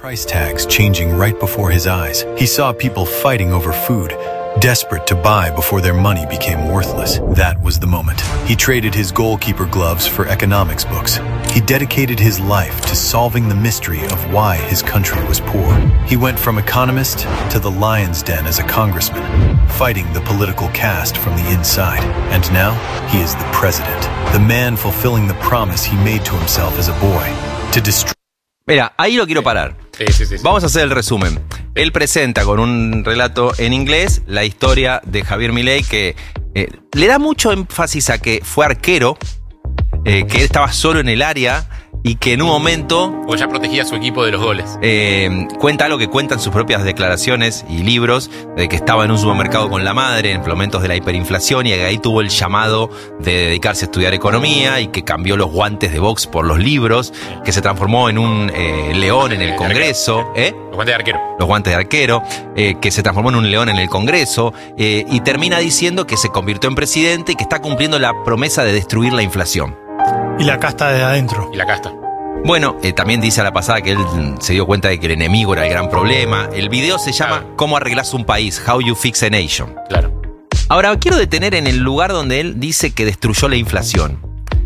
Price tags changing right before his eyes. He saw people fighting over food, desperate to buy before their money became worthless. That was the moment. He traded his goalkeeper gloves for economics books. He dedicated his life to solving the mystery of why his country was poor. He went from economist to the lion's den as a congressman, fighting the political caste from the inside. And now, he is the president, the man fulfilling the promise he made to himself as a boy, to destroy. Mira, ahí lo quiero parar. Sí. Vamos a hacer el resumen. Él presenta con un relato en inglés la historia de Javier Milei, que le da mucho énfasis a que fue arquero, que él estaba solo en el área y que en un momento... O ya protegía a su equipo de los goles. Cuenta algo que cuentan sus propias declaraciones y libros, de que estaba en un supermercado con la madre en momentos de la hiperinflación y que ahí tuvo el llamado de dedicarse a estudiar economía y que cambió los guantes de box por los libros, que se transformó en un león en el Congreso. Los guantes de arquero. Los guantes de arquero, que se transformó en un león en el Congreso, y termina diciendo que se convirtió en presidente y que está cumpliendo la promesa de destruir la inflación. Y la casta de adentro. Y la casta. Bueno, también dice a la pasada que él se dio cuenta de que el enemigo era el gran problema. El video se llama ¿Cómo arreglas un país? How you fix a nation. Claro. Ahora, quiero detener en el lugar donde él dice que destruyó la inflación.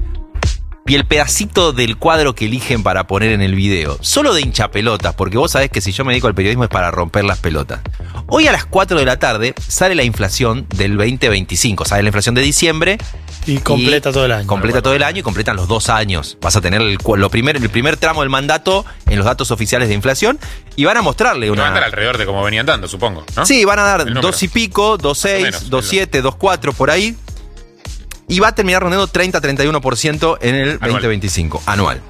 Y el pedacito del cuadro que eligen para poner en el video. Solo de hinchapelotas, porque vos sabés que si yo me dedico al periodismo es para romper las pelotas. Hoy a las 4 de la tarde sale la inflación del 2025. Sale la inflación de diciembre. Y completa todo el año. Completa todo el año y completan los 2 años. Vas a tener el primer tramo del mandato en los datos oficiales de inflación y van a mostrarle una... Van a andar alrededor de como venían dando, supongo, ¿no? Sí, van a dar 2 y pico, 2.6, 2.7, 2.4, por ahí. Y va a terminar rondeando 30-31% en el 2025, anual.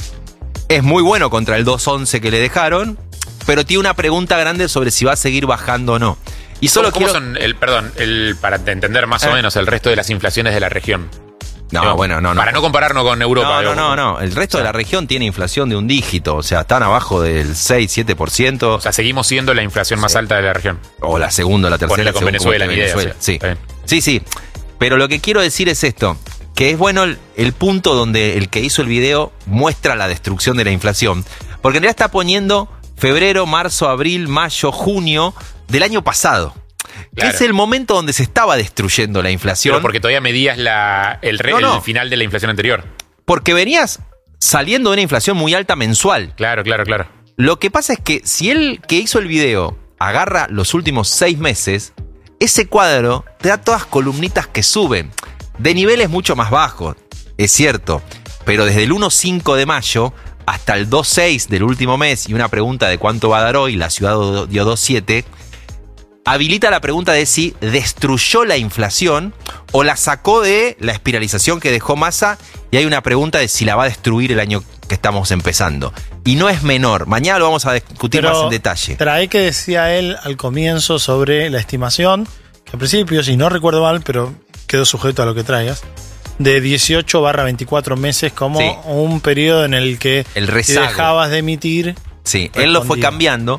Es muy bueno contra el 2.11 que le dejaron, pero tiene una pregunta grande sobre si va a seguir bajando o no. Y solo ¿Cómo son para entender más o menos el resto de las inflaciones de la región? No. Para no compararnos con Europa. No. El resto de la región tiene inflación de un dígito. O sea, están abajo del 6-7%. O sea, seguimos siendo la inflación más alta de la región. O la segunda o la tercera. Ponele con Venezuela, mi idea. Sí. Pero lo que quiero decir es esto. Que es bueno el punto donde el que hizo el video muestra la destrucción de la inflación. Porque en realidad está poniendo febrero, marzo, abril, mayo, junio del año pasado. Claro. Que es el momento donde se estaba destruyendo la inflación. Pero porque todavía medías el final de la inflación anterior. Porque venías saliendo de una inflación muy alta mensual. Claro. Lo que pasa es que si él que hizo el video agarra los últimos 6 meses, ese cuadro te da todas columnitas que suben. De niveles mucho más bajos, es cierto. Pero desde el 1.5 de mayo hasta el 2.6 del último mes y una pregunta de cuánto va a dar hoy, la ciudad dio 2.7, habilita la pregunta de si destruyó la inflación o la sacó de la espiralización que dejó Massa, y hay una pregunta de si la va a destruir el año que estamos empezando. Y no es menor. Mañana lo vamos a discutir más en detalle. Trae que decía él al comienzo sobre la estimación, que al principio, si no recuerdo mal, pero quedó sujeto a lo que traigas, de 18/24 meses como un periodo en el que el rezago. Dejabas de emitir. Sí, él lo fue cambiando.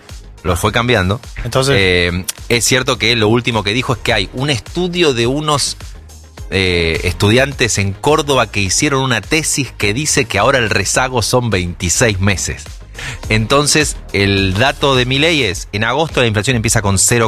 Entonces, es cierto que lo último que dijo es que hay un estudio de unos estudiantes en Córdoba que hicieron una tesis que dice que ahora el rezago son 26 meses. Entonces, el dato de Milei es, en agosto la inflación empieza con 0,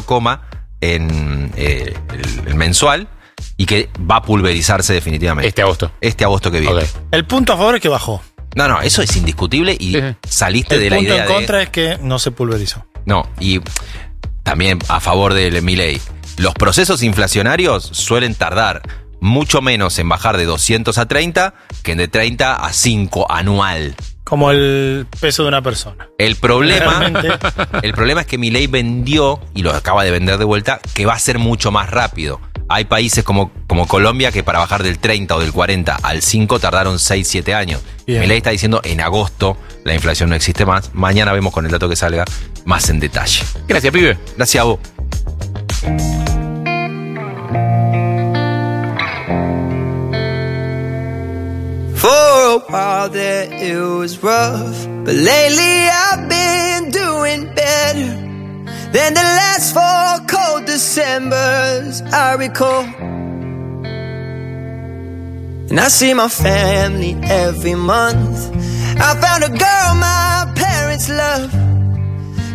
en el mensual, y que va a pulverizarse definitivamente. Este agosto que viene. Okay. El punto a favor es que bajó. No, eso es indiscutible y saliste de la idea. El punto en contra es que no se pulverizó. No, y también a favor de Milei. Los procesos inflacionarios suelen tardar mucho menos en bajar de 200 a 30 que en de 30 a 5 anual. Como el peso de una persona. El problema es que Milei vendió, y lo acaba de vender de vuelta, que va a ser mucho más rápido. Hay países como Colombia que para bajar del 30 o del 40 al 5 tardaron 6-7 años. Milei está diciendo en agosto la inflación no existe más. Mañana vemos con el dato que salga más en detalle. Gracias, pibe. Gracias a vos. For a while there it was rough, but lately I've been doing better than the last 4 cold Decembers I recall. And I see my family every month. I found a girl my parents love,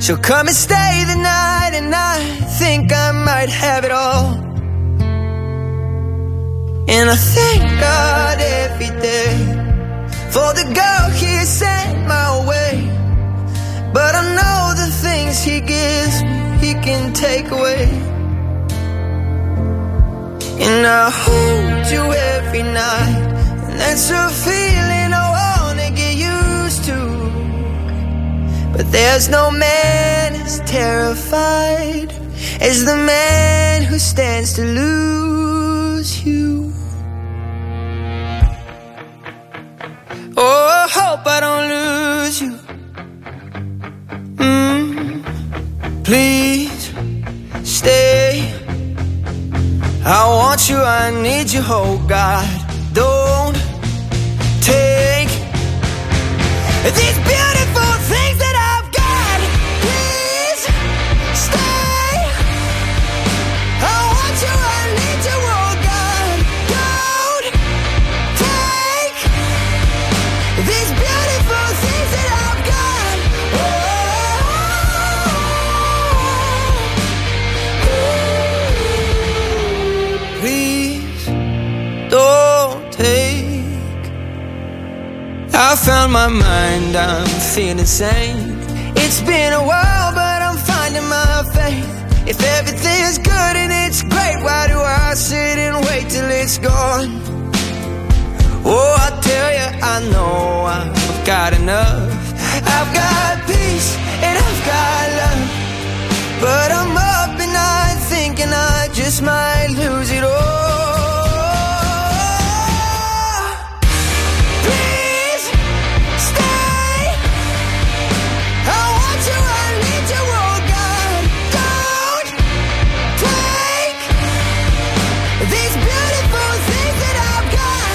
She'll come and stay the night, and I think I might have it all. And I thank God every day for the girl He sent my way. But I know the things He gives me, He can take away. And I hold you every night, and that's a feeling I wanna get used to. But there's no man as terrified as the man who stands to lose you. Oh, I hope I don't lose you. Please stay. I want you, I need you, oh God. Don't take these beautiful things that I've got. Please stay. I want you, I need you, oh God. Don't take these beautiful things that I've got. Please don't take. I found my mind, I'm feeling sane. It's been a while, but I'm finding my faith. If everything's good and it's great, why do I sit and wait till it's gone? Oh, I tell you, I know I've got enough. I've got peace and I've got love. But I'm up and I'm thinking I just might lose it all. Please stay. I want you, I need you, oh God. Don't take these beautiful things that I've got.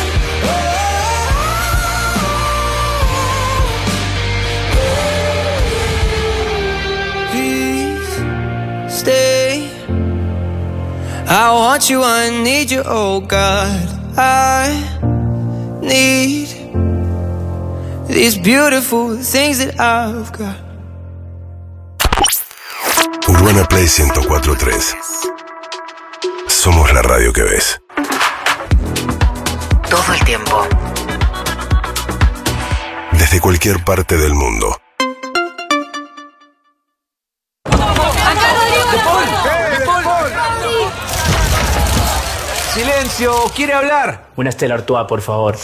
Please stay. I want you, I need you, oh God. I need these beautiful things that I've got. Urbana Play 104.3. Somos la radio que ves. Todo el tiempo. Desde cualquier parte del mundo. ¡Silencio! ¿Quiere hablar? Una Stella Artois, por favor.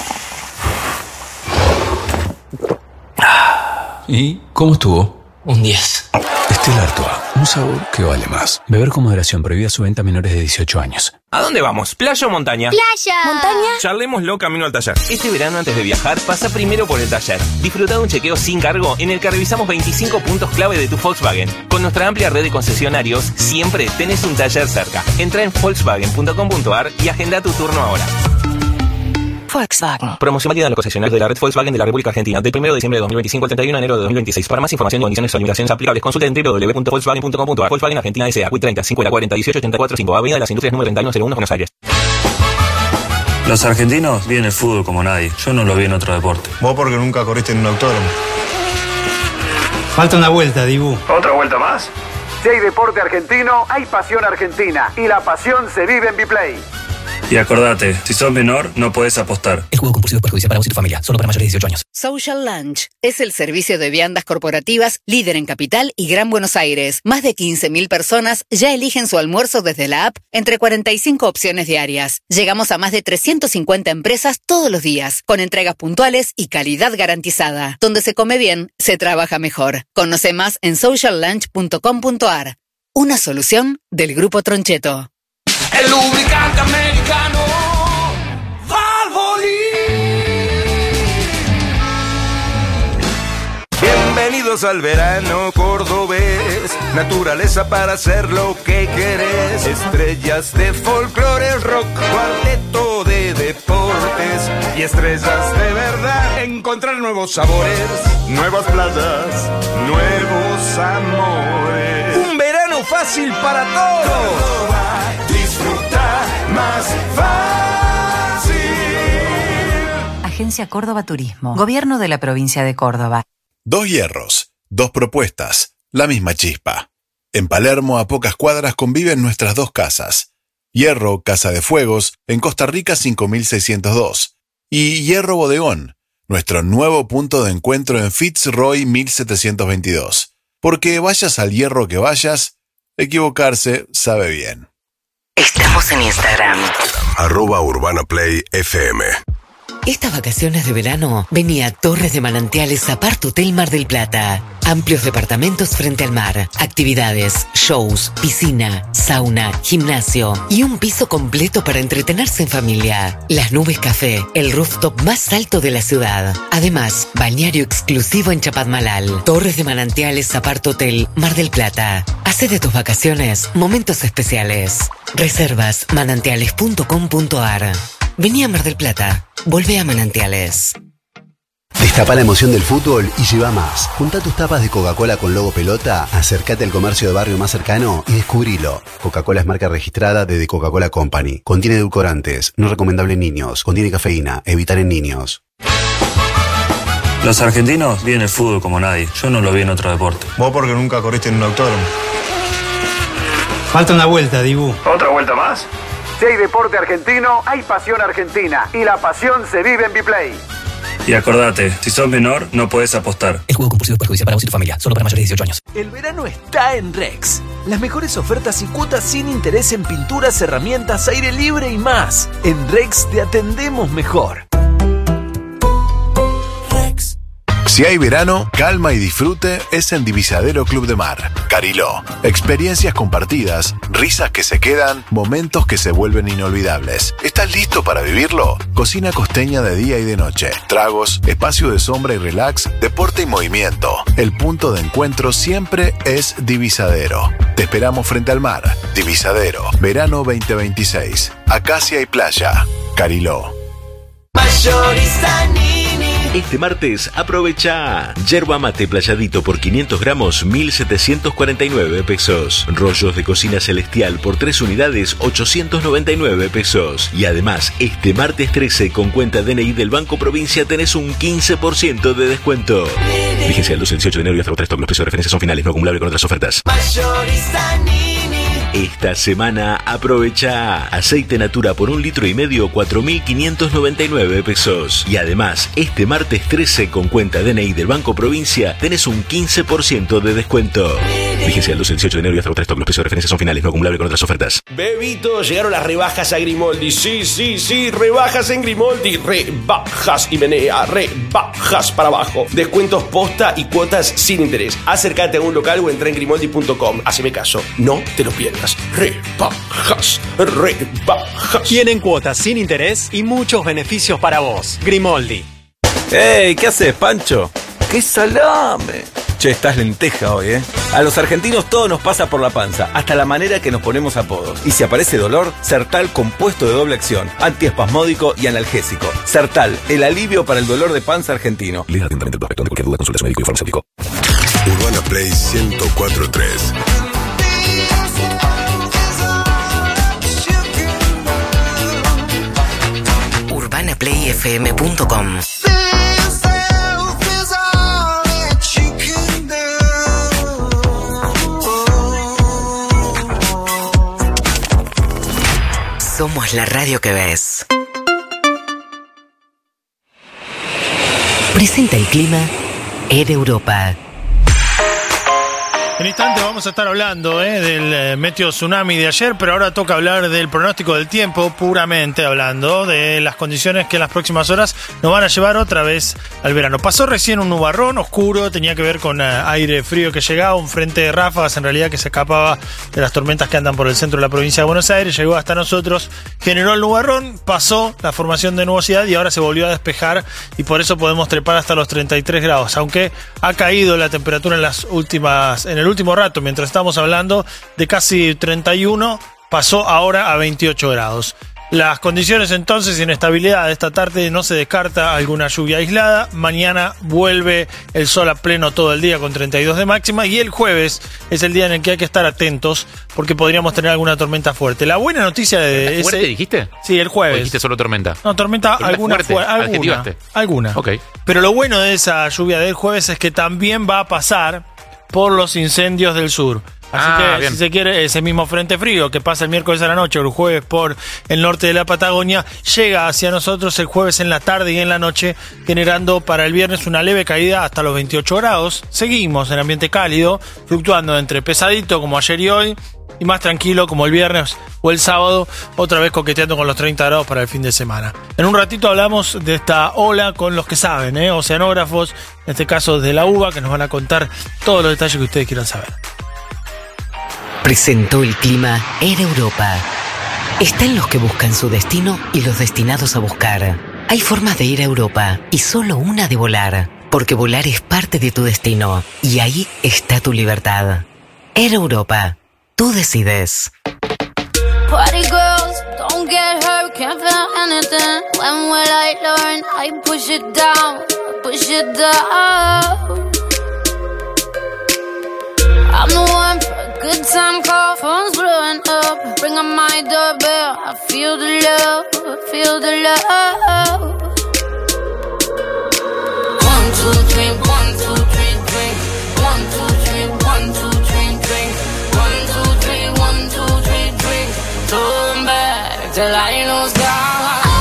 ¿Y cómo estuvo? Un 10. Stella Artois, un sabor que vale más. Beber con moderación, prohibida su venta a menores de 18 años. ¿A dónde vamos? ¿Playa o montaña? ¡Playa! ¿Montaña? Charlémoslo camino al taller. Este verano, antes de viajar, pasa primero por el taller. Disfruta de un chequeo sin cargo en el que revisamos 25 puntos clave de tu Volkswagen. Con nuestra amplia red de concesionarios, siempre tenés un taller cerca. Entra en Volkswagen.com.ar y agenda tu turno ahora. Volkswagen. Promoción válida en los concesionarios de la red Volkswagen de la República Argentina del 1 de diciembre de 2025 al 31 de enero de 2026. Para más información y condiciones o limitaciones aplicables, consulte en www.volkswagen.com.ar. Volkswagen Argentina S.A. Q 30 50 40 18 84 5. Avenida de las Industrias número 3101, Buenos Aires. Los argentinos viven el fútbol como nadie. Yo no lo vi en otro deporte. Vos porque nunca corriste en un autódromo. Falta una vuelta, Dibu. ¿Otra vuelta más? Si hay deporte argentino, hay pasión argentina. Y la pasión se vive en Biplay. Y acordate, si sos menor, no podés apostar. El juego compulsivo es perjudicial para vos y tu familia. Solo para mayores de 18 años. Social Lunch es el servicio de viandas corporativas líder en Capital y Gran Buenos Aires. Más de 15.000 personas ya eligen su almuerzo desde la app entre 45 opciones diarias. Llegamos a más de 350 empresas todos los días, con entregas puntuales y calidad garantizada. Donde se come bien, se trabaja mejor. Conoce más en sociallunch.com.ar. Una solución del Grupo Troncheto. El lubricante americano Valvoline. Bienvenidos al verano cordobés, naturaleza para hacer lo que querés, estrellas de folclore, rock, cuarteto de deportes y estrellas de verdad. Encontrar nuevos sabores, nuevas playas, nuevos amores. Un verano fácil para todos. Disfruta más fácil. Agencia Córdoba Turismo. Gobierno de la provincia de Córdoba. 2 hierros, 2 propuestas, la misma chispa. En Palermo, a pocas cuadras, conviven nuestras dos casas. Hierro, Casa de Fuegos, en Costa Rica 5602. Y Hierro Bodegón, nuestro nuevo punto de encuentro en Fitzroy 1722. Porque vayas al hierro que vayas, equivocarse sabe bien. Estamos en Instagram. @UrbanaPlayFM. Estas vacaciones de verano, vení a Torres de Manantiales Apart Hotel Mar del Plata. Amplios departamentos frente al mar, actividades, shows, piscina, sauna, gimnasio y un piso completo para entretenerse en familia. Las Nubes Café, el rooftop más alto de la ciudad. Además, bañario exclusivo en Chapadmalal. Torres de Manantiales Apart Hotel Mar del Plata. Hacé de tus vacaciones momentos especiales. Reservas manantiales.com.ar. Vení a Mar del Plata. Volvé a Manantiales. Destapa la emoción del fútbol y lleva más. Junta tus tapas de Coca-Cola con logo pelota, acércate al comercio de barrio más cercano y descubrilo. Coca-Cola es marca registrada de The Coca-Cola Company. Contiene edulcorantes, no recomendable en niños. Contiene cafeína, evitar en niños. Los argentinos viven el fútbol como nadie. Yo no lo vi en otro deporte. Vos porque nunca corriste en un autódromo. Falta una vuelta, Dibu. ¿Otra vuelta más? Si hay deporte argentino, hay pasión argentina. Y la pasión se vive en Biplay. Y acordate, si sos menor, no podés apostar. El juego compulsivo es perjudicial para vos y tu familia. Solo para mayores de 18 años. El verano está en Rex. Las mejores ofertas y cuotas sin interés en pinturas, herramientas, aire libre y más. En Rex te atendemos mejor. Si hay verano, calma y disfrute es en Divisadero Club de Mar. Cariló. Experiencias compartidas, risas que se quedan, momentos que se vuelven inolvidables. ¿Estás listo para vivirlo? Cocina costeña de día y de noche. Tragos, espacio de sombra y relax, deporte y movimiento. El punto de encuentro siempre es Divisadero. Te esperamos frente al mar. Divisadero. Verano 2026. Acacia y playa. Cariló. Mayorista Nini. Este martes aprovecha yerba mate playadito por 500 gramos 1.749 pesos. Rollos de cocina celestial por 3 unidades 899 pesos. Y además este martes 13 con cuenta DNI del Banco Provincia tenés un 15% de descuento. Fíjense al 18 de enero y hasta 3 Los precios de referencia son finales, no acumulable con otras ofertas. Mayorista Nini. Esta semana aprovecha aceite Natura por 1,5 litros 4.599 pesos. Y además, este martes 13 con cuenta DNI del Banco Provincia tenés un 15% de descuento. Fíjense al 18 de enero y hasta 3 Los precios de referencia son finales, no acumulable con otras ofertas. Bebito, llegaron las rebajas a Grimoldi. Sí, rebajas en Grimoldi. Rebajas y menea, rebajas para abajo. Descuentos posta y cuotas sin interés. Acércate a un local o entra en grimoldi.com. Haceme caso, no te lo pierdas. Rebajas. Tienen cuotas sin interés y muchos beneficios para vos. Grimoldi. ¡Ey! ¿Qué haces, Pancho? ¡Qué salame! Che, estás lenteja hoy, ¿eh? A los argentinos todo nos pasa por la panza, hasta la manera que nos ponemos apodos. Y si aparece dolor, Sertal compuesto de doble acción, antiespasmódico y analgésico. Sertal, el alivio para el dolor de panza argentino. Lea atentamente el prospecto. De cualquier duda, consulta a su médico y farmacéutico. Urbana Play 104.3. UrbanaPlayFM.com. Somos la radio que ves. Presenta el clima en Europa. En instante vamos a estar hablando del meteo tsunami de ayer, pero ahora toca hablar del pronóstico del tiempo, puramente hablando de las condiciones que en las próximas horas nos van a llevar otra vez al verano. Pasó recién un nubarrón oscuro, tenía que ver con aire frío que llegaba, un frente de ráfagas en realidad que se escapaba de las tormentas que andan por el centro de la provincia de Buenos Aires, llegó hasta nosotros, generó el nubarrón, pasó la formación de nubosidad y ahora se volvió a despejar y por eso podemos trepar hasta los 33 grados, aunque ha caído la temperatura en el último rato, mientras estamos hablando de casi 31, pasó ahora a 28 grados. Las condiciones entonces, inestabilidad de esta tarde, no se descarta alguna lluvia aislada. Mañana vuelve el sol a pleno todo el día con 32 de máxima y el jueves es el día en el que hay que estar atentos porque podríamos tener alguna tormenta fuerte. La buena noticia de ¿Fuerte dijiste? Sí, el jueves. ¿O dijiste solo tormenta? No, tormenta alguna. ¿Adjetivaste? Alguna. Ok. Pero lo bueno de esa lluvia del jueves es que también va a pasar por los incendios del sur. Así que, bien. Si se quiere, ese mismo frente frío que pasa el miércoles a la noche o el jueves por el norte de la Patagonia, llega hacia nosotros el jueves en la tarde y en la noche, generando para el viernes una leve caída hasta los 28 grados. Seguimos en ambiente cálido, fluctuando entre pesadito como ayer y hoy, y más tranquilo como el viernes o el sábado, otra vez coqueteando con los 30 grados para el fin de semana. En un ratito hablamos de esta ola con los que saben, oceanógrafos, en este caso de la UBA, que nos van a contar todos los detalles que ustedes quieran saber. Presentó el clima Air Europa. Están los que buscan su destino y los destinados a buscar. Hay formas de ir a Europa y solo una de volar, porque volar es parte de tu destino y ahí está tu libertad. Air Europa. Tú decides. Party girls, don't get hurt, can't feel anything. When will I learn? I push it down, push it down. I'm the one for a good time call, phone's blowing up. Ring on my doorbell, I feel the love, feel the love. 1, 2, 3, 1, 2, 3, drink. 1, 2, 3, 1, 2, 3, drink. 1, 2, 3, 1, 2, 3, drink. Turn back till I lose God.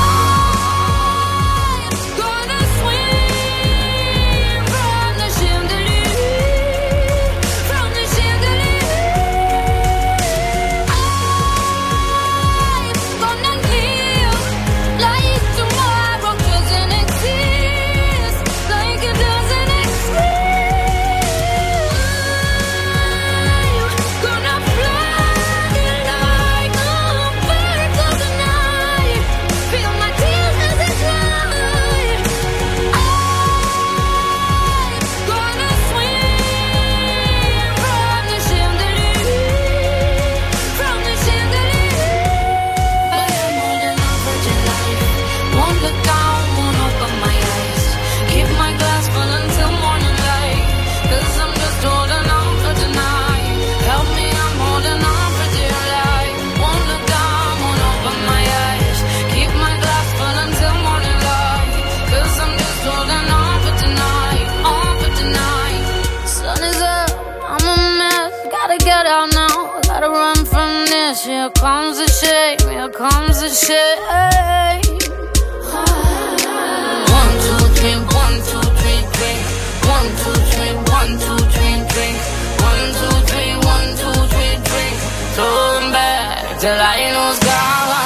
Here comes the shame, here comes the shame. 1, 2, 3, 1, 2, 3, drink. 1, 2, 3, 1, 2, 3, drink. 1, 2, 3, 1, 2, 3, drink. Turn back till I lose God.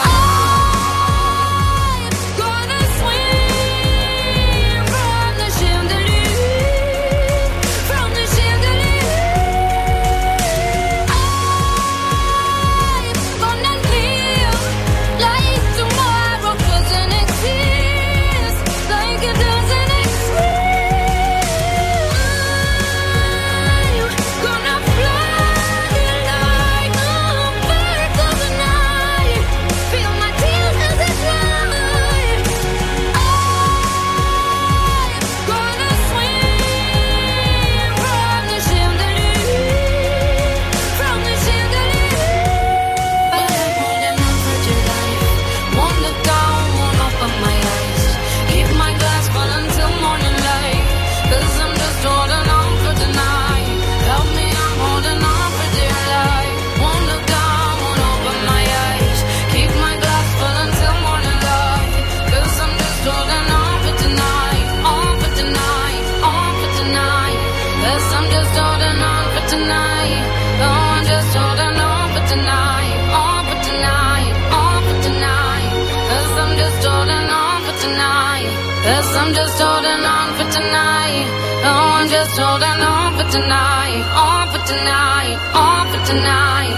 I'm just holding on for tonight. Oh, I'm just holding on for tonight. On for tonight. On for tonight.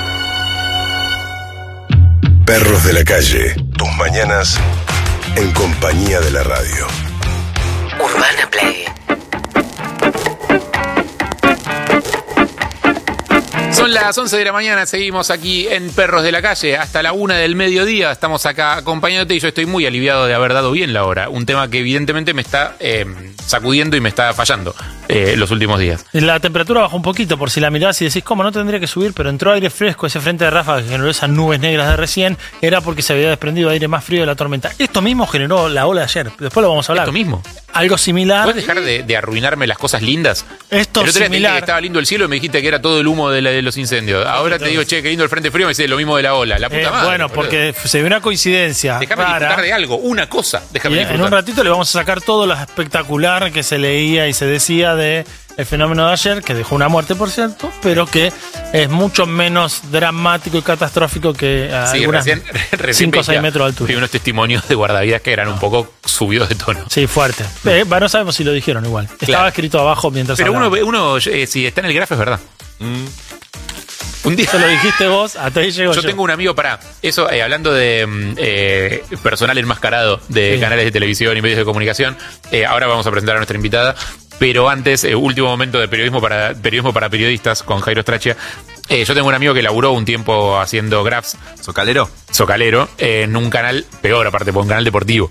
Perros de la calle. Tus mañanas en compañía de la radio. Urbana Play. Son las 11 de la mañana, seguimos aquí en Perros de la Calle hasta la 1 del mediodía. Estamos acá acompañándote y yo estoy muy aliviado de haber dado bien la hora. Un tema que evidentemente me está sacudiendo y me está fallando. los últimos días. La temperatura bajó un poquito, por si la mirás y decís, ¿cómo no tendría que subir? Pero entró aire fresco, ese frente de ráfaga que generó esas nubes negras de recién, era porque se había desprendido aire más frío de la tormenta. Esto mismo generó la ola de ayer, después lo vamos a hablar. Esto mismo. Algo similar. ¿Puedes dejar de arruinarme las cosas lindas? Esto el otro día te dije similar. que estaba lindo el cielo y me dijiste que era todo el humo de los incendios. Ahora te digo, che, qué lindo el frente frío, me dice lo mismo de la ola. La puta madre. Bueno, porque se ve una coincidencia. Déjame disfrutar de algo, una cosa. Déjame disfrutar. En un ratito le vamos a sacar todo lo espectacular que se leía y se decía de el fenómeno de ayer, que dejó una muerte, por cierto, pero que es mucho menos dramático y catastrófico que algunas 5 o 6 metros de altura. Hay unos testimonios de guardavidas que eran un poco subidos de tono. Sí, fuerte. No sabemos si lo dijeron igual. Estaba escrito abajo mientras pero hablaba. uno si está en el grafo es verdad. Un día se lo dijiste vos, hasta ahí llego yo. Yo tengo un amigo para eso, hablando de personal enmascarado de canales de televisión y medios de comunicación. Ahora vamos a presentar a nuestra invitada. Pero antes, último momento de periodismo para periodistas con Jairo Strachia. Yo tengo un amigo que laburó un tiempo haciendo graphs. ¿Socalero? En un canal, peor aparte, por un canal deportivo.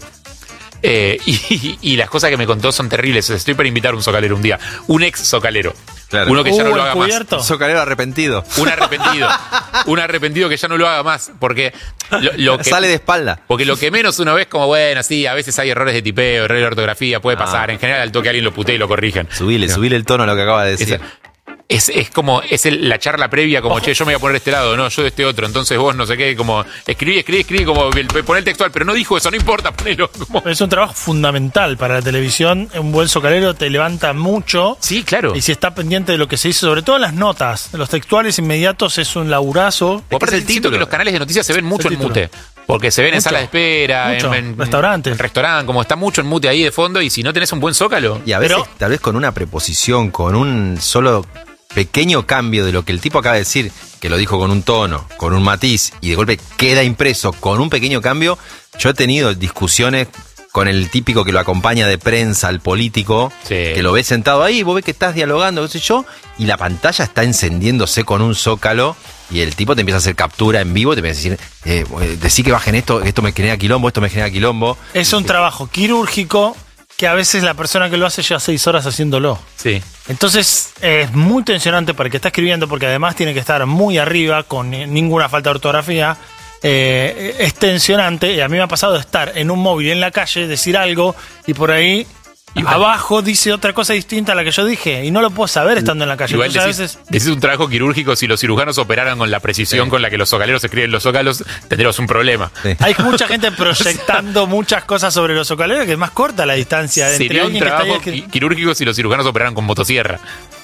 Y las cosas que me contó son terribles. Estoy para invitar a un socalero un día. Un ex socalero. Claro. Uno que ya no lo haga más. Un socalero arrepentido. Un arrepentido que ya no lo haga más. Porque lo que sale de espalda. Porque lo que menos uno ve es como, bueno, sí, a veces hay errores de tipeo, errores de ortografía, puede pasar. En general, al toque alguien lo putee y lo corrigen. Subile el tono a lo que acaba de decir. Es como, la charla previa, como, che, yo me voy a poner de este lado, no, yo de este otro, entonces vos no sé qué, como, escribí, como, poné el textual, pero no dijo eso, no importa, ponelo. Como. Es un trabajo fundamental para la televisión, un buen socalero te levanta mucho. Sí, claro. Y si está pendiente de lo que se dice, sobre todo en las notas, los textuales inmediatos es un laburazo. O aparte, siento que los canales de noticias se ven mucho en mute. Porque se ven en salas de espera, en restaurantes. En restaurante, como está mucho en mute ahí de fondo, y si no tenés un buen zócalo. Y a veces, tal vez con una preposición, con un solo pequeño cambio de lo que el tipo acaba de decir, que lo dijo con un tono, con un matiz, y de golpe queda impreso con un pequeño cambio. Yo he tenido discusiones con el típico que lo acompaña de prensa, al político, que lo ves sentado ahí, vos ves que estás dialogando, qué sé yo, y la pantalla está encendiéndose con un zócalo, y el tipo te empieza a hacer captura en vivo, te empieza a decir, decí que bajen esto me genera quilombo, esto me genera quilombo. Es un trabajo quirúrgico que a veces la persona que lo hace lleva 6 horas haciéndolo. Sí. Entonces es muy tensionante para el que está escribiendo, porque además tiene que estar muy arriba, con ninguna falta de ortografía. Es tensionante, y a mí me ha pasado de estar en un móvil en la calle, decir algo, y por ahí abajo dice otra cosa distinta a la que yo dije, y no lo puedo saber estando en la calle. Igual entonces, decís, a veces decís un trabajo quirúrgico. Si los cirujanos operaran con la precisión con la que los zocaleros escriben los zócalos, tendríamos un problema. Hay mucha gente proyectando muchas cosas sobre los zocaleros, que es más corta la distancia entre sería un alguien trabajo que está quirúrgico si los cirujanos operaran con motosierra.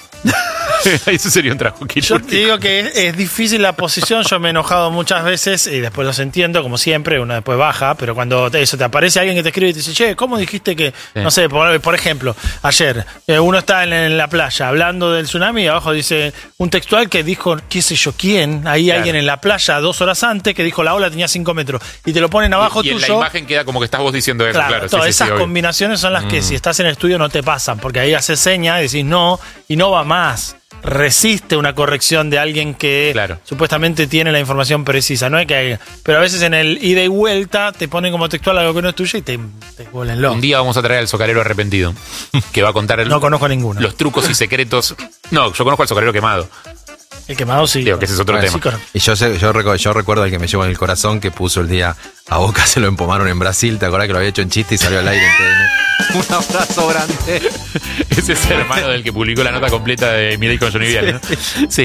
Eso sería un trabajo quirúrgico. Yo te digo que es difícil la posición. Yo me he enojado muchas veces y después los entiendo, como siempre, uno después baja, pero cuando eso te aparece alguien que te escribe y te dice, che, ¿cómo dijiste que? No sé, por ejemplo, ayer uno está en la playa hablando del tsunami y abajo dice un textual que dijo, qué sé yo quién, ahí alguien en la playa 2 horas antes que dijo la ola tenía 5 metros y te lo ponen abajo tuyo. Y en la imagen queda como que estás vos diciendo eso, claro. Todas esas combinaciones son las que si estás en el estudio no te pasan, porque ahí haces seña y decís no, y no va más. Resiste una corrección de alguien que supuestamente tiene la información precisa, no es que pero a veces en el ida y vuelta te ponen como textual algo que no es tuyo y te vuelven loco. Un día vamos a traer al zocalero arrepentido, que va a contar no conozco ninguno. Los trucos y secretos. No, yo conozco al zocalero quemado. El quemado sí. Digo que ese es otro tema. Y yo recuerdo al que me llevo en el corazón, que puso el día a Boca se lo empomaron en Brasil. ¿Te acordás que lo había hecho en chiste y salió al aire en TN? Un abrazo grande. Ese es el hermano del que publicó la nota completa de Milei con Johnny Viale, ¿no? Sí.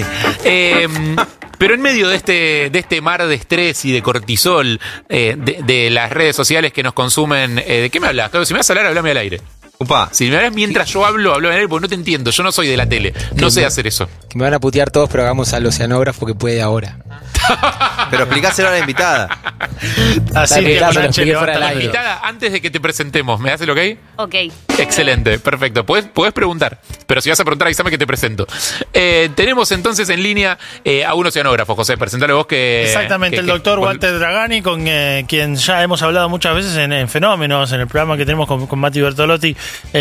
Pero en medio de este mar de estrés y de cortisol, de las redes sociales que nos consumen, ¿de qué me hablas? Claro, si me vas a hablar, háblame al aire. Upa. Si me hablas mientras yo hablo al aire, porque no te entiendo. Yo no soy de la tele. No sé hacer eso. Que me van a putear todos, pero hagamos al oceanógrafo que puede ahora. Pero explicáselo a la invitada. Así que la invitada, antes de que te presentemos, ¿me das el ok? Ok. Excelente, perfecto. Podés preguntar, pero si vas a preguntar, avísame que te presento. Tenemos entonces en línea a un oceanógrafo, José. Presentale vos que... Exactamente, el doctor Walter Dragani, con quien ya hemos hablado muchas veces en Fenómenos, en el programa que tenemos con Mati Bertolotti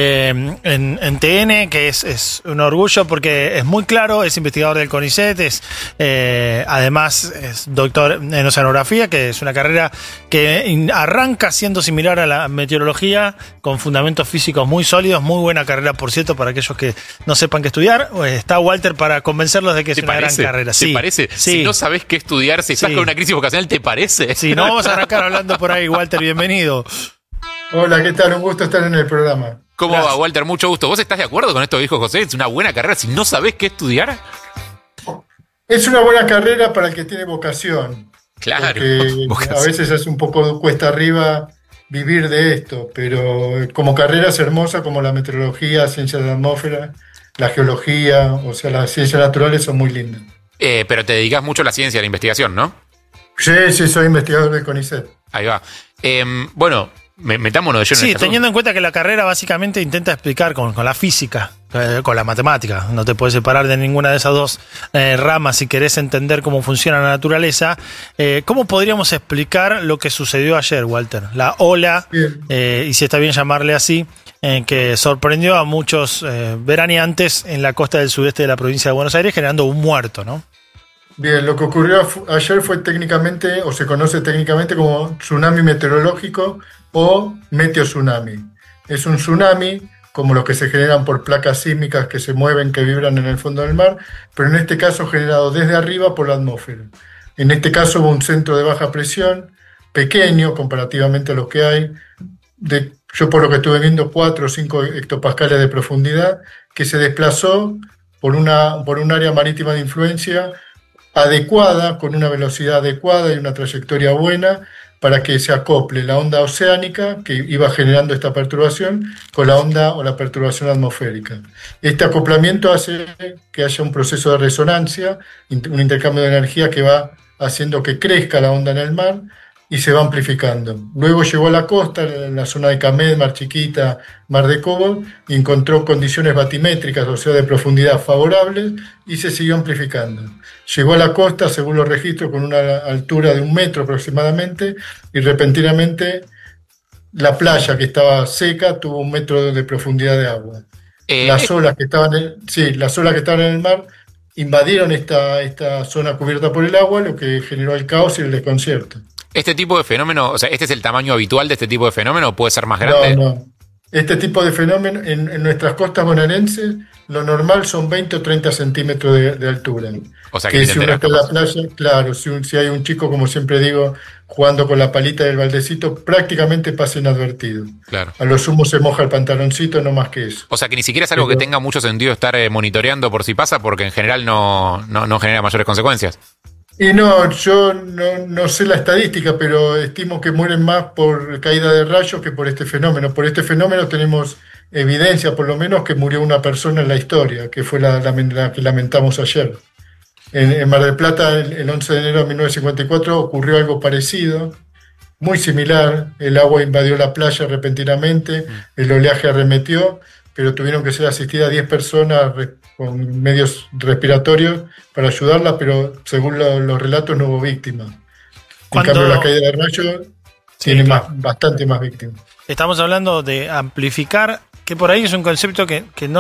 en TN, que es un orgullo porque es muy claro, es investigador del CONICET, además es doctor en oceanografía, que es una carrera que arranca siendo similar a la meteorología, con fundamentos físicos muy sólidos, muy buena carrera, por cierto, para aquellos que no sepan qué estudiar. Está Walter para convencerlos de que es una gran carrera. ¿Te parece? Sí. Si no sabés qué estudiar, si estás con una crisis vocacional, ¿te parece? Sí, no vamos a arrancar hablando por ahí. Walter, bienvenido. Hola, ¿qué tal? Un gusto estar en el programa. ¿Cómo va, Walter? Mucho gusto. ¿Vos estás de acuerdo con esto que dijo José? ¿Es una buena carrera si no sabés qué estudiar? Es una buena carrera para el que tiene vocación. Claro. Porque a veces es un poco cuesta arriba vivir de esto, pero como carrera es hermosa, como la meteorología, ciencia de la atmósfera, la geología, o sea, las ciencias naturales son muy lindas. Pero te dedicas mucho a la ciencia, a la investigación, ¿no? Sí, soy investigador del CONICET. Ahí va. Bueno, metámonos de lleno en Sí, este teniendo en cuenta que la carrera básicamente intenta explicar con la física, con la matemática. No te puedes separar de ninguna de esas dos ramas si querés entender cómo funciona la naturaleza. ¿Cómo podríamos explicar lo que sucedió ayer, Walter? La ola, y si está bien llamarle así, que sorprendió a muchos veraneantes en la costa del sudeste de la provincia de Buenos Aires, generando un muerto, ¿no? Bien, lo que ocurrió ayer fue técnicamente, o se conoce técnicamente como tsunami meteorológico o meteotsunami. Es un tsunami, como los que se generan por placas sísmicas que se mueven, que vibran en el fondo del mar, pero en este caso generado desde arriba por la atmósfera. En este caso hubo un centro de baja presión, pequeño comparativamente a los que hay, yo por lo que estuve viendo 4 o 5 hectopascales de profundidad, que se desplazó por un área marítima de influencia adecuada, con una velocidad adecuada y una trayectoria buena, para que se acople la onda oceánica que iba generando esta perturbación con la onda o la perturbación atmosférica. Este acoplamiento hace que haya un proceso de resonancia, un intercambio de energía que va haciendo que crezca la onda en el mar y se va amplificando. Luego llegó a la costa, en la zona de Camed, Mar Chiquita, Mar de Cobo, y encontró condiciones batimétricas, o sea, de profundidad favorables, y se siguió amplificando. Llegó a la costa, según los registros, con una altura de 1 metro aproximadamente, y repentinamente la playa, que estaba seca, tuvo 1 metro de profundidad de agua. Las olas que estaban en el mar invadieron esta zona cubierta por el agua, lo que generó el caos y el desconcierto. ¿Este tipo de fenómeno, o sea, este es el tamaño habitual de este tipo de fenómeno, o puede ser más grande? No. Este tipo de fenómeno, en nuestras costas bonaerenses, lo normal son 20 o 30 centímetros de altura. O sea, que si uno está en la playa, claro, si hay un chico, como siempre digo, jugando con la palita del baldecito, prácticamente pasa inadvertido. Claro. A lo sumo se moja el pantaloncito, no más que eso. O sea, que ni siquiera es algo que tenga mucho sentido estar monitoreando por si pasa, porque en general no genera mayores consecuencias. Y no, yo no sé la estadística, pero estimo que mueren más por caída de rayos que por este fenómeno. Por este fenómeno tenemos evidencia, por lo menos, que murió una persona en la historia, que fue la que lamentamos ayer. En Mar del Plata, el 11 de enero de 1954, ocurrió algo parecido, muy similar. El agua invadió la playa repentinamente, el oleaje arremetió, pero tuvieron que ser asistidas 10 personas con medios respiratorios para ayudarla, pero según los relatos no hubo víctimas. En cambio, la caída de rayos tiene bastante más víctimas. Estamos hablando de amplificar, que por ahí es un concepto que no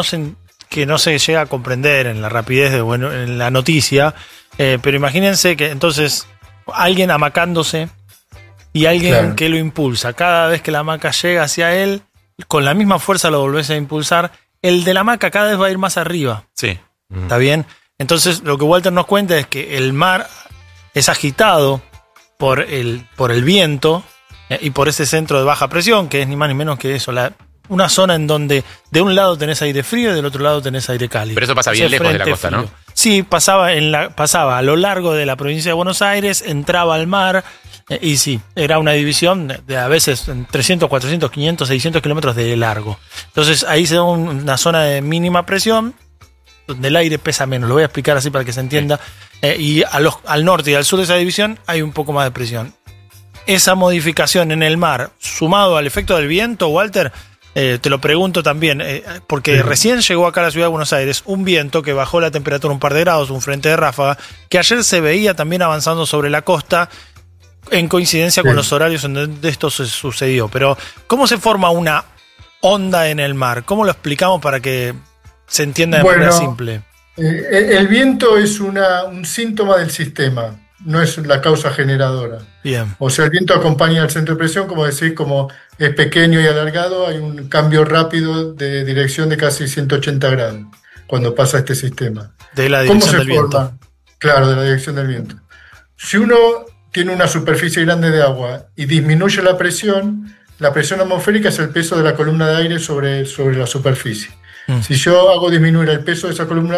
se llega a comprender en la rapidez en la noticia, pero imagínense que entonces alguien amacándose y alguien que lo impulsa. Cada vez que la hamaca llega hacia él, con la misma fuerza lo volvés a impulsar. El de la hamaca cada vez va a ir más arriba. Sí. ¿Está bien? Entonces, lo que Walter nos cuenta es que el mar es agitado por el viento y por ese centro de baja presión, que es ni más ni menos que eso, una zona en donde de un lado tenés aire frío y del otro lado tenés aire cálido. Pero eso pasa bien lejos de la costa, ¿no? Sí, pasaba a lo largo de la provincia de Buenos Aires, entraba al mar. Y sí, era una división de a veces 300, 400, 500, 600 kilómetros de largo. Entonces ahí se da una zona de mínima presión, donde el aire pesa menos. Lo voy a explicar así para que se entienda. Y al norte y al sur de esa división hay un poco más de presión. Esa modificación en el mar, sumado al efecto del viento, Walter, te lo pregunto también, porque recién llegó acá a la ciudad de Buenos Aires un viento que bajó la temperatura un par de grados, un frente de ráfaga, que ayer se veía también avanzando sobre la costa, en coincidencia con los horarios en donde esto se sucedió. Pero, ¿cómo se forma una onda en el mar? ¿Cómo lo explicamos para que se entienda de manera simple? El viento es un síntoma del sistema. no es la causa generadora. Bien. O sea, el viento acompaña al centro de presión, como decís, como es pequeño y alargado, hay un cambio rápido de dirección de casi 180 grados cuando pasa este sistema. De la dirección del viento. Claro, de la dirección del viento. Si uno tiene una superficie grande de agua y disminuye la presión atmosférica es el peso de la columna de aire sobre la superficie. Si yo hago disminuir el peso de esa columna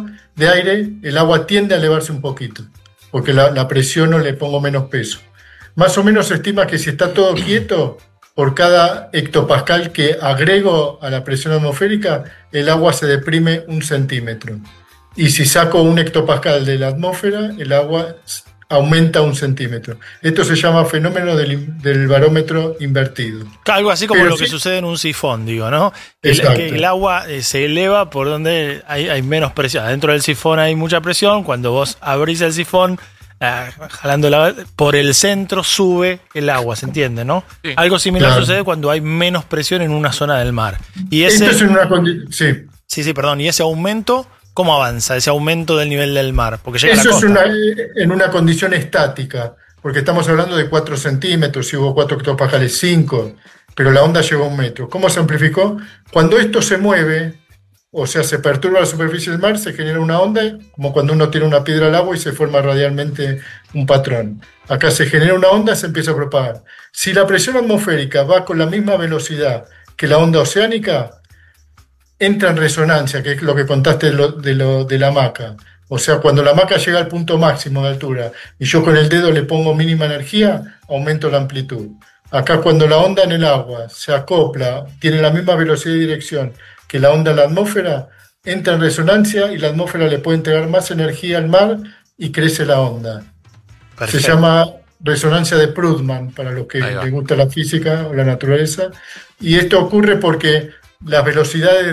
de aire, el agua tiende a elevarse un poquito, porque la presiono, le pongo menos peso. Más o menos se estima que si está todo quieto, por cada hectopascal que agrego a la presión atmosférica, el agua se deprime 1 centímetro. Y si saco 1 hectopascal de la atmósfera, el agua aumenta 1 centímetro. Esto se llama fenómeno del barómetro invertido. Algo así como lo que sucede en un sifón, digo, ¿no? Que el agua se eleva por donde hay menos presión. Adentro del sifón hay mucha presión. Cuando vos abrís el sifón, jalando por el centro sube el agua, ¿se entiende, no? Sí. Algo similar sucede cuando hay menos presión en una zona del mar. Y ese, esto es en una condición. Sí, perdón. Y ese aumento, ¿cómo avanza ese aumento del nivel del mar? Porque llega eso a la costa. Es en una condición estática, porque estamos hablando de 4 centímetros, si hubo 4 hectopascales, 5, pero la onda llegó a 1 metro. ¿Cómo se amplificó? Cuando esto se mueve, o sea, se perturba la superficie del mar, se genera una onda, como cuando uno tira una piedra al agua y se forma radialmente un patrón. Acá se genera una onda, se empieza a propagar. Si la presión atmosférica va con la misma velocidad que la onda oceánica, entra en resonancia, que es lo que contaste de la hamaca. O sea, cuando la hamaca llega al punto máximo de altura y yo con el dedo le pongo mínima energía, aumento la amplitud. Acá cuando la onda en el agua se acopla, tiene la misma velocidad y dirección que la onda en la atmósfera, entra en resonancia y la atmósfera le puede entregar más energía al mar y crece la onda. Perfecto. Se llama resonancia de Prudman, para los que les gusta la física o la naturaleza. Y esto ocurre porque las velocidades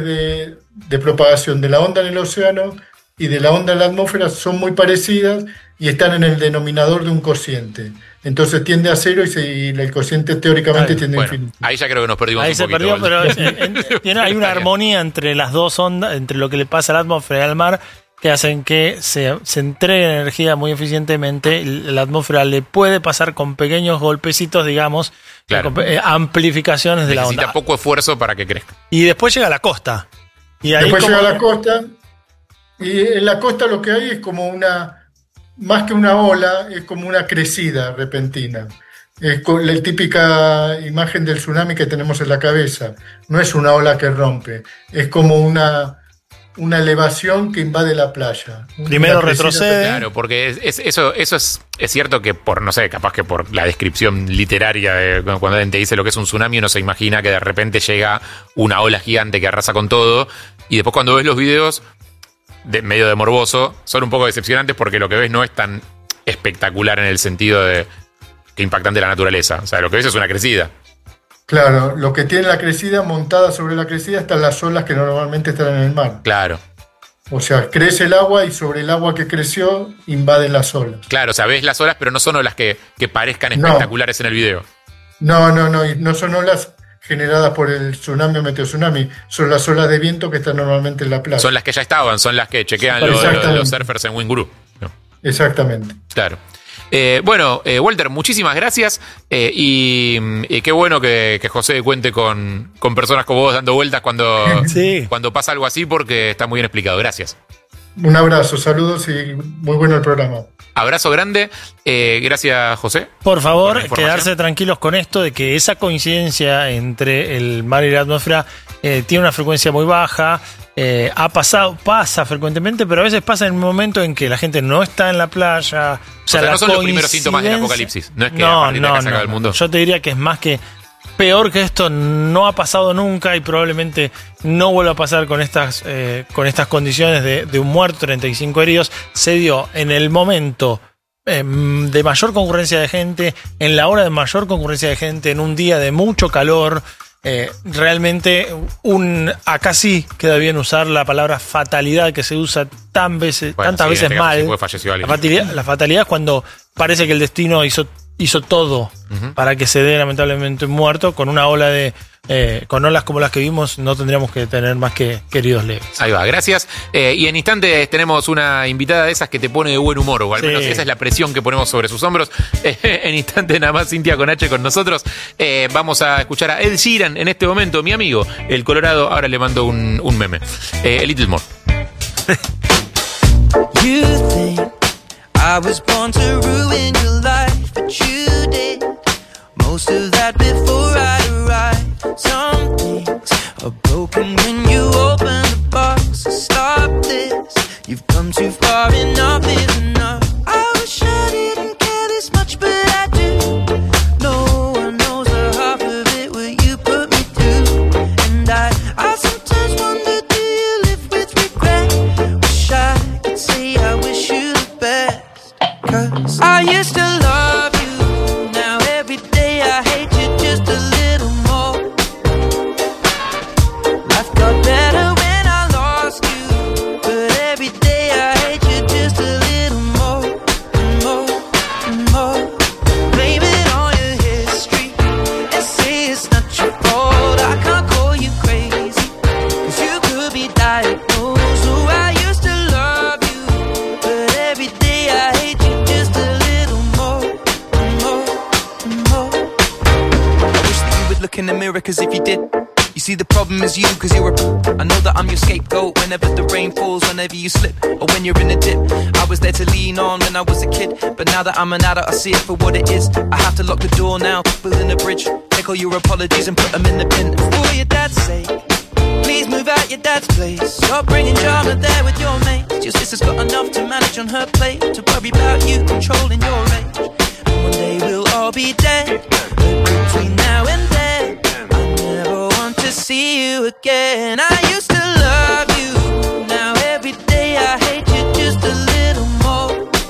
de propagación de la onda en el océano y de la onda en la atmósfera son muy parecidas y están en el denominador de un cociente. Entonces tiende a 0 y el cociente teóricamente tiende a infinito. Ahí ya creo que nos perdimos ahí un se poquito. Perdió, pero hay una armonía entre las dos ondas, entre lo que le pasa a la atmósfera y al mar, que hacen que se entregue energía muy eficientemente. La atmósfera le puede pasar con pequeños golpecitos, digamos, amplificaciones de la onda. Necesita poco esfuerzo para que crezca. Y después llega a la costa. Y ahí después llega a la costa, y en la costa lo que hay es como más que una ola, es como una crecida repentina. Es la típica imagen del tsunami que tenemos en la cabeza. No es una ola que rompe, es como una elevación que invade la playa. Primero retrocede. Claro, porque eso es cierto que no sé, capaz que por la descripción literaria, cuando alguien te dice lo que es un tsunami, uno se imagina que de repente llega una ola gigante que arrasa con todo, y después cuando ves los videos, medio de morboso, son un poco decepcionantes porque lo que ves no es tan espectacular en el sentido de que impactante la naturaleza. O sea, lo que ves es una crecida. Claro, lo que tiene la crecida, montada sobre la crecida, están las olas que normalmente están en el mar. Claro. O sea, crece el agua y sobre el agua que creció invaden las olas. Claro, o sea, ves las olas, pero no son olas que parezcan espectaculares en el video. No son olas generadas por el tsunami o meteotsunami, son las olas de viento que están normalmente en la playa. Son las que ya estaban, son las que chequean los surfers en Wingguru. ¿No? Exactamente. Claro. Bueno, Walter, muchísimas gracias y qué bueno que José cuente con personas como vos dando vueltas cuando pasa algo así, porque está muy bien explicado. Gracias. Un abrazo, saludos y muy bueno el programa. Abrazo grande, gracias José. Por favor, quedarse tranquilos con esto de que esa coincidencia entre el mar y la atmósfera tiene una frecuencia muy baja. Pasa frecuentemente, pero a veces pasa en un momento en que la gente no está en la playa. O sea, no son los primeros síntomas del apocalipsis. No es que a partir de acá se acaba el mundo. Yo te diría que es más que peor que esto, no ha pasado nunca y probablemente no vuelva a pasar con estas condiciones de un muerto, 35 heridos. Se dio en el momento de mayor concurrencia de gente, en la hora de mayor concurrencia de gente, en un día de mucho calor. Realmente acá sí queda bien usar la palabra fatalidad, que se usa tantas veces mal. Falleció alguien. La fatalidad es cuando parece que el destino hizo hizo todo para que se dé lamentablemente muerto. Con una ola de con olas como las que vimos no tendríamos que tener más que heridos leves. Ahí va, gracias. Y en instantes tenemos una invitada de esas que te pone de buen humor, o al menos esa es la presión que ponemos sobre sus hombros. En instantes nada más Cintia con H con nosotros. Vamos a escuchar a Ed Sheeran en este momento, mi amigo, el Colorado. Ahora le mando un meme. A Little More. You think I was born to ruin your life, but you did most of that before I arrived. Some things are broken when you open the box. So stop this, you've come too far, enough is enough. I wish I didn't care this much, but I do. No one knows the half of it, what you put me through. And I sometimes wonder, do you live with regret? Wish I could say I wish you the best. 'Cause I used to love you, now every day I hate you just a little more. Life got better when I lost you, but every day I hate you just a little more, and more, and more. Blame it on your history and say it's not your fault. I can't call you crazy, 'cause you could be diagnosed. Oh, I used to love you, but every day I hate you just a little more, and more, and more. I wish that you would look in the mirror, 'cause if you did, you see the problem is you, 'cause you're I know that I'm your scapegoat whenever the rain falls, whenever you slip, or when you're in a dip. I was there to lean on when I was a kid, but now that I'm an adult I see it for what it is. I have to lock the door now, building a bridge, take all your apologies and put them in the bin. For your dad's sake, please move out your dad's place. Stop bringing drama there with your mates. Your sister's got enough to manage on her plate, to worry about you controlling your age. And one day we'll all be dead, but between now and then I never want to see you again. I used to love you, now every day I hate you just a little more.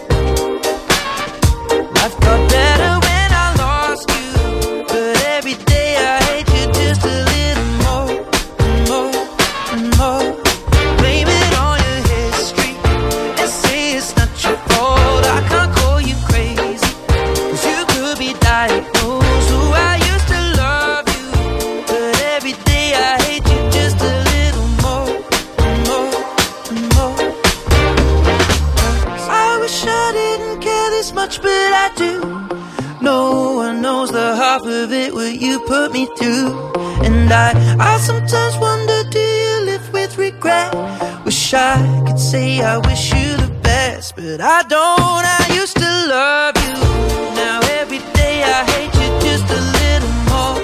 Life got better when I lost you, but every day I hate you just a little more, and more, and more. Blame it on your history and say it's not your fault. I can't call you crazy, 'cause you could be diagnosed. Ooh, I used to love you, but every day I hate you just a little more, and more, and more. I wish I didn't care this much, but I do. No one knows the half of it, what you put me through. And I sometimes wonder, do you live with regret? Wish I could say I wish you the best, but I don't. I used to love you, now every day I hate you just a little more.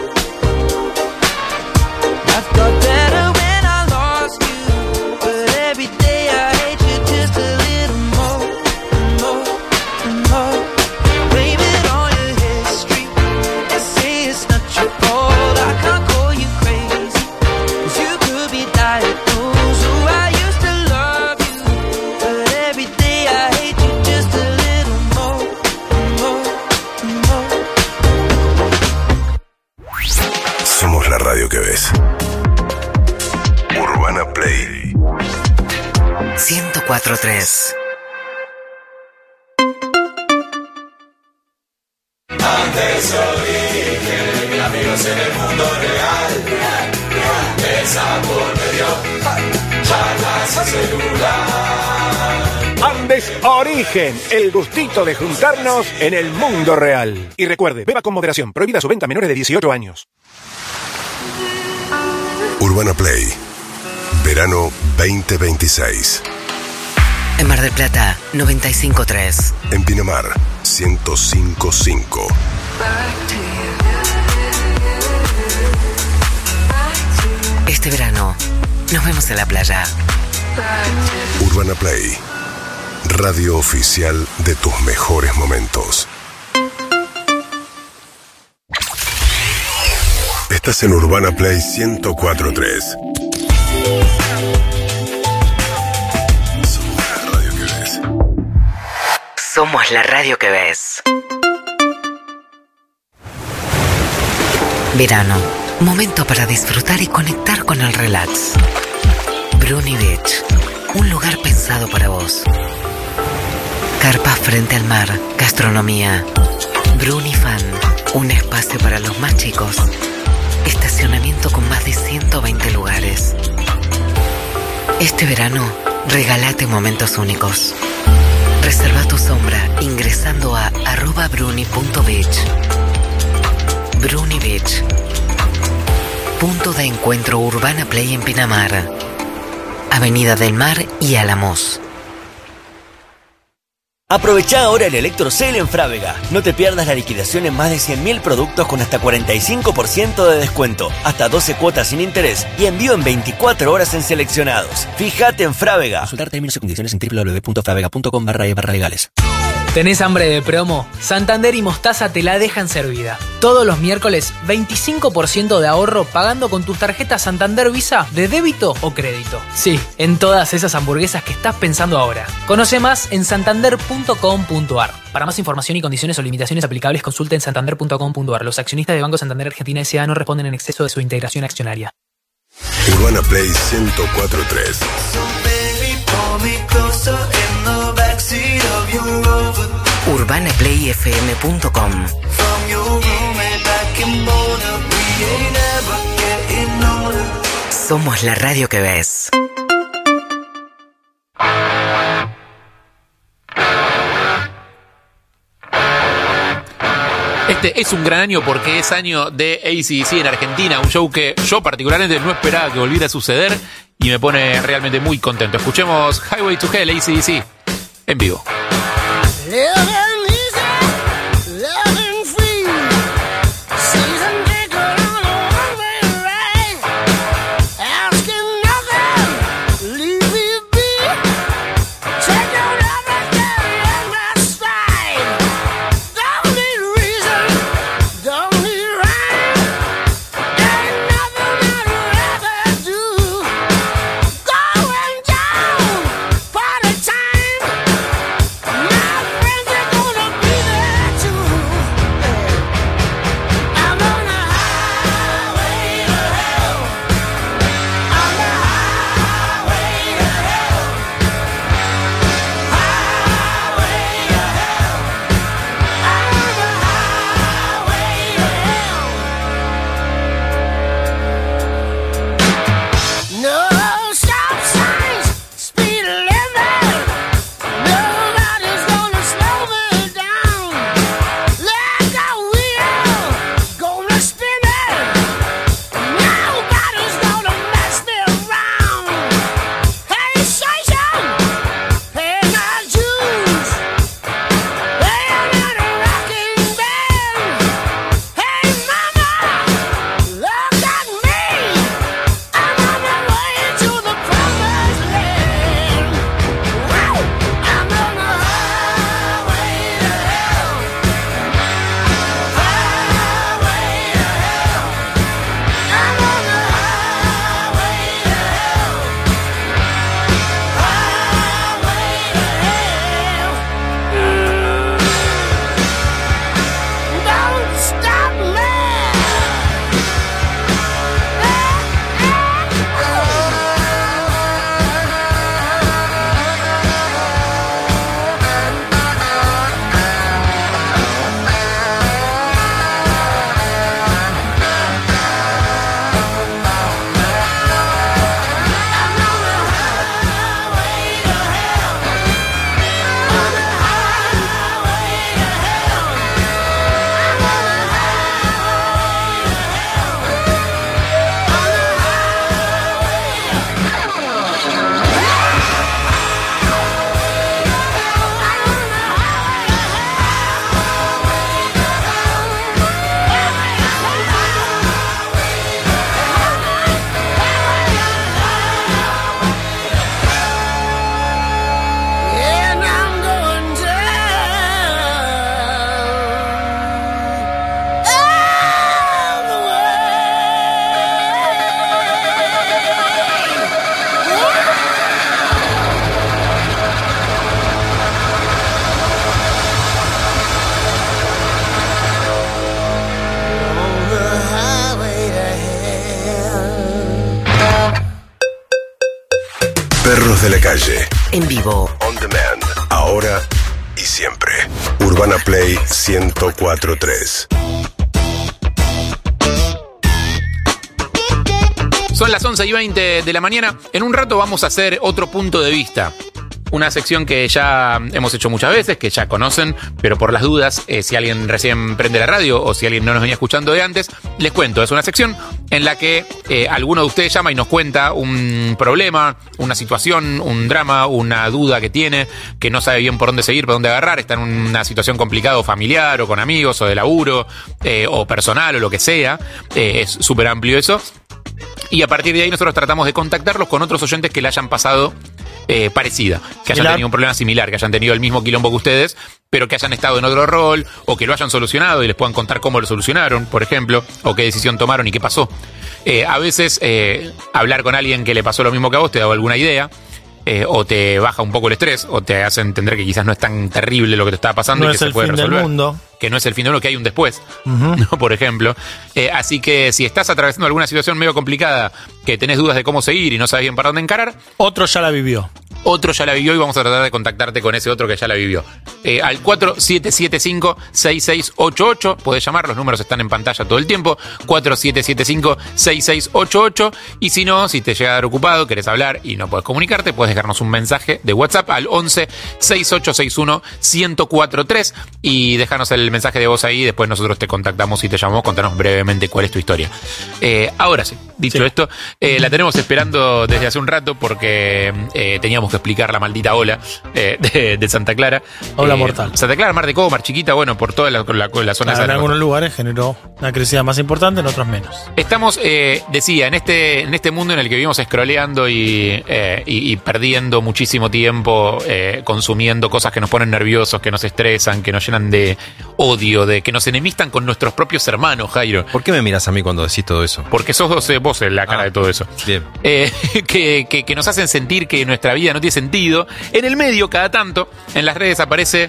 Life got better when I lost you, but every day I hate you just a little more, and more, and more. Blame it on your history and say it's not your fault. I can't call you crazy, 'cause you could be diagnosed. Oh, I used to love you, but every day I hate you just a little more, and more, and more. Somos la radio que ves. Urbana Play 104.3. Antes origen, amigos en el mundo real. Mesa por medio, charlas y celular. Andes Origen, el gustito de juntarnos en el mundo real. Y recuerde, beba con moderación, prohibida su venta a menores de 18 años. Urbana Play, verano 2026. En Mar del Plata, 95.3. En Pinamar, 105.5. Este verano, nos vemos en la playa. Urbana Play, radio oficial de tus mejores momentos. Estás en Urbana Play 104.3. Somos la radio que ves. Verano, momento para disfrutar y conectar con el relax. Bruni Beach, un lugar pensado para vos. Carpas frente al mar, gastronomía, Brunifan, un espacio para los más chicos. Estacionamiento con más de 120 lugares. Este verano, regálate momentos únicos. Reserva tu sombra ingresando a @bruni.beach. Bruni Beach. Punto de encuentro Urbana Play en Pinamar. Avenida del Mar y Álamos. Aprovechá ahora el Electrocel en Frávega. No te pierdas la liquidación en más de 100.000 productos con hasta 45% de descuento, hasta 12 cuotas sin interés y envío en 24 horas en seleccionados. Fíjate en Frávega. Consultar términos y condiciones en www.fravega.com/legales. ¿Tenés hambre de promo? Santander y Mostaza te la dejan servida. Todos los miércoles, 25% de ahorro pagando con tus tarjetas Santander Visa de débito o crédito. Sí, en todas esas hamburguesas que estás pensando ahora. Conoce más en santander.com.ar. Para más información y condiciones o limitaciones aplicables, consulta en santander.com.ar. Los accionistas de Banco Santander Argentina S.A. no responden en exceso de su integración accionaria. Urbana Play 104.3. UrbanaPlayFM.com. Somos la radio que ves. Este es un gran año porque es año de AC/DC en Argentina, un show que yo particularmente no esperaba que volviera a suceder y me pone realmente muy contento. Escuchemos Highway to Hell, AC/DC, en vivo. Perros de la calle. En vivo. On demand. Ahora y siempre. Urbana Play 104.3. Son las 11:20 de la mañana. En un rato vamos a hacer otro punto de vista. Una sección que ya hemos hecho muchas veces, que ya conocen, pero por las dudas, si alguien recién prende la radio o si alguien no nos venía escuchando de antes, les cuento. Es una sección en la que alguno de ustedes llama y nos cuenta un problema, una situación, un drama, una duda que tiene, que no sabe bien por dónde seguir, por dónde agarrar, está en una situación complicada o familiar o con amigos o de laburo o personal o lo que sea. Es súper amplio eso. Y a partir de ahí nosotros tratamos de contactarlos con otros oyentes que le hayan pasado parecida, que hayan tenido un problema similar, que hayan tenido el mismo quilombo que ustedes, pero que hayan estado en otro rol, o que lo hayan solucionado y les puedan contar cómo lo solucionaron, por ejemplo, o qué decisión tomaron y qué pasó. A veces hablar con alguien que le pasó lo mismo que a vos te da alguna idea, o te baja un poco el estrés, o te hace entender que quizás no es tan terrible lo que te está pasando, No y que es se el puede fin del resolver. mundo. Que no es el fin del mundo, que hay un después, ¿no? Por ejemplo. Así que si estás atravesando alguna situación medio complicada, que tenés dudas de cómo seguir y no sabes bien para dónde encarar, Otro ya la vivió. otro ya la vivió y vamos a tratar de contactarte con ese otro que ya la vivió. Al 4775-6688, podés llamar, los números están en pantalla todo el tiempo, 4775-6688, y si no, si te llega a dar ocupado, querés hablar y no podés comunicarte, puedes dejarnos un mensaje de WhatsApp al 11-6861-1043 y dejarnos el mensaje de voz ahí, después nosotros te contactamos y te llamamos, contanos brevemente cuál es tu historia. Ahora sí, dicho esto, la tenemos esperando desde hace un rato porque teníamos que explicar la maldita ola de Santa Clara. Ola mortal. Santa Clara, Mar de Cobo, Mar Chiquita, bueno, por toda la zona En esa de la algunos costa. lugares generó una crecida más importante, en otros menos. Estamos, decía, en este mundo en el que vivimos scrolleando y perdiendo muchísimo tiempo, consumiendo cosas que nos ponen nerviosos, que nos estresan, que nos llenan de odio, de que nos enemistan con nuestros propios hermanos, Jairo. ¿Por qué me miras a mí cuando decís todo eso? Porque sos vos la cara de todo eso. Bien. Que nos hacen sentir que nuestra vida no tiene sentido. En el medio, cada tanto, en las redes aparece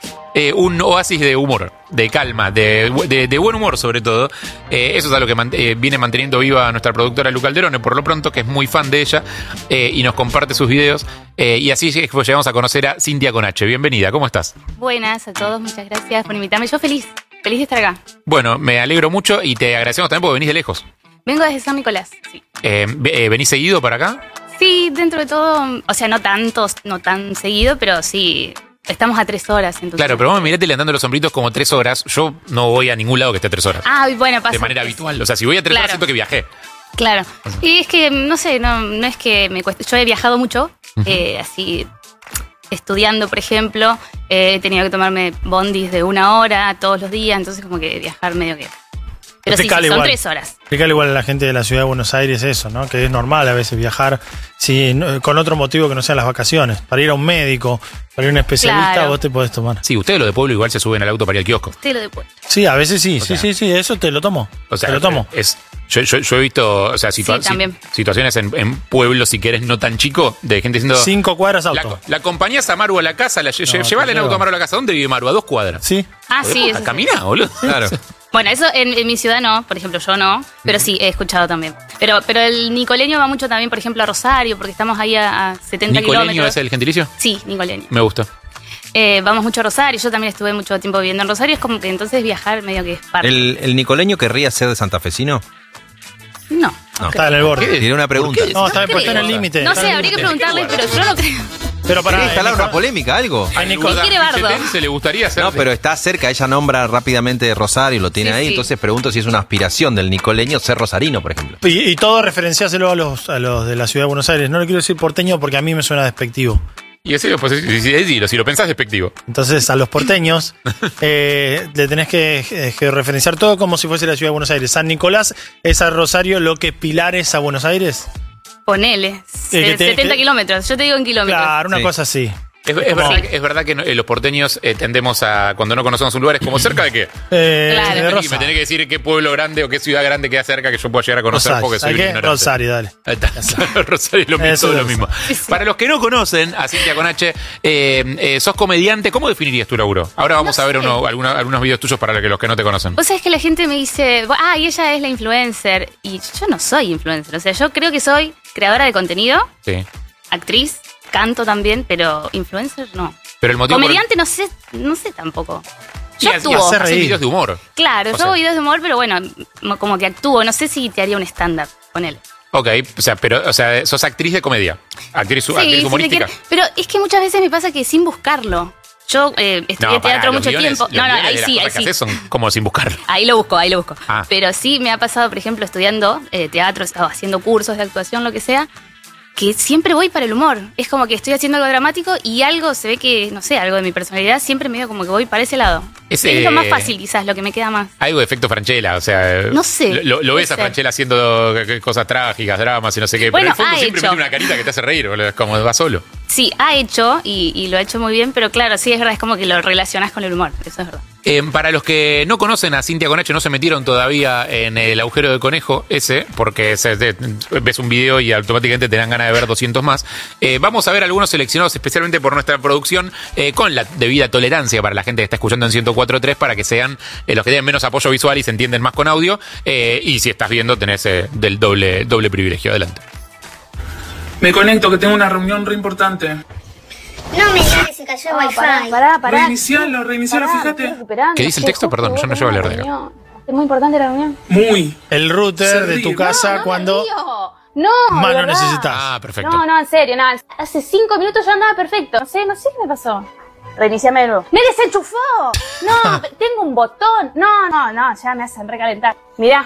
un oasis de humor, de calma, de buen humor sobre todo. Eso es algo que viene manteniendo viva nuestra productora Lu Calderone, por lo pronto, que es muy fan de ella y nos comparte sus videos. Y así llegamos a conocer a Cintia con H. Bienvenida, ¿cómo estás? Buenas a todos, muchas gracias por invitarme. Yo feliz de estar acá. Bueno, me alegro mucho y te agradecemos también porque venís de lejos. Vengo desde San Nicolás, sí. ¿Venís seguido para acá? Sí, dentro de todo, o sea, no tan seguido, pero sí, estamos a 3 horas. Entonces. Claro, pero vos me mirate levantando los hombritos como 3 horas. Yo no voy a ningún lado que esté 3 horas. Ah, bueno, pasa. De manera habitual. O sea, si voy a 3 horas siento que viajé. Claro. Y es que, no sé, no es que me cueste. Yo he viajado mucho, así, estudiando, por ejemplo. He tenido que tomarme bondis de 1 hora todos los días, entonces como que viajar medio que... Pero sí, son 3 horas. Explicarle igual a la gente de la ciudad de Buenos Aires eso, ¿no? Que es normal a veces viajar con otro motivo que no sean las vacaciones. Para ir a un médico, para ir a un especialista, Claro. vos te podés tomar. Sí, ustedes lo de pueblo igual se suben al auto para ir al kiosco. Usted lo de pueblo. Sí, a veces sí, O sea, sí, eso te lo tomo. O sea, te lo tomo. Yo he visto, o sea, también. situaciones en pueblos, si querés, no tan chico, de gente diciendo... 5 cuadras auto. La acompañás a Maru a la casa, llevale en auto a Maru a la casa. ¿Dónde vive Maru? A 2 cuadras. Sí. Ah, sí. A caminar, boludo. Claro. Bueno, eso en mi ciudad no, por ejemplo, yo no, pero sí, he escuchado también. Pero el nicoleño va mucho también, por ejemplo, a Rosario, porque estamos ahí a 70 ¿Nicoleño kilómetros. es el gentilicio? Sí, nicoleño. Me gusta. Vamos mucho a Rosario, yo también estuve mucho tiempo viviendo en Rosario, es como que entonces viajar medio que es parte. ¿El nicoleño querría ser de santafesino? No. No. Está en el borde. Tiene una pregunta. No, está bien, pues está en el límite. No está sé, en el habría que límite. preguntarle, pero yo no creo. Pero para ¿Querés instalar una polémica, algo? ¿Qué quiere Bardo? ¿Se le gustaría hacer? No, pero está cerca, ella nombra rápidamente Rosario, lo tiene Sí, ahí, sí. entonces pregunto si es una aspiración del nicoleño ser rosarino, por ejemplo. Y todo referenciáselo a los de la ciudad de Buenos Aires. No le quiero decir porteño porque a mí me suena despectivo. Y eso, pues, si lo pensás despectivo. Entonces, a los porteños le tenés que referenciar todo como si fuese la ciudad de Buenos Aires. San Nicolás es a Rosario lo que Pilar es a Buenos Aires. Ponele, que 70 kilómetros, yo te digo en kilómetros. Claro, una cosa así. Es verdad que los porteños tendemos a, cuando no conocemos un lugar, es como cerca de qué. De Y Rosa. me tenés que decir qué pueblo grande o qué ciudad grande queda cerca que yo pueda llegar a conocer Rosario. porque soy ¿Sabes qué? ignorante. Rosario, dale. Ahí está. Rosario es lo mismo, Eso todo es lo mismo. Para los que no conocen a Cintia con H, sos comediante. ¿Cómo definirías tu laburo? Ahora vamos a ver algunos videos tuyos para los que no te conocen. Vos sabés que la gente me dice, y ella es la influencer. Y yo no soy influencer. O sea, yo creo que soy creadora de contenido, Sí. actriz, canto también, pero influencer no. Pero el motivo Comediante no sé tampoco. Yo y actúo. hacer videos de humor. Claro, yo hago videos de humor, pero bueno, como que actúo. No sé si te haría un stand-up con él. Ok, o sea, sos actriz de comedia. Actriz humorística. Pero es que muchas veces me pasa que sin buscarlo. Yo estudié teatro mucho tiempo. No, ahí sí. Son como sin buscarlo. Ahí lo busco. Ah. Pero sí me ha pasado, por ejemplo, estudiando teatro, o haciendo cursos de actuación, lo que sea, que siempre voy para el humor. Es como que estoy haciendo algo dramático y algo se ve que, no sé, algo de mi personalidad, siempre medio como que voy para ese lado. Es lo más fácil, quizás, lo que me queda más. Algo de efecto Franchella, o sea. No sé. Lo ves a Franchella haciendo cosas trágicas, dramas y no sé qué. Bueno, pero en el fondo siempre mete una carita que te hace reír, boludo, es como va solo. Sí, ha hecho y lo ha hecho muy bien, pero claro, sí es verdad, es como que lo relacionás con el humor, eso es verdad. Para los que no conocen a Cintia Conache, no se metieron todavía en el agujero de conejo ese, porque ves un video y automáticamente te dan ganas de ver 200 más. Vamos a ver algunos seleccionados especialmente por nuestra producción, con la debida tolerancia para la gente que está escuchando en 104.3, para que sean los que tienen menos apoyo visual y se entienden más con audio. Y si estás viendo, tenés del doble privilegio. Adelante. Me conecto, que tengo una reunión re importante. No me digas que se cayó el wifi. Pará. Reinicialo, fíjate. ¿Qué dice el texto? Perdón, yo no llego a leer de acá. ¿Es muy importante la reunión? Muy. El router de tu casa cuando más lo necesitas. Ah, perfecto. No, en serio, nada. Hace 5 minutos ya andaba perfecto. No sé qué me pasó. Reiniciamelo. ¡Me desenchufó! No, tengo un botón. No, ya me hacen recalentar. Mirá.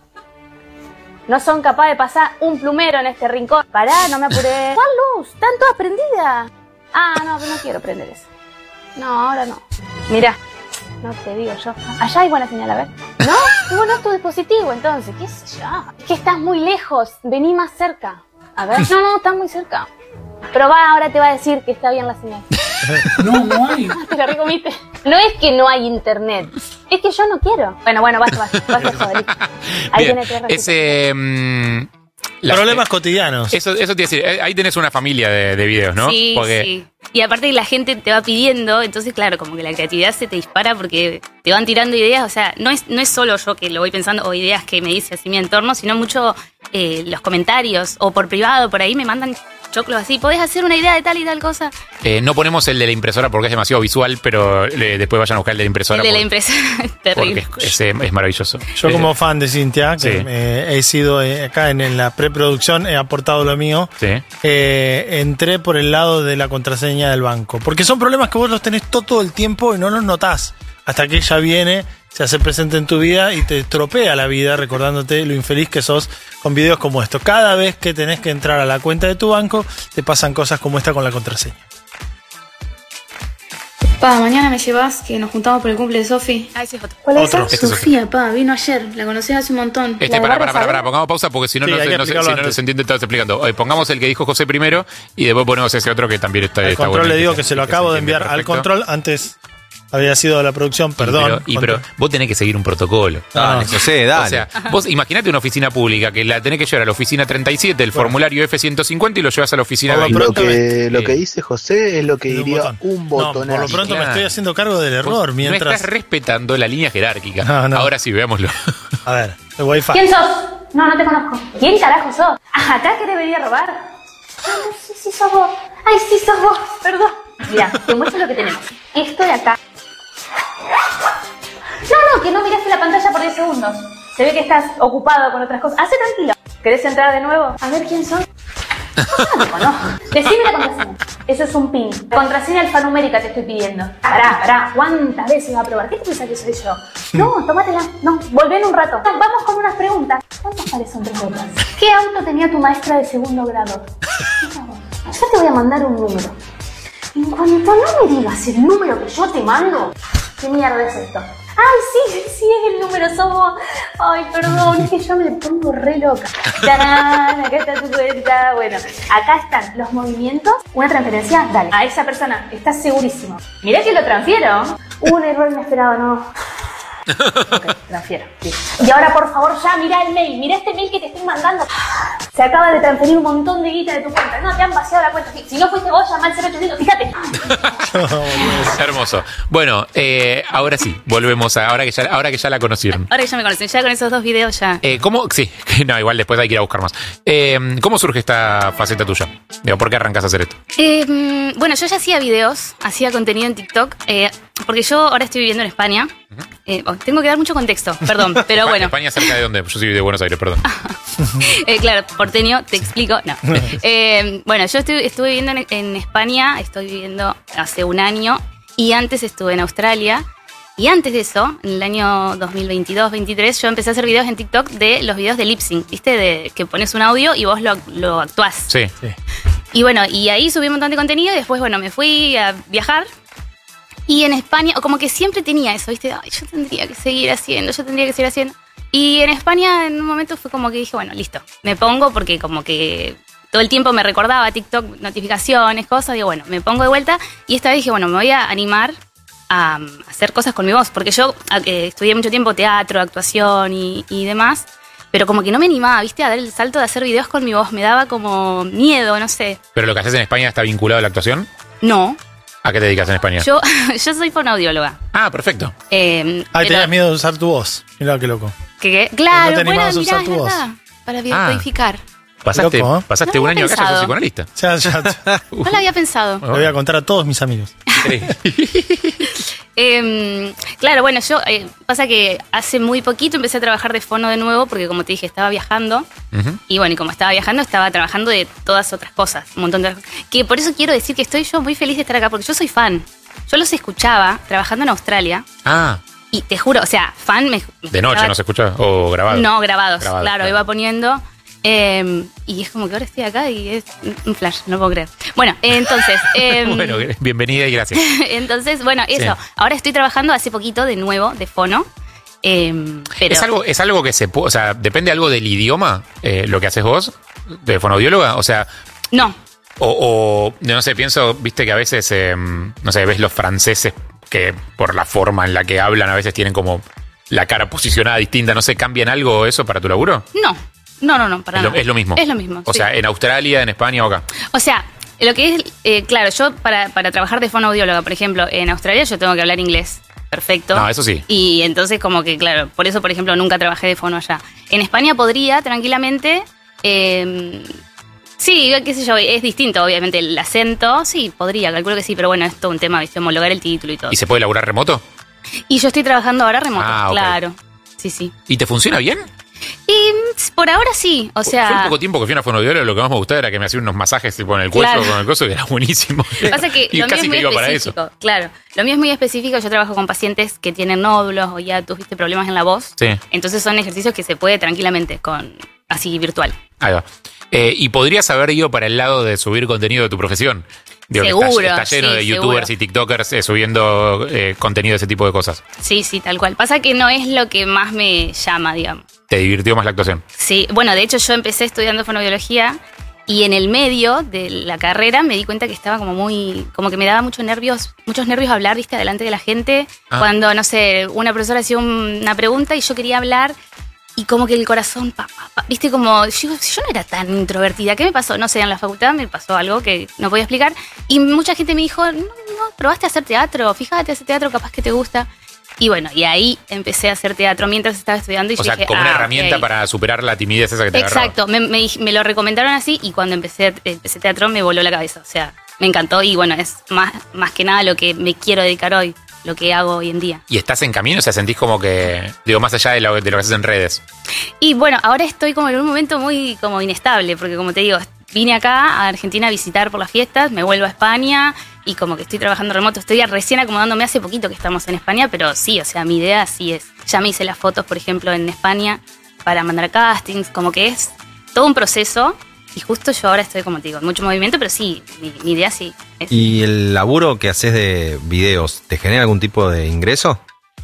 No son capaces de pasar un plumero en este rincón. Pará, no me apuré. ¿Cuál luz? ¿Están todas prendidas? Ah, no quiero prender eso. No, ahora no. Mirá, no te digo yo. Allá hay buena señal, a ver. ¿No? Bueno, es tu dispositivo, entonces. ¿Qué sé yo? Es que estás muy lejos. Vení más cerca. A ver. No, estás muy cerca. Probá, ahora te va a decir que está bien la señal. No hay. Te la recomiste. No es que no hay internet. Es que yo no quiero. Bueno, basta, joder. Ahí tenés que respetar. Problemas cotidianos. Eso te iba a decir, ahí tenés una familia de videos, ¿no? Sí, sí. Y aparte la gente te va pidiendo, entonces claro, como que la creatividad se te dispara porque te van tirando ideas, o sea, no es solo yo que lo voy pensando o ideas que me dice así mi entorno, sino mucho los comentarios o por privado, por ahí me mandan choclos así, ¿podés hacer una idea de tal y tal cosa? No ponemos el de la impresora porque es demasiado visual, pero después vayan a buscar el de la impresora. El de la impresora es terrible. Porque es maravilloso. Yo como fan de Cintia, que he sido acá en la preproducción, he aportado lo mío, entré por el lado de la contraseña del banco. Porque son problemas que vos los tenés todo el tiempo y no los notás. Hasta que ella viene, se hace presente en tu vida y te estropea la vida recordándote lo infeliz que sos con videos como esto. Cada vez que tenés que entrar a la cuenta de tu banco, te pasan cosas como esta con la contraseña. Pa, mañana me llevas, que nos juntamos por el cumple de Sofi. Ah, ese es otro. ¿Cuál es Otro. esa? Este es Sofía, pa, vino ayer. La conocí hace un montón. Pará, pongamos pausa porque si no, Sí, no hay que se explicarlo antes. entiende todo explicando. Pongamos el que dijo José primero y después ponemos ese otro que también está Al control bueno. le digo que se lo acabo de enviar al control. Antes había sido de la producción, perdón. Pero vos tenés que seguir un protocolo. Dale, José, dale. O sea, vos imaginate una oficina pública que la tenés que llevar a la oficina 37, el formulario F-150 y lo llevas a la oficina 20. Lo que dice José es lo que diría un botonazo. Por lo pronto me estoy haciendo cargo del error. No Mientras estás respetando la línea jerárquica. No. Ahora sí, veámoslo. A ver, el wifi. ¿Quién sos? No te conozco. ¿Quién carajo sos? ¿Acá querés venir a robar? No, sí sos vos. Ay, sí sos vos, perdón. Mirá, te muestro lo que tenemos. Esto de acá. No, que no miraste la pantalla por 10 segundos. Se ve que estás ocupado con otras cosas. Hacé tranquilo. ¿Querés entrar de nuevo? A ver quién sos. No te conozco. Decime la contraseña. Eso es un pin. Contraseña alfanumérica te estoy pidiendo. Pará. ¿Cuántas veces va a probar? ¿Qué te piensas que soy yo? No, tómatela. No, volvé en un rato. No, vamos con unas preguntas. ¿Cuántos pares son 3 letras? ¿Qué auto tenía tu maestra de segundo grado? Yo te voy a mandar un número. En cuanto no me digas el número que yo te mando, ¿qué mierda es esto? Ay, sí, es el número, somos. Ay, perdón, es que yo me pongo re loca. ¡Tarán! Acá está tu cuenta. Bueno, acá están los movimientos. Una transferencia, dale. A esa persona, estás segurísimo. Mirá que lo transfiero. Un error inesperado, no. Transfiero. Y ahora, por favor, ya mirá el mail. Mirá este mail que te estoy mandando. Se acaba de transferir un montón de guita de tu cuenta. No, te han vaciado la cuenta. Si no fuiste vos, llama al 0800. Fíjate. Hermoso. Bueno, ahora sí, volvemos a ahora que ya la conocieron. Ahora que ya me conocen, ya con esos 2 videos ya. ¿Cómo? Sí, no, igual después hay que ir a buscar más. ¿Cómo surge esta faceta tuya? Digo, ¿por qué arrancas a hacer esto? Bueno, yo ya hacía videos, hacía contenido en TikTok, porque yo ahora estoy viviendo en España. Tengo que dar mucho contexto, perdón, pero bueno. ¿España cerca de dónde? Yo soy de Buenos Aires, perdón. Claro, porteño, te explico. No. Bueno, yo estuve viviendo en España, estoy viviendo hace un año, y antes estuve en Australia. Y antes de eso, en el año 2022-23, yo empecé a hacer videos en TikTok de los videos de lip sync, ¿viste? De que pones un audio y vos lo actuás. Sí. Y bueno, y ahí subí un montón de contenido y después, bueno, me fui a viajar. Y en España, como que siempre tenía eso, ¿viste? Ay, yo tendría que seguir haciendo. Y en España, en un momento fue como que dije, bueno, listo, me pongo porque como que todo el tiempo me recordaba TikTok, notificaciones, cosas. Digo, bueno, me pongo de vuelta. Y esta vez dije, bueno, me voy a animar a hacer cosas con mi voz, porque yo estudié mucho tiempo teatro, actuación y demás, pero como que no me animaba, ¿viste? A dar el salto de hacer videos con mi voz, me daba como miedo, no sé. ¿Pero lo que haces en España está vinculado a la actuación? No. ¿A qué te dedicas en España? Yo soy fonoaudióloga. Ah, perfecto. Tenías miedo de usar tu voz. Mirá qué loco. Claro, no te animabas a usar mirá, tu voz. Para biodecodificar. Pasaste No un lo año acá, había ya sos psicoanalista. Ya. No lo había pensado. Lo voy a contar a todos mis amigos. Claro, bueno, yo pasa que hace muy poquito empecé a trabajar de fono de nuevo porque como te dije, estaba viajando. Y bueno, y como estaba viajando, estaba trabajando de todas otras cosas, un montón de cosas. Que por eso quiero decir que estoy yo muy feliz de estar acá, porque yo soy fan. Yo los escuchaba trabajando en Australia. Y te juro, o sea, fan me ¿De noche no se escucha? ¿O grabados? No, grabados, claro, iba poniendo. Y es como que ahora estoy acá y es un flash, no puedo creer. Bueno, entonces... bueno, bienvenida y gracias. Entonces, bueno, eso. Sí. Ahora estoy trabajando hace poquito de nuevo, de fono. Pero ¿Es algo que se puede... O sea, ¿depende algo del idioma lo que haces vos? ¿De fonoaudióloga? O sea... No. O no sé, pienso, viste que a veces, no sé, ves los franceses que por la forma en la que hablan a veces tienen como la cara posicionada distinta, no sé, ¿cambian algo eso para tu laburo? No, para nada. Es lo mismo. Es lo mismo. O sea, en Australia, en España o acá. O sea, lo que es, claro, yo para trabajar de fonoaudióloga, por ejemplo, en Australia yo tengo que hablar inglés. Perfecto. No, eso sí. Y entonces como que, claro, por eso, por ejemplo, nunca trabajé de fono allá. En España podría tranquilamente... sí, qué sé yo, es distinto, obviamente, el acento. Sí, podría, calculo que sí, pero bueno, es todo un tema, ¿viste? Homologar el título y todo. ¿Y se puede laburar remoto? Y yo estoy trabajando ahora remoto, ok. claro. Sí. ¿Y te funciona bien? Y por ahora sí, o sea... Yo el poco tiempo que fui a una fonoaudióloga, lo que más me gustaba era que me hacían unos masajes tipo en el cuello, Claro. con el coso, que era buenísimo. Pasa que y lo mío casi es muy que iba para eso. específico, claro. Lo mío es muy específico, yo trabajo con pacientes que tienen nódulos o hiatus, ¿viste? Problemas en la voz. Sí. Entonces son ejercicios que se puede tranquilamente con así virtual. Ahí va. ¿Y podrías haber ido para el lado de subir contenido de tu profesión? Digo, Seguro, que está lleno sí, de youtubers seguro. y tiktokers subiendo contenido de ese tipo de cosas. Sí, tal cual. Pasa que no es lo que más me llama, digamos. ¿Te divirtió más la actuación? Sí, bueno, de hecho yo empecé estudiando fonobiología y en el medio de la carrera me di cuenta que estaba como que me daba muchos nervios hablar, ¿viste? Delante de la gente. Cuando, no sé, una profesora hacía una pregunta y yo quería hablar y como que el corazón, ¿viste? Como, yo no era tan introvertida. ¿Qué me pasó? No sé, en la facultad me pasó algo que no podía explicar y mucha gente me dijo, no, probaste a hacer teatro, fíjate, hacer teatro, capaz que te gusta. Y bueno, y ahí empecé a hacer teatro mientras estaba estudiando y O yo sea, dije, como una herramienta para superar la timidez esa que te agarraba. Exacto, me lo recomendaron así y cuando empecé teatro me voló la cabeza, o sea, me encantó y bueno, es más que nada lo que me quiero dedicar hoy, lo que hago hoy en día. ¿Y estás en camino? O sea, sentís como que, digo, más allá de lo que haces en redes. Y bueno, ahora estoy como en un momento muy como inestable, porque como te digo, vine acá a Argentina a visitar por las fiestas, me vuelvo a España y como que estoy trabajando remoto, estoy recién acomodándome hace poquito que estamos en España, pero sí, o sea, mi idea sí es, ya me hice las fotos, por ejemplo, en España para mandar castings, como que es todo un proceso y justo yo ahora estoy, como te digo, en mucho movimiento, pero sí, mi idea sí es. ¿Y el laburo que haces de videos, te genera algún tipo de ingreso?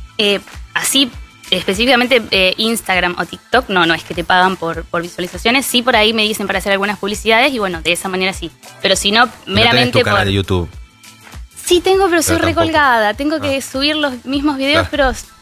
Así, específicamente Instagram o TikTok, no es que te pagan por visualizaciones, sí por ahí me dicen para hacer algunas publicidades y bueno, de esa manera sí, pero si no, meramente ¿No tenés tu canal por... de YouTube? Sí tengo, pero soy tampoco. recolgada, tengo que subir los mismos videos, Claro. pero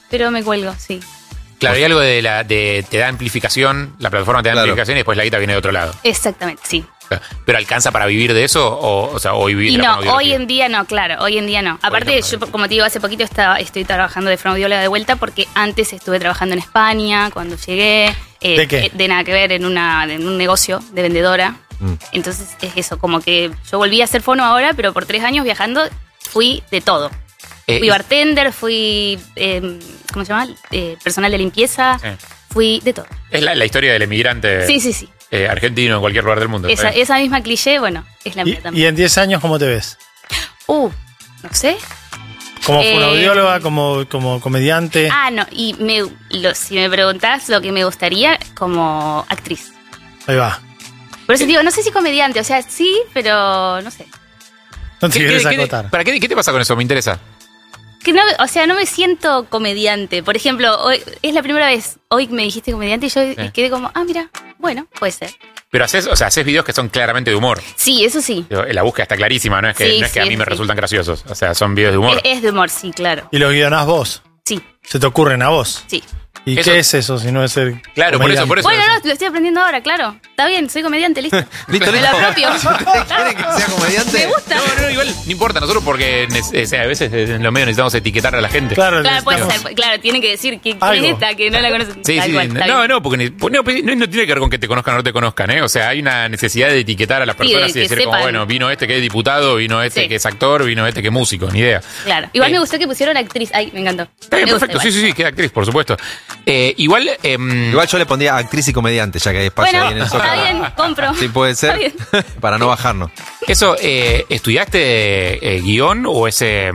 pero me cuelgo, sí. Claro, hay algo de te da amplificación, la plataforma te da amplificación y después la guita viene de otro lado. Exactamente, sí. ¿Pero alcanza para vivir de eso o sea, hoy vivir Y de la no, fonoaudiología? hoy en día no, claro, hoy en día no. Aparte, yo, como te digo, hace poquito estoy trabajando de fonoaudióloga de vuelta porque antes estuve trabajando en España cuando llegué. ¿De qué? De nada que ver, en un negocio de vendedora. Entonces es eso, como que yo volví a hacer fono ahora, pero por 3 años viajando fui de todo. Fui bartender, fui, ¿cómo se llama? Personal de limpieza, fui de todo. Es la historia del emigrante Sí. argentino en cualquier lugar del mundo. Esa misma cliché, bueno, es la mía también. ¿Y en 10 años cómo te ves? No sé. ¿Como fonoaudióloga, como comediante? No, y si me preguntás lo que me gustaría, como actriz. Ahí va. Por eso digo, no sé si comediante, o sea, sí, pero no sé. No te quieres acotar. ¿Qué te pasa con eso? Me interesa. Que no, o sea, no me siento comediante. Por ejemplo, hoy es la primera vez, hoy me dijiste comediante y yo quedé como, mira, bueno, puede ser. Pero haces videos que son claramente de humor. Sí, eso sí. La búsqueda está clarísima, no es que a mí me resultan graciosos. O sea, son videos de humor. Es de humor, sí, claro. ¿Y los guionás vos? Sí. ¿Se te ocurren a vos? Sí. ¿Y qué es eso si no es el Claro, por eso. Bueno, no, lo estoy aprendiendo ahora, claro. Está bien, soy comediante, listo. Listo. Me lo apropio. ¿Quieren que sea comediante? Me gusta. No, igual, no importa. Nosotros porque a veces en los medios necesitamos etiquetar a la gente. Claro, puede ser. Claro, tienen que decir quién es esta, que no la conocen. Sí, Tal cual, no, porque no tiene que ver con que te conozcan o no te conozcan, ¿eh? O sea, hay una necesidad de etiquetar a las personas y decir como, bueno, vino este que es diputado, vino este que es actor, vino este que es músico, ni idea. Claro. Igual me gustó que pusieron actriz. Ay, me encantó. Está bien, perfecto. Sí, que es actriz, por supuesto. Igual yo le pondría actriz y comediante, ya que hay espacio ahí en el Zócalo. Está bien, compro. Sí, puede ser, para no bajarnos. Eso, ¿estudiaste guión o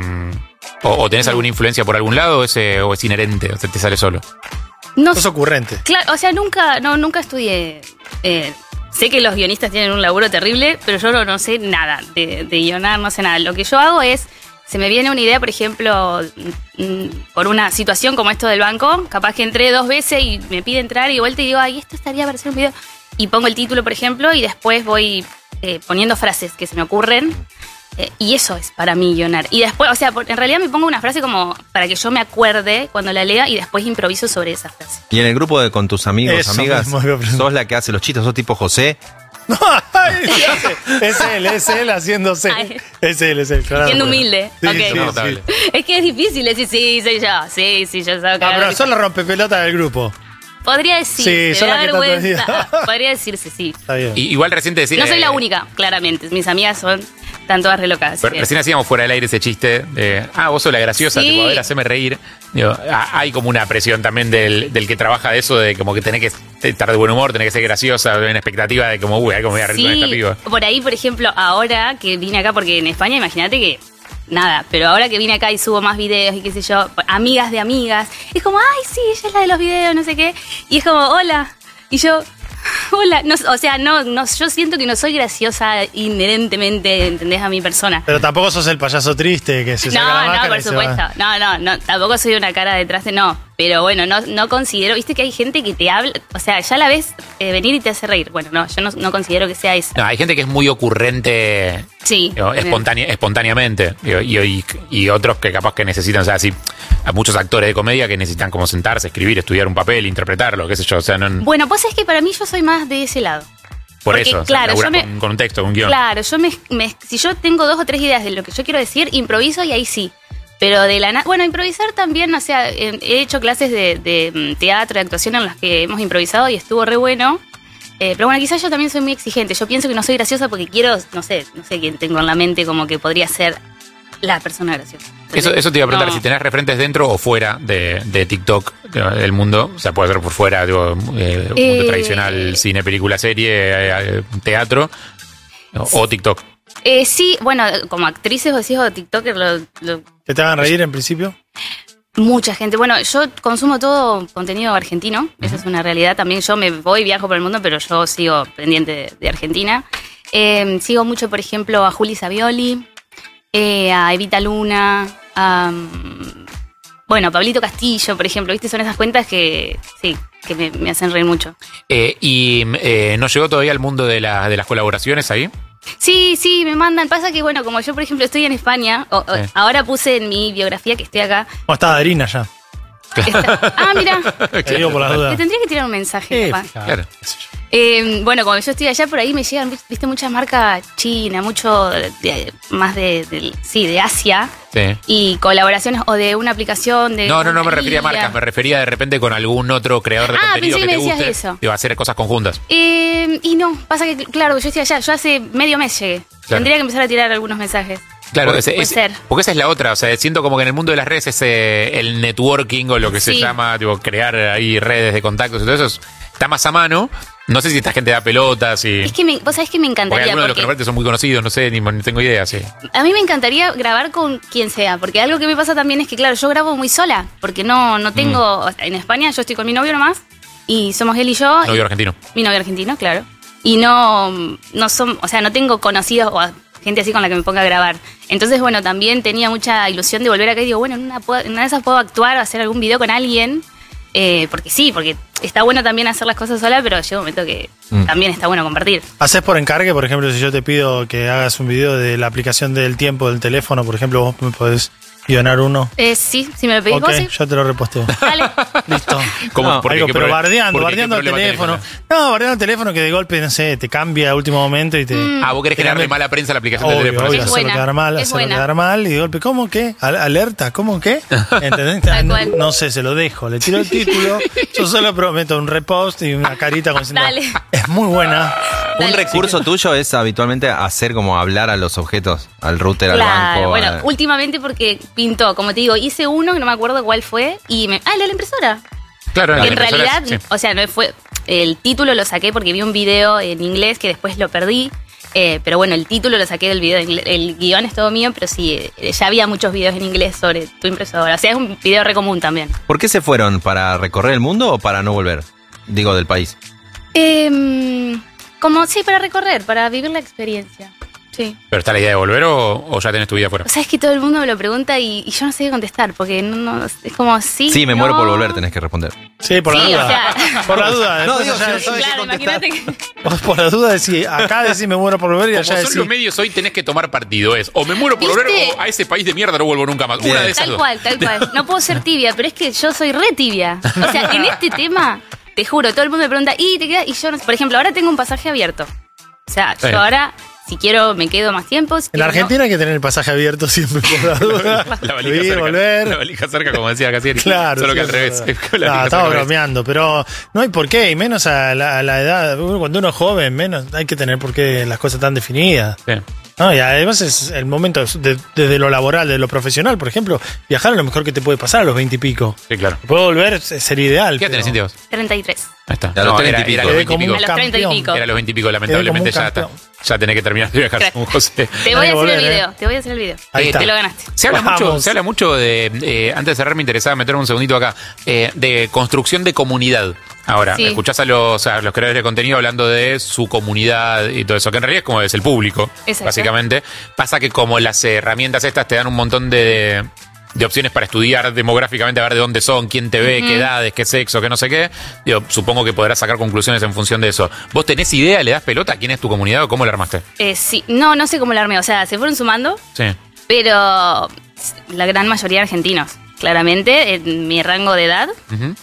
o tenés alguna influencia por algún lado o es inherente, o sea, te sale solo? No. Es ocurrente. Claro, o sea, nunca estudié. Sé que los guionistas tienen un laburo terrible, pero yo no sé nada de guionar, no sé nada. Lo que yo hago es, se me viene una idea, por ejemplo, por una situación como esto del banco, capaz que entré 2 veces y me pide entrar y de vuelta y digo, esto estaría para hacer un video. Y pongo el título, por ejemplo, y después voy poniendo frases que se me ocurren. Y eso es para mí guionar. Y después, o sea, en realidad me pongo una frase como para que yo me acuerde cuando la lea y después improviso sobre esa frase. Y en el grupo con tus amigos, amigas, sos la que hace los chistes, sos tipo José. Es él haciéndose. Es él, claro. Siendo humilde. Sí, Okay. sí. Es que es difícil decir, sí, soy yo. Sí, yo sé. Pero son la rompepelota del grupo. Podría decirse, son me da las que tanto vergüenza. Podría decirse, sí. Está bien. Igual recién te decía. No soy la única, claramente. Mis amigas están todas relocadas. Pero recién hacíamos fuera del aire ese chiste de, vos sos la graciosa, Sí. tipo, a ver, haceme reír. Digo, hay como una presión también del que trabaja de eso, de como que tenés que estar de buen humor, tenés que ser graciosa, una expectativa de como, a ver cómo voy a reír con esta piba. Por ahí, por ejemplo, ahora que vine acá, porque en España, imagínate que nada, pero ahora que vine acá y subo más videos y qué sé yo, amigas de amigas, es como, sí, ella es la de los videos, no sé qué, y es como, hola, y yo, hola, no, o sea, no, yo siento que no soy graciosa inherentemente, ¿entendés? A mi persona. Pero tampoco sos el payaso triste que se saca la máscara. No, por y se supuesto. va. No, tampoco soy una cara detrás de no. Pero bueno, no considero, viste que hay gente que te habla, o sea, ya la ves venir y te hace reír. Bueno, no, yo no considero que sea eso. No, hay gente que es muy ocurrente sí, espontáneamente. Y otros que capaz que necesitan, o sea, sí, hay muchos actores de comedia que necesitan como sentarse, escribir, estudiar un papel, interpretarlo, qué sé yo. O sea, no. Bueno, pues es que para mí yo soy más de ese lado. Por porque, eso, claro, o sea, con un texto, un guión. Claro, si yo tengo 2 o 3 ideas de lo que yo quiero decir, improviso y ahí sí. Pero de la nada, bueno, improvisar también, o sea, he hecho clases de teatro, de actuación en las que hemos improvisado y estuvo re bueno. Pero bueno, quizás yo también soy muy exigente. Yo pienso que no soy graciosa porque quiero, no sé quién tengo en la mente como que podría ser la persona graciosa. Eso te iba a preguntar, si tenés referentes dentro o fuera de TikTok, del mundo, o sea, puede ser por fuera, digo, mundo tradicional, cine, película, serie, teatro, o TikTok. Sí, bueno, como actrices o decís o TikToker, ¿Que te hagan reír en principio? Mucha gente. Bueno, yo consumo todo contenido argentino, esa es una realidad. También yo me voy, viajo por el mundo, pero yo sigo pendiente de Argentina. Sigo mucho, por ejemplo, a Juli Savioli, a Evita Luna, a Pablito Castillo, por ejemplo. ¿Viste? Son esas cuentas que sí, que me hacen reír mucho. ¿Y no llegó todavía al mundo de las colaboraciones ahí? Sí, me mandan. Pasa que, bueno, como yo, por ejemplo, estoy en España, ahora puse en mi biografía que estoy acá. ¿Cómo está Darina ya? Mira. Te digo por las dudas. Te tendría que tirar un mensaje, papá. Claro. Bueno, como yo estoy allá, por ahí me llegan, viste, muchas marcas chinas, mucho más de Asia. Sí. Y colaboraciones o de una aplicación de... No me refería a marcas, me refería de repente con algún otro creador de contenido pensé que que te me guste. decías eso. Y va a hacer cosas conjuntas. Y no, pasa que, claro, yo estoy allá, yo hace medio mes llegué. Claro. Tendría que empezar a tirar algunos mensajes. Claro, Puede ser. porque esa es la otra. O sea, siento como que en el mundo de las redes es el networking o lo que se Sí. llama, tipo, crear ahí redes de contactos y todo eso está más a mano. No sé si esta gente da pelotas y... Es que vos sabés que me Porque encantaría. algunos de los que aparte son muy conocidos, no sé, ni tengo idea, sí. A mí me encantaría grabar con quien sea, porque algo que me pasa también es que, claro, yo grabo muy sola, porque no tengo... o sea, en España yo estoy con mi novio nomás, y somos él y yo. Novio argentino. Mi novio argentino, claro. Y no son, o sea, no tengo conocidos o gente así con la que me ponga a grabar. Entonces, bueno, también tenía mucha ilusión de volver acá y digo, bueno, en una de esas puedo actuar o hacer algún video con alguien. Porque está bueno también hacer las cosas sola, pero llega un momento que también está bueno compartir. ¿Haces por encargue? Por ejemplo, si yo te pido que hagas un video de la aplicación del tiempo del teléfono, por ejemplo, vos me podés guionar uno. Sí, si me lo pedís Ok, vos, sí. yo te lo reposteo. Dale. Listo. ¿Cómo? ¿Por qué? Algo, ¿Qué pero problema? bardeando el ¿Qué problema teléfono. tenés No, bardeando el teléfono que de golpe, no sé, te cambia a último momento y te... vos querés generarle mala prensa a la aplicación del teléfono. Obvio, ¿sí? hacerlo quedar mal, es hacerlo buena. quedar mal y de golpe, ¿cómo qué? ¿Alerta? ¿Cómo qué? ¿Entendés? Tal cual. No sé, se lo dejo, le tiro el título, yo solo prometo un repost y una carita como diciendo, Dale. es muy buena. Un recurso tuyo es habitualmente hacer como hablar a los objetos, al router, al Claro, banco. bueno, últimamente porque pintó, como te digo, hice uno que no me acuerdo cuál fue y el de la impresora. Claro, En la impresora realidad, sí. o sea, no fue el título lo saqué porque vi un video en inglés que después lo perdí. Pero bueno, el título lo saqué del video, el guión es todo mío, pero sí, ya había muchos videos en inglés sobre tu impresora. O sea, es un video re común también. ¿Por qué se fueron? ¿Para recorrer el mundo o para no volver? Digo, del país. Como, sí, para recorrer, para vivir la experiencia. Sí. ¿Pero está la idea de volver o ya tenés tu vida afuera? O sea, es que todo el mundo me lo pregunta y yo no sé qué contestar, porque no es como sí. Sí, me no. muero por volver, tenés que responder. Sí, por la Sí, duda. o sea. Por la duda. No, Después digo, allá si no sabes Claro, imagínate que. vos por la duda decís, acá decís me muero por volver y Como allá son decís... los medios hoy, tenés que tomar partido. Es o me muero por volver ¿Viste? o a ese país de mierda no vuelvo nunca más. Bien. Una de esas Tal dos. cual, tal cual. No puedo ser tibia, pero es que yo soy re tibia. O sea, en este tema, te juro, todo el mundo me pregunta, ¿y te quedas? Y yo, no sé. Por ejemplo, ahora tengo un pasaje abierto. O sea, Sí. yo ahora, si quiero, me quedo más tiempo. Si En quiero, Argentina hay que tener el pasaje abierto siempre por la duda. La valija Ir, cerca. volver. La valija cerca, como decía Casieri. Claro. Solo sí, que al es revés. verdad. Con la No, valija estaba cerca al revés. bromeando, pero no hay por qué, y menos a la edad. Cuando uno es joven, menos hay que tener por qué las cosas tan definidas. Sí. No, y además es el momento desde lo laboral, de lo profesional, por ejemplo, viajar es lo mejor que te puede pasar a los 20 y pico. Sí, claro. Puedo volver, sería ideal. ¿Qué tenés, Cintia, vos? 33. Ahí está. A los 30 y pico. Era los 20 y pico. A los 30 y pico. Era los 20 y pico, lamentablemente Quedé como ya un está. Ya tenés que terminar de viajar, Claro. como José. Te voy Hay a que hacer volver, el video, te voy a hacer el video. Ahí está. Te lo ganaste. Se habla Vamos. mucho de, antes de cerrar me interesaba meterme un segundito acá, de construcción de comunidad. Ahora, Sí. escuchás a los creadores de contenido hablando de su comunidad y todo eso, que en realidad es como es el público, Exacto. básicamente. Pasa que como las herramientas estas te dan un montón de opciones para estudiar demográficamente, a ver de dónde son, quién te ve, qué edades, qué sexo, qué no sé qué, digo, supongo que podrás sacar conclusiones en función de eso. ¿Vos tenés idea, le das pelota a quién es tu comunidad o cómo la armaste? Sí, no sé cómo la armé. O sea, se fueron sumando, Sí. pero la gran mayoría argentinos, claramente, en mi rango de edad. Ujú.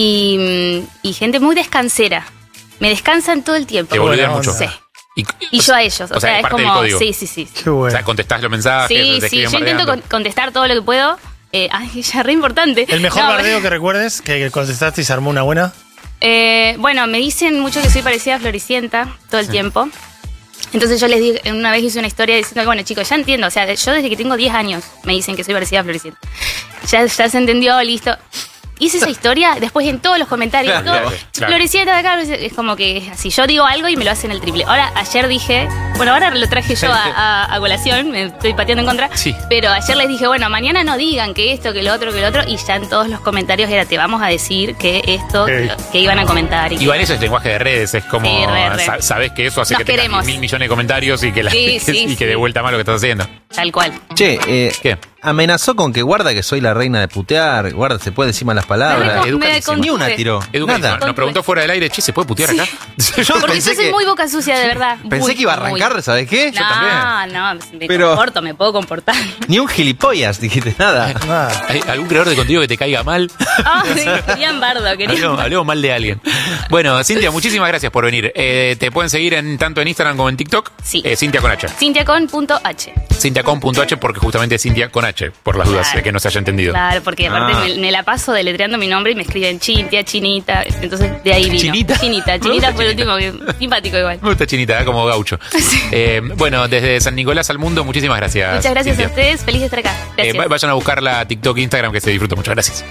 Y gente muy descansera. Me descansan todo el tiempo. Te boludean Buena mucho. onda. Sí. Y yo a ellos. O sea, es parte del como. código. Sí. Qué bueno. O sea, contestás los mensajes, Sí, te sí. escriben Yo intento bardeando. contestar todo lo que puedo. Ya re importante. El mejor No, bardeo que recuerdes, que contestaste y se armó una buena. Bueno, me dicen mucho que soy parecida a Floricienta todo el tiempo. Entonces yo les dije, una vez hice una historia diciendo que, bueno, chicos, ya entiendo. O sea, yo desde que tengo 10 años me dicen que soy parecida a Floricienta. Ya se entendió, listo. Hice esa historia, después en todos los comentarios, Claro, todo, claro. Floricienta de acá, es como que es así. Yo digo algo y me lo hacen el triple. Ahora, ayer dije, bueno, ahora lo traje yo a colación, me estoy pateando en contra. Sí. Pero ayer les dije, bueno, mañana no digan que esto, que lo otro, y ya en todos los comentarios era, te vamos a decir que esto, que iban a comentar. Igual eso es lenguaje de redes, es como Sí, re. sabés que eso hace Nos que tengas queremos. 10.000 millones de comentarios y que, Sí, sí, y que sí. de vuelta más lo que estás haciendo. Tal cual. Che, ¿qué? Amenazó con que guarda que soy la reina de putear, guarda, se puede decir malas palabras. Ni una tiró. Nada. Nos preguntó fuera del aire, che, ¿se puede putear acá? Porque yo soy muy boca sucia, de verdad. Pensé que iba a arrancar, ¿sabes qué? No, me puedo comportar. Ni un gilipollas, dijiste nada. ¿Hay algún creador de contenido que te caiga mal? Sí, querían bardo, Hablemos mal de alguien. Bueno, Cintia, muchísimas gracias por venir. Te pueden seguir tanto en Instagram como en TikTok. Sí. Cintia con H. Cintiacon.h. Cintiacon.h porque justamente es Cintia con H, por las dudas de que no se haya entendido. Claro, porque aparte me la paso deletreando mi nombre y me escriben Cintia, Chinita. Entonces de ahí vino. Chinita fue el último, simpático igual. Me gusta Chinita, como gaucho. Bueno, desde San Nicolás al mundo, muchísimas gracias. Muchas gracias Cintia. a ustedes, feliz de estar acá. Gracias. Vayan a buscarla a TikTok e Instagram que se disfruta mucho. Gracias.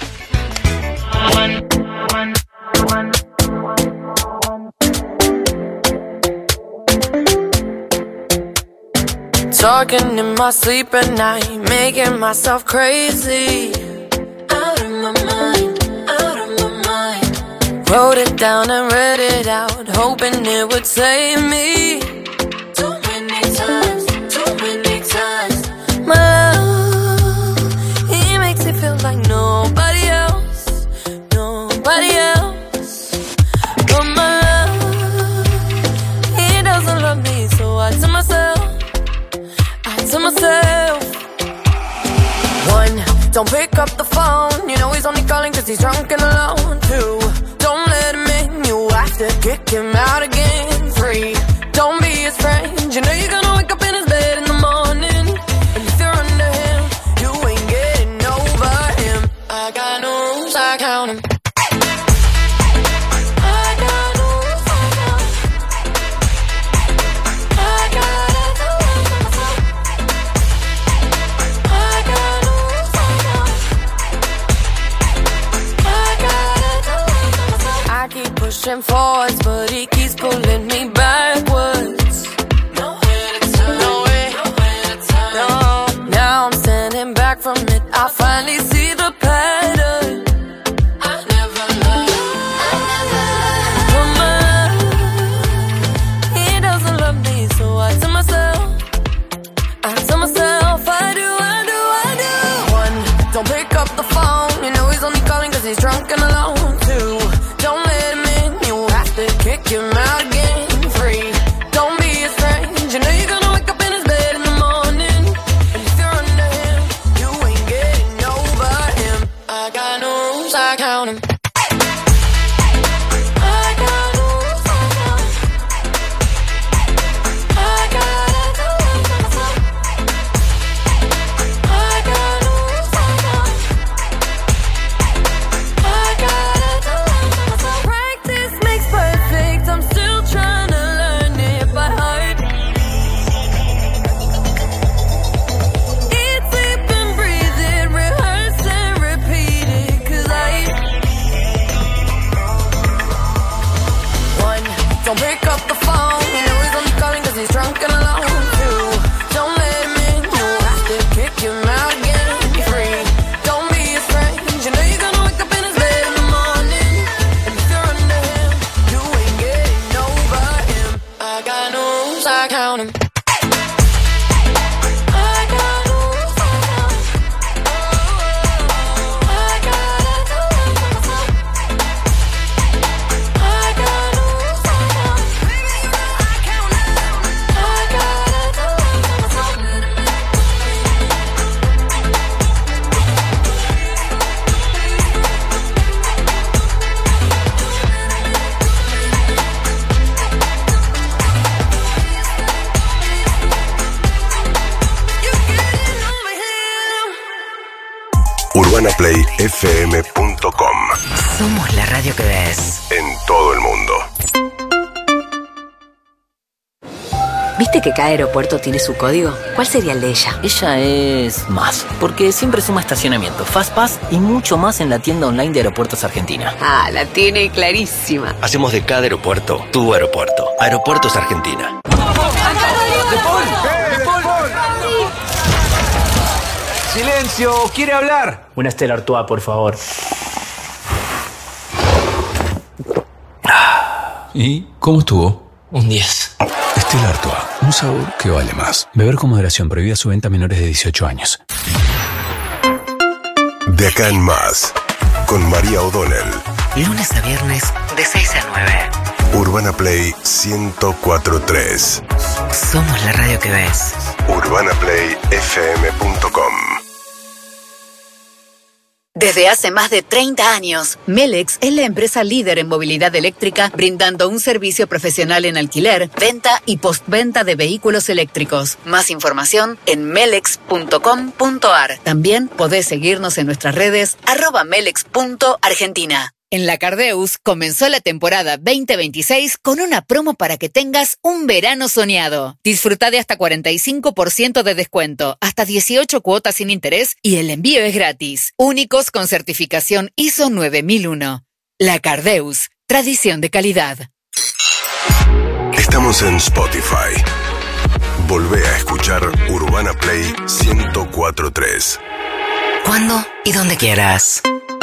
Talking in my sleep at night, making myself crazy. Out of my mind, out of my mind. Wrote it down and read it out, hoping it would save me. Too many times. My love, he makes me feel like nobody else. But my love, he doesn't love me, so I tell myself. One, don't pick up the phone. You know he's only calling cause he's drunk and alone. Two, don't let him in. You have to kick him out again. Three, don't be his friend. You know you're gonna wake up in his bed in the morning. And if you're under him, you ain't getting over him. I got no rules, I count him. Pushing forwards, but he keeps pulling me backwards. Nowhere to turn. No. Now I'm standing back from it. I finally see the pattern. I never loved. He doesn't love me, so I tell myself, I do. One, don't pick up the phone. You know he's only calling cause he's drunk and alone. Two, don't let him in. Kick him out again. Three, don't be his friend. You know you're gonna wake up in his bed in the morning. And if you're under him, you ain't getting over him. I got no rules, I count him. UrbanaPlayFM.com. Somos la radio que ves. En todo el mundo. ¿Viste que cada aeropuerto tiene su código? ¿Cuál sería el de ella? Ella es más, porque siempre suma estacionamiento, Fastpass y mucho más en la tienda online de Aeropuertos Argentina. Ah, la tiene clarísima. Hacemos de cada aeropuerto tu aeropuerto. Aeropuertos Argentina. ¡Silencio! ¿Quiere hablar? Una Stella Artois, por favor. ¿Y cómo estuvo? Un 10. Stella Artois, un sabor que vale más. Beber con moderación, prohibida su venta a menores de 18 años. De acá en más, con María O'Donnell. Lunes a viernes, de 6 a 9. Urbana Play 104.3. Somos la radio que ves. UrbanaPlayFM.com. Desde hace más de 30 años, Melex es la empresa líder en movilidad eléctrica, brindando un servicio profesional en alquiler, venta y postventa de vehículos eléctricos. Más información en melex.com.ar. También podés seguirnos en nuestras redes @melex.argentina. En la Cardeus comenzó la temporada 2026 con una promo para que tengas un verano soñado. Disfruta de hasta 45% de descuento, hasta 18 cuotas sin interés y el envío es gratis. Únicos con certificación ISO 9001. La Cardeus, tradición de calidad. Estamos en Spotify. Volvé a escuchar Urbana Play 104.3. ¿Cuándo y donde quieras?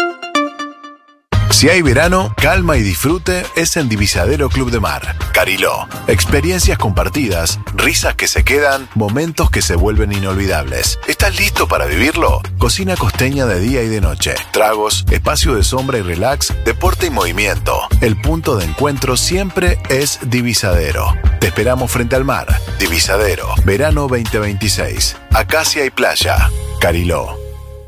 Si hay verano, calma y disfrute es en Divisadero Club de Mar. Cariló. Experiencias compartidas, risas que se quedan, momentos que se vuelven inolvidables. ¿Estás listo para vivirlo? Cocina costeña de día y de noche. Tragos, espacio de sombra y relax, deporte y movimiento. El punto de encuentro siempre es Divisadero. Te esperamos frente al mar. Divisadero. Verano 2026. Acacia y playa. Cariló.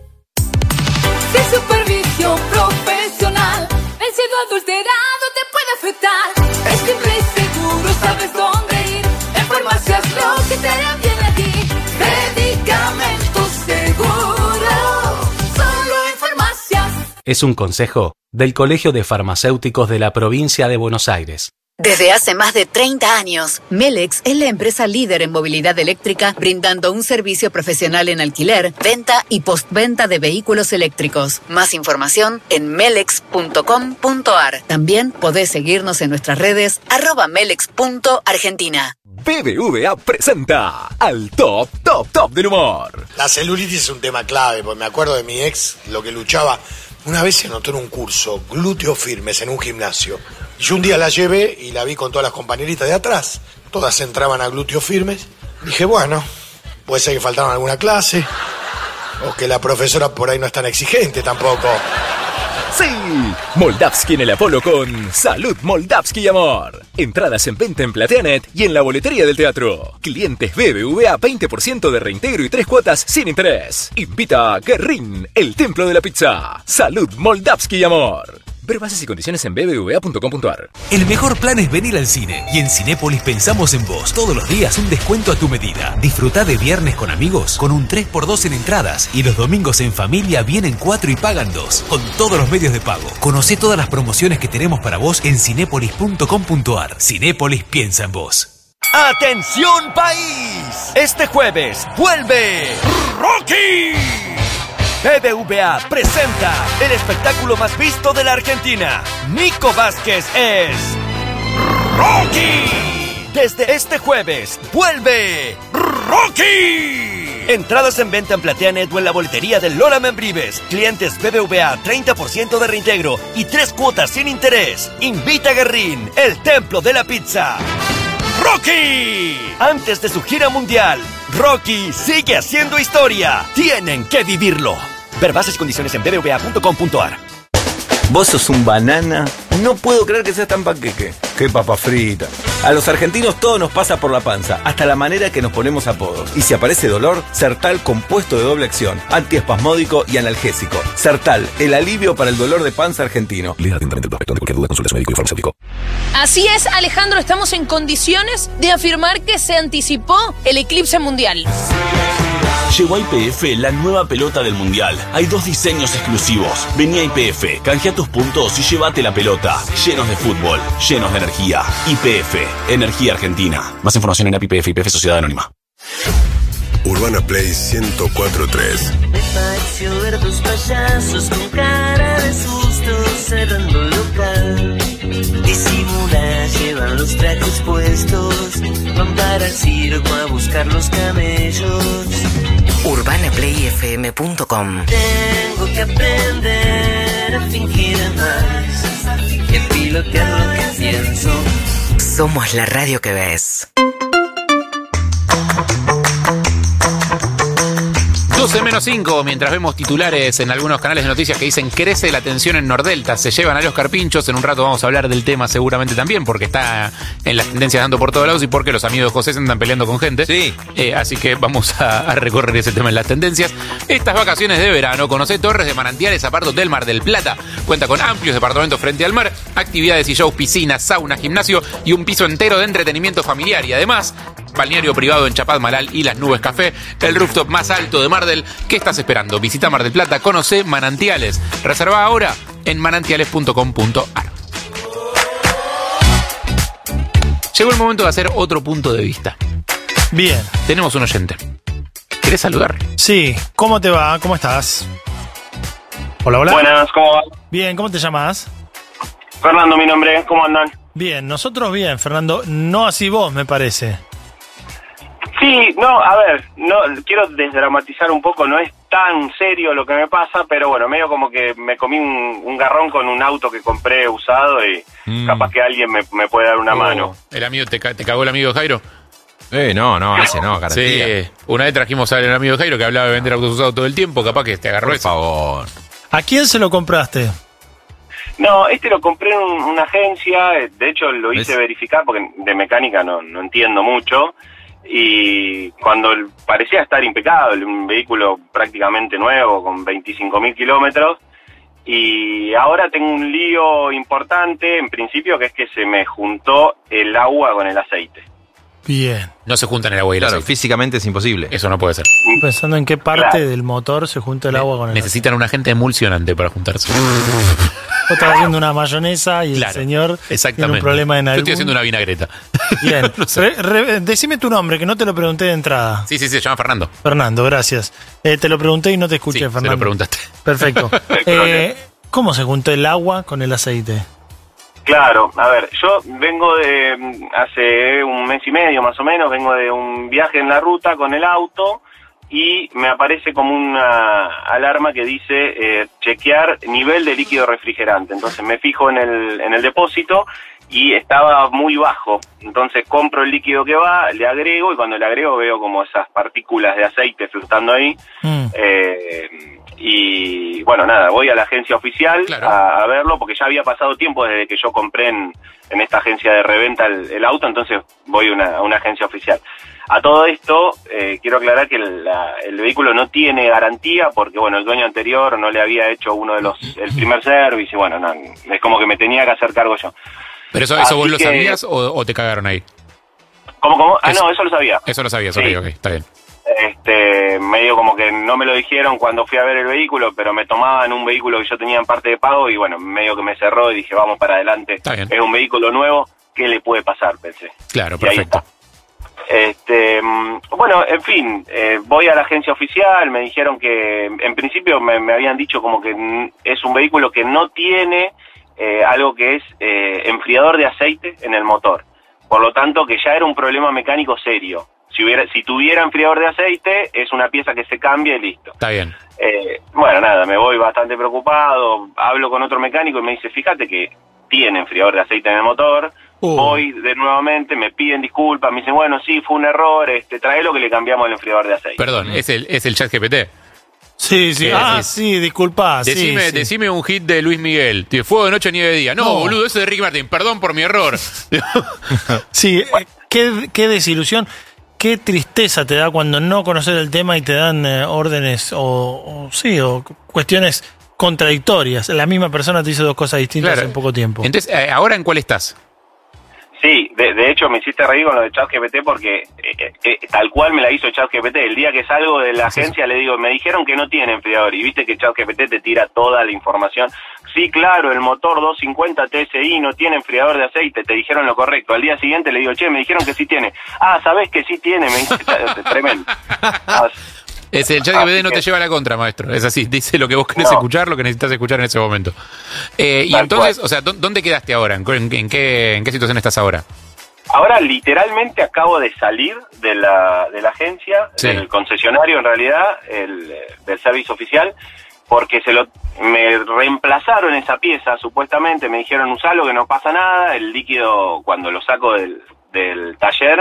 Si supervisión profesional, vencido adulterado te puede afectar. Es simple y seguro, sabes dónde ir. En farmacias lo que te hará bien a ti. Medicamentos seguros, solo en farmacias. Es un consejo del Colegio de Farmacéuticos de la Provincia de Buenos Aires. Desde hace más de 30 años, Melex es la empresa líder en movilidad eléctrica, brindando un servicio profesional en alquiler, venta y postventa de vehículos eléctricos. Más información en melex.com.ar. También podés seguirnos en nuestras redes @melex.argentina. BBVA presenta al top del humor. La celulitis es un tema clave, porque me acuerdo de mi ex, lo que luchaba. Una vez se anotó en un curso, glúteos firmes, en un gimnasio. Yo un día la llevé y la vi con todas las compañeritas de atrás. Todas entraban a glúteos firmes. Dije, bueno, puede ser que faltaron alguna clase. O que la profesora por ahí no es tan exigente tampoco. Sí, Moldavsky en el Apolo con Salud Moldavsky y Amor. Entradas en venta en Plateanet y en la boletería del teatro. Clientes BBVA 20% de reintegro y 3 cuotas sin interés. Invita a Guerrín, el templo de la pizza. Salud Moldavsky y Amor. Ver bases y condiciones en bbva.com.ar. El mejor plan es venir al cine. Y en Cinépolis pensamos en vos. Todos los días un descuento a tu medida. Disfrutá de viernes con amigos con un 3x2 en entradas. Y los domingos en familia vienen 4 y pagan 2. Con todos los medios de pago. Conocé todas las promociones que tenemos para vos en cinépolis.com.ar. Cinépolis piensa en vos. ¡Atención país! Este jueves vuelve Rocky. BBVA presenta el espectáculo más visto de la Argentina. Nico Vázquez es Rocky. Desde este jueves vuelve Rocky. Entradas en venta en Plateanet o en la boletería de Lola Membrives. Clientes BBVA 30% de reintegro y 3 cuotas sin interés. Invita a Guerrín, el templo de la pizza. ¡Rocky! Antes de su gira mundial, Rocky sigue haciendo historia. Tienen que vivirlo. Ver bases y condiciones en bbva.com.ar. Vos sos un banana. No puedo creer que seas tan panqueque. Qué papa frita. A los argentinos todo nos pasa por la panza, hasta la manera que nos ponemos apodos. Y si aparece dolor, Sertal compuesto de doble acción, antiespasmódico y analgésico. Sertal, el alivio para el dolor de panza argentino. Lea atentamente el prospecto. Ante cualquier duda, consulte a su médico y farmacéutico. Así es, Alejandro, estamos en condiciones de afirmar que se anticipó el eclipse mundial. Llegó a YPF la nueva pelota del Mundial. Hay 2 diseños exclusivos. Vení a YPF, canjea tus puntos y llévate la pelota. Llenos de fútbol, llenos de energía. YPF, Energía Argentina. Más información en YPF, YPF Sociedad Anónima. Urbana Play 104.3. Me pareció ver 2 payasos con cara de susto cerrando el local. Disimula, llevan los trajes puestos, van para el circo a buscar los camellos. UrbanaPlayFM.com. Tengo que aprender a fingir más y a pilotear lo que pienso. Somos la radio que ves. 12:05, mientras vemos titulares en algunos canales de noticias que dicen crece la tensión en Nordelta, se llevan a los carpinchos. En un rato vamos a hablar del tema seguramente también, porque está en las tendencias dando por todos lados y porque los amigos de José se andan peleando con gente. Sí. Así que vamos a recorrer ese tema en las tendencias. Estas vacaciones de verano, conocé Torres de Manantiales, Apart Hotel Mar del Plata. Cuenta con amplios departamentos frente al mar, actividades y shows, piscina, sauna, gimnasio y un piso entero de entretenimiento familiar. Y además, balneario privado en Chapadmalal y Las Nubes Café, el rooftop más alto de Mar del. ¿Qué estás esperando? Visita Mar del Plata, conoce Manantiales. Reserva ahora en manantiales.com.ar. Llegó el momento de hacer otro punto de vista. Bien. Tenemos un oyente. ¿Querés saludar? Sí. ¿Cómo te va? ¿Cómo estás? Hola, hola. Buenas, ¿cómo va? Bien, ¿cómo te llamas? Fernando, mi nombre. ¿Cómo andan? Bien, nosotros bien, Fernando. No así vos, me parece. Sí, no, a ver, no quiero desdramatizar un poco, no es tan serio lo que me pasa, pero bueno, medio como que me comí un garrón con un auto que compré usado y capaz que alguien me puede dar una mano. ¿El amigo te cagó el amigo de Jairo? No, ese no, garantía. Sí, una vez trajimos al amigo de Jairo que hablaba de vender autos usados todo el tiempo, capaz que te agarró. Por favor. ¿A quién se lo compraste? No, lo compré en una agencia, de hecho lo hice verificar porque de mecánica no entiendo mucho. Y cuando parecía estar impecable, un vehículo prácticamente nuevo, con 25.000 kilómetros, y ahora tengo un lío importante, en principio, que es que se me juntó el agua con el aceite. Bien. No se juntan el agua y el aceite. Físicamente es imposible. Eso no puede ser. Pensando en qué parte del motor se junta el agua con el Necesitan un agente emulsionante para juntarse. Vos estás haciendo una mayonesa y el señor tiene un problema en algún... Yo estoy haciendo una vinagreta. Bien. No sé. Decime tu nombre, que no te lo pregunté de entrada. Sí, se llama Fernando. Fernando, gracias. Te lo pregunté y no te escuché, Fernando. Te lo preguntaste. Perfecto. ¿Cómo se juntó el agua con el aceite? Claro, a ver, yo vengo hace un mes y medio más o menos, vengo de un viaje en la ruta con el auto y me aparece como una alarma que dice chequear nivel de líquido refrigerante. Entonces me fijo en el depósito y estaba muy bajo. Entonces compro el líquido que va, le agrego y cuando le agrego veo como esas partículas de aceite flotando ahí. Y bueno, nada, voy a la agencia oficial a verlo porque ya había pasado tiempo desde que yo compré en esta agencia de reventa el auto, entonces voy a una agencia oficial. A todo esto, quiero aclarar que el vehículo no tiene garantía porque, bueno, el dueño anterior no le había hecho el primer service y, bueno, no, es como que me tenía que hacer cargo yo. ¿Pero eso vos lo sabías o te cagaron ahí? ¿Cómo? No, eso lo sabía. Eso lo sabías, sí. ok, está bien. Medio como que no me lo dijeron cuando fui a ver el vehículo, pero me tomaban un vehículo que yo tenía en parte de pago y bueno, medio que me cerró y dije, vamos para adelante. Está bien. Es un vehículo nuevo, ¿qué le puede pasar? Pensé. Claro, perfecto. Bueno, en fin, voy a la agencia oficial, me dijeron que, en principio me habían dicho como que es un vehículo que no tiene algo que es enfriador de aceite en el motor. Por lo tanto, que ya era un problema mecánico serio. Si tuviera enfriador de aceite, es una pieza que se cambia y listo. Está bien. Bueno, nada, me voy bastante preocupado, hablo con otro mecánico y me dice, fíjate que tiene enfriador de aceite en el motor, voy de nuevamente, me piden disculpas, me dicen, bueno, sí, fue un error, traelo que le cambiamos el enfriador de aceite. Perdón, ¿es el ChatGPT? Sí. Sí, disculpa. Decime un hit de Luis Miguel. Fuego de noche, nieve de día. No, boludo, ese de Ricky Martin. Perdón por mi error. Sí, qué desilusión. Qué tristeza te da cuando no conoces el tema y te dan órdenes o cuestiones contradictorias. La misma persona te hizo dos cosas distintas en poco tiempo. Entonces, ¿ahora en cuál estás? Sí, de hecho me hiciste reír con lo de ChatGPT porque tal cual me la hizo ChatGPT. El día que salgo de la agencia le digo, me dijeron que no tiene enfriador y viste que ChatGPT te tira toda la información. Sí, claro, el motor 250 TSI no tiene enfriador de aceite, te dijeron lo correcto. Al día siguiente le digo, me dijeron que sí tiene. ¿Sabés que sí tiene? Me dice, tremendo. El ChatGPT no te lleva la contra, maestro. Es así, dice lo que vos querés escuchar, lo que necesitas escuchar en ese momento. Y entonces, o sea, ¿dónde quedaste ahora? ¿En qué situación estás ahora? Ahora literalmente acabo de salir de la agencia, del concesionario en realidad, del servicio oficial, porque me reemplazaron esa pieza, supuestamente, me dijeron usalo que no pasa nada, el líquido cuando lo saco del taller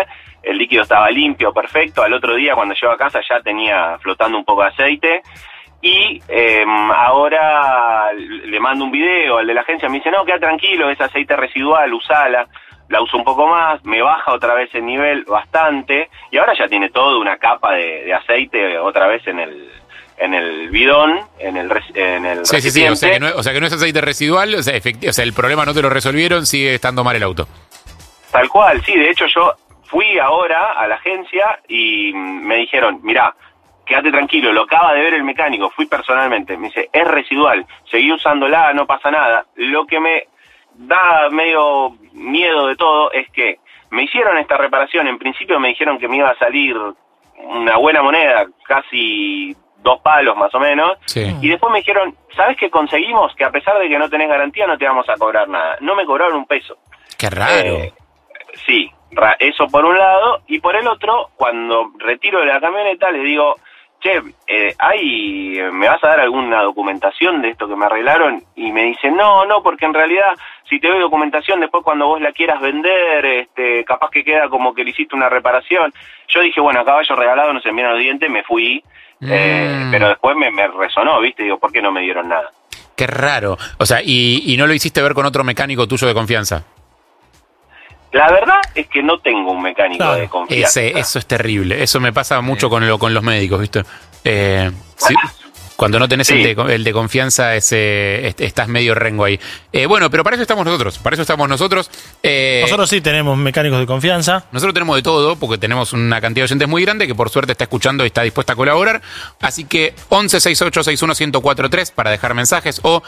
el líquido estaba limpio, perfecto. Al otro día, cuando llego a casa, ya tenía flotando un poco de aceite. Y ahora le mando un video al de la agencia, me dice, no, queda tranquilo, es aceite residual, usala. La uso un poco más, me baja otra vez el nivel bastante, y ahora ya tiene toda una capa de aceite otra vez en el bidón, en el Sí, recipiente. o sea que no es aceite residual, o sea, el problema no te lo resolvieron, sigue estando mal el auto. Tal cual, sí, de hecho yo fui ahora a la agencia y me dijeron, mirá, quédate tranquilo, lo acaba de ver el mecánico, fui personalmente, me dice, es residual, seguí usándola, no pasa nada. Lo que me da medio miedo de todo es que me hicieron esta reparación, en principio me dijeron que me iba a salir una buena moneda, casi 2 palos más o menos, y después me dijeron, ¿sabes qué conseguimos? Que a pesar de que no tenés garantía no te vamos a cobrar nada. No me cobraron un peso. Qué raro. Sí, eso por un lado, y por el otro, cuando retiro de la camioneta le digo, che, ¿me vas a dar alguna documentación de esto que me arreglaron? Y me dice, no, porque en realidad, si te doy documentación, después cuando vos la quieras vender, capaz que queda como que le hiciste una reparación. Yo dije, bueno, a caballo regalado no se me los dientes, me fui, pero después me resonó, ¿viste? Digo, ¿por qué no me dieron nada? Qué raro. O sea, ¿y no lo hiciste ver con otro mecánico tuyo de confianza? La verdad es que no tengo un mecánico de confianza. Eso es terrible. Eso me pasa mucho con los médicos, ¿viste? Sí, cuando no tenés el de confianza, estás medio rengo ahí. Bueno, pero para eso estamos nosotros. Nosotros sí tenemos mecánicos de confianza. Nosotros tenemos de todo, porque tenemos una cantidad de oyentes muy grande que por suerte está escuchando y está dispuesta a colaborar. Así que 1168611043 para dejar mensajes o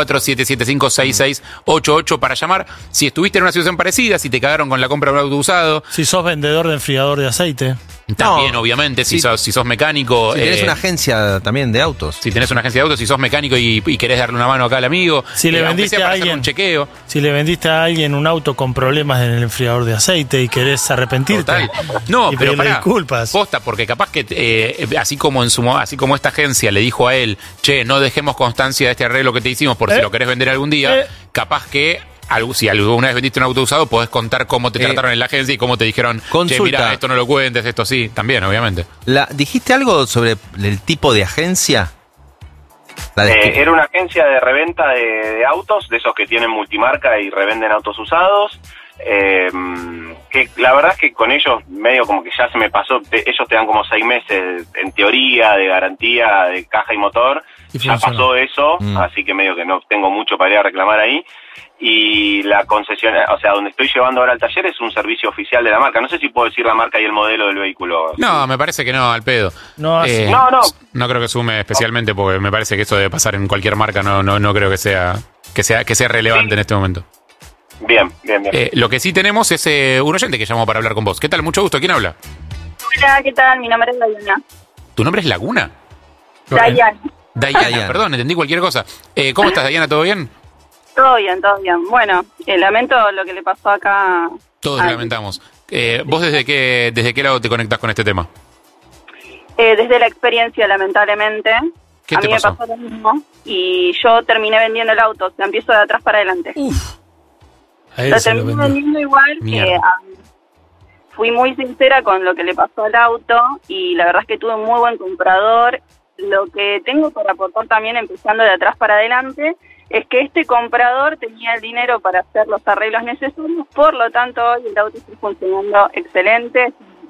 47756688 para llamar. Si estuviste en una situación parecida, si te cagaron con la compra de un auto usado. Si sos vendedor de enfriador de aceite. También, obviamente, si sos mecánico. Si tenés una agencia también de autos. Si tenés una agencia de autos, si sos mecánico y querés darle una mano acá al amigo. Si le vendiste a alguien un chequeo. Si le vendiste a alguien un auto con problemas en el enfriador de aceite y querés arrepentirte. Total. No, y pero pará, disculpas. Posta, porque capaz que así como esta agencia le dijo a él, che, no dejemos constancia de este arreglo que te hicimos por si lo querés vender algún día, capaz que si alguna vez vendiste un auto usado, podés contar cómo te trataron en la agencia y cómo te dijeron, che, mira, esto no lo cuentes, esto sí, también, obviamente. ¿Dijiste algo sobre el tipo de agencia? Era una agencia de reventa de autos, de esos que tienen multimarca y revenden autos usados. Que la verdad es que con ellos medio como que ya se me pasó. Ellos te dan como 6 meses en teoría de garantía de caja y motor. Ya pasó eso, así que medio que no tengo mucho para ir a reclamar ahí. Y la concesión, o sea, donde estoy llevando ahora al taller es un servicio oficial de la marca. No sé si puedo decir la marca y el modelo del vehículo. No, me parece que no, al pedo. No creo que sume especialmente porque me parece que eso debe pasar en cualquier marca. No creo que sea relevante en este momento. Bien. Lo que sí tenemos es un oyente que llamó para hablar con vos. ¿Qué tal? Mucho gusto. ¿Quién habla? Hola, ¿qué tal? Mi nombre es Dayana. ¿Tu nombre es Laguna? Dayana, perdón, entendí cualquier cosa. ¿Cómo estás, Dayana? ¿Todo bien? Todo bien. Bueno, lamento lo que le pasó acá. Todos lamentamos. ¿Vos desde qué lado te conectás con este tema? Desde la experiencia, lamentablemente. ¿Qué a te mí pasó? me pasó lo mismo y yo terminé vendiendo el auto. O sea, empiezo de atrás para adelante. Lo terminé vendiendo igual. Fui muy sincera con lo que le pasó al auto y la verdad es que tuve un muy buen comprador. Lo que tengo para aportar también, empezando de atrás para adelante, es que este comprador tenía el dinero para hacer los arreglos necesarios, por lo tanto hoy el auto está funcionando excelente,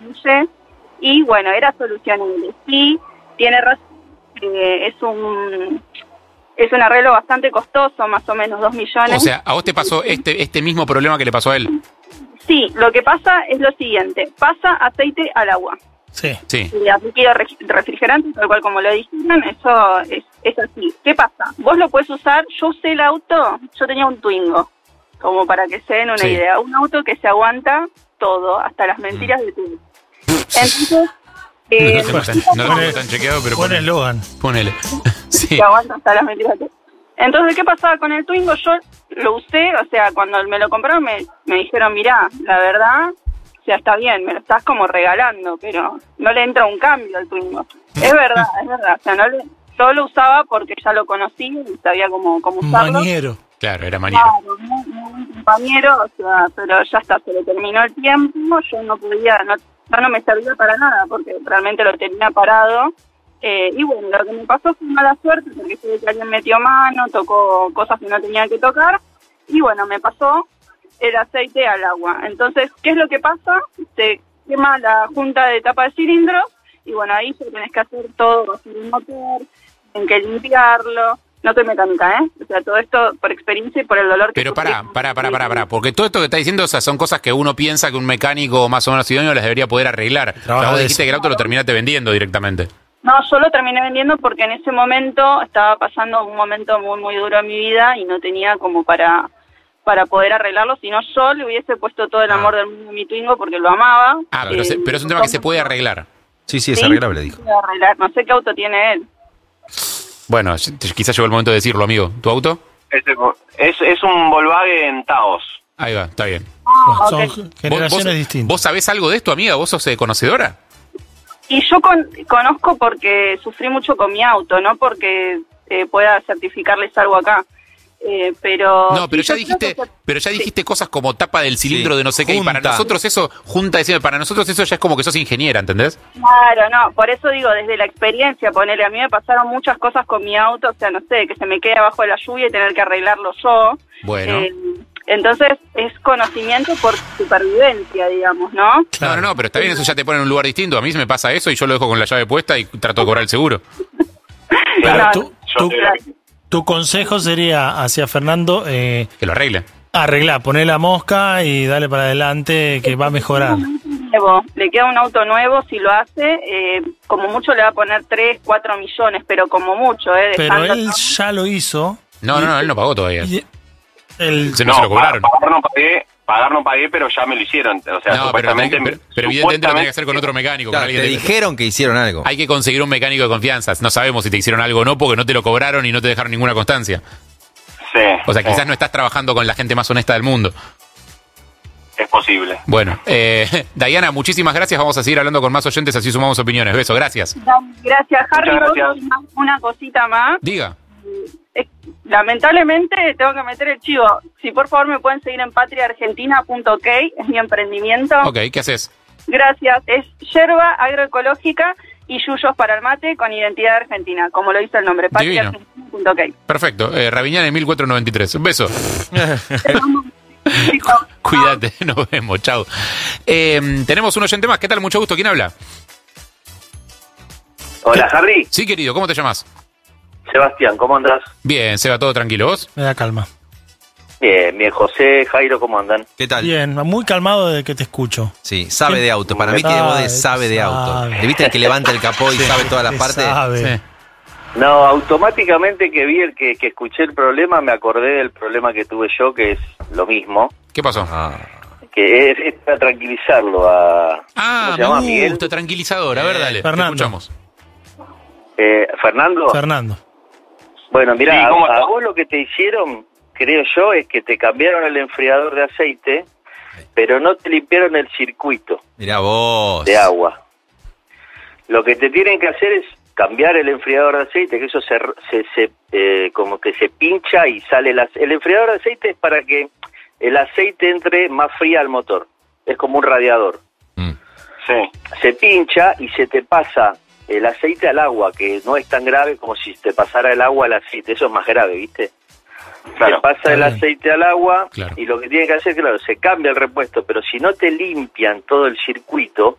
y bueno, era solucionable. Sí, tiene razón, es un arreglo bastante costoso, más o menos 2 millones. O sea, ¿a vos te pasó este mismo problema que le pasó a él? Sí, lo que pasa es lo siguiente, pasa aceite al agua. Sí. Y líquido refrigerante, tal cual como lo dijeron, eso es así. ¿Qué pasa? Vos lo puedes usar, yo usé el auto, yo tenía un Twingo, como para que se den una idea, un auto que se aguanta todo, hasta las mentiras de tu. Entonces, no lo tan chequeado, pero buen eslogan. Ponele. Sí. Se aguanta hasta las mentiras de tu. Entonces, ¿qué pasaba con el Twingo? Yo lo usé, o sea, cuando me lo compraron me dijeron, mirá, la verdad, o sea, está bien, me lo estás como regalando, pero no le entra un cambio al Twingo. Es verdad, o sea, yo lo usaba porque ya lo conocí y sabía cómo usarlo. Mañero. Claro, era mañero. Claro, un compañero, o sea, pero ya está, se le terminó el tiempo, yo no podía, ya no me servía para nada porque realmente lo tenía parado. Y bueno, lo que me pasó fue mala suerte porque sé que alguien metió mano, tocó cosas que no tenía que tocar y bueno, me pasó el aceite al agua. Entonces, ¿qué es lo que pasa? Se quema la junta de tapa de cilindros y bueno, ahí ya tenés que hacer todo, hacer el motor, tienen que limpiarlo. No soy mecánica, ¿eh? O sea, todo esto por experiencia y por el dolor que... Pero pará, porque todo esto que está diciendo, o sea, son cosas que uno piensa que un mecánico más o menos idóneo las debería poder arreglar. O sea, vos dijiste que el auto lo terminaste vendiendo directamente. No, yo lo terminé vendiendo porque en ese momento estaba pasando un momento muy, muy duro en mi vida y no tenía como para poder arreglarlo, si no yo le hubiese puesto todo el amor del mundo a mi Twingo porque lo amaba. Pero es un tema que se puede arreglar. Sí, es arreglable, dijo. Se puede arreglar. No sé qué auto tiene él. Bueno, quizás llegó el momento de decirlo, amigo. ¿Tu auto? Es un Volkswagen Taos. Ahí va, está bien. Son generaciones distintas. ¿Vos sabés algo de esto, amiga? ¿Vos sos conocedora? Y yo conozco porque sufrí mucho con mi auto, no porque pueda certificarles algo acá. Pero no, pero ya dijiste cosas como tapa del cilindro de no sé qué, y para nosotros eso, para nosotros eso ya es como que sos ingeniera, ¿entendés? Claro, no, por eso digo, desde la experiencia, ponele, a mí me pasaron muchas cosas con mi auto, o sea, no sé, que se me quede abajo de la lluvia y tener que arreglarlo yo. Bueno. Entonces, es conocimiento por supervivencia, digamos, ¿no? Claro. No, pero está bien, eso ya te pone en un lugar distinto. A mí se me pasa eso y yo lo dejo con la llave puesta y trato de cobrar el seguro. Pero tu consejo sería hacia Fernando... que lo arregle. Arreglar, poner la mosca y dale para adelante, que va a mejorar. Le queda un auto nuevo, si lo hace, como mucho le va a poner 3, 4 millones, pero como mucho, Pero él ya lo hizo. No, él no pagó todavía. Se lo cobraron. Pagar no pagué, pero ya me lo hicieron. O sea, supuestamente... Pero evidentemente lo tenía que hacer con otro mecánico. Claro, te dijeron que hicieron algo. Hay que conseguir un mecánico de confianza. No sabemos si te hicieron algo o no, porque no te lo cobraron y no te dejaron ninguna constancia. Sí. O sea, quizás no estás trabajando con la gente más honesta del mundo. Es posible. Bueno, Diana, muchísimas gracias. Vamos a seguir hablando con más oyentes, así sumamos opiniones. Beso, gracias. Gracias, Harry. Una cosita más. Diga. Lamentablemente tengo que meter el chivo. Si por favor me pueden seguir en patriaargentina.ok, es mi emprendimiento. Ok, ¿qué haces? Gracias, es yerba agroecológica y yuyos para el mate con identidad argentina, como lo dice el nombre, patriaargentina.ok. Perfecto, Raviñán en 1493. Un beso. Cuídate, nos vemos, chao. Tenemos un oyente más, ¿qué tal? Mucho gusto, ¿quién habla? Hola, Harry. Sí, querido, ¿cómo te llamas? Sebastián, ¿cómo andás? Bien, Seba, ¿todo tranquilo? ¿Vos? Me da calma. Bien, José, Jairo, ¿cómo andan? ¿Qué tal? Bien, muy calmado desde que te escucho. Sí, sabe de auto. Para mí tiene voz de sabe de auto. ¿Le viste el que levanta el capó y sabe todas las partes? Sabe. Sí. No, automáticamente que vi que escuché el problema, me acordé del problema que tuve yo, que es lo mismo. ¿Qué pasó? Que es para tranquilizarlo a... ¿cómo se llama, Miguel? Gusta, tranquilizador. A ver, dale, Fernando. te escuchamos. ¿Fernando? Fernando. Bueno, mirá, Sí, a vos lo que te hicieron, creo yo, es que te cambiaron el enfriador de aceite, pero no te limpiaron el circuito. Mirá vos. De agua. Lo que te tienen que hacer es cambiar el enfriador de aceite, que eso como que se pincha y sale el enfriador de aceite es para que el aceite entre más fría al motor. Es como un radiador. Sí. Se pincha y se te pasa el aceite al agua, que no es tan grave como si te pasara el agua al aceite. Eso es más grave, ¿viste? Claro, se pasa el aceite al agua, claro, y lo que tiene que hacer, claro, se cambia el repuesto, pero si no te limpian todo el circuito,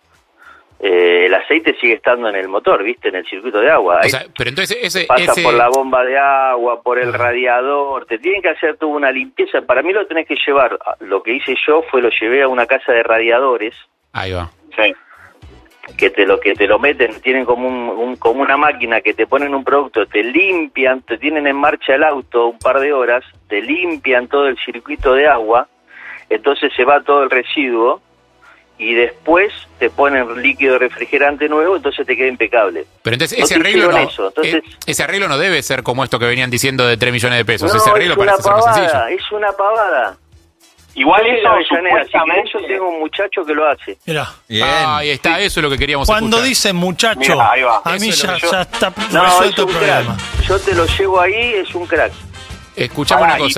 el aceite sigue estando en el motor, ¿viste? En el circuito de agua. O sea, pero entonces pasa por la bomba de agua, por el radiador, te tienen que hacer toda una limpieza. Para mí lo tenés que llevar, lo que hice yo fue lo llevé a una casa de radiadores. Ahí va. Sí. Que te lo meten, tienen como como una máquina que te ponen un producto, te limpian, te tienen en marcha el auto un par de horas, te limpian todo el circuito de agua, entonces se va todo el residuo y después te ponen líquido refrigerante nuevo, entonces te queda impecable. Pero entonces no ese arreglo no, entonces, ese arreglo no debe ser como esto que venían diciendo de 3 millones de pesos. No, ese arreglo parece ser más sencillo. Es una pavada. Igual eso supuestamente... Yo tengo un muchacho que lo hace. Mirá. Ahí está, eso es lo que queríamos Cuando escuchar. dicen muchacho, mirá, ahí va. a mí ya está no, resuelto el es un problema. crack. Yo te lo llevo ahí, es un crack. Escuchame una cosa.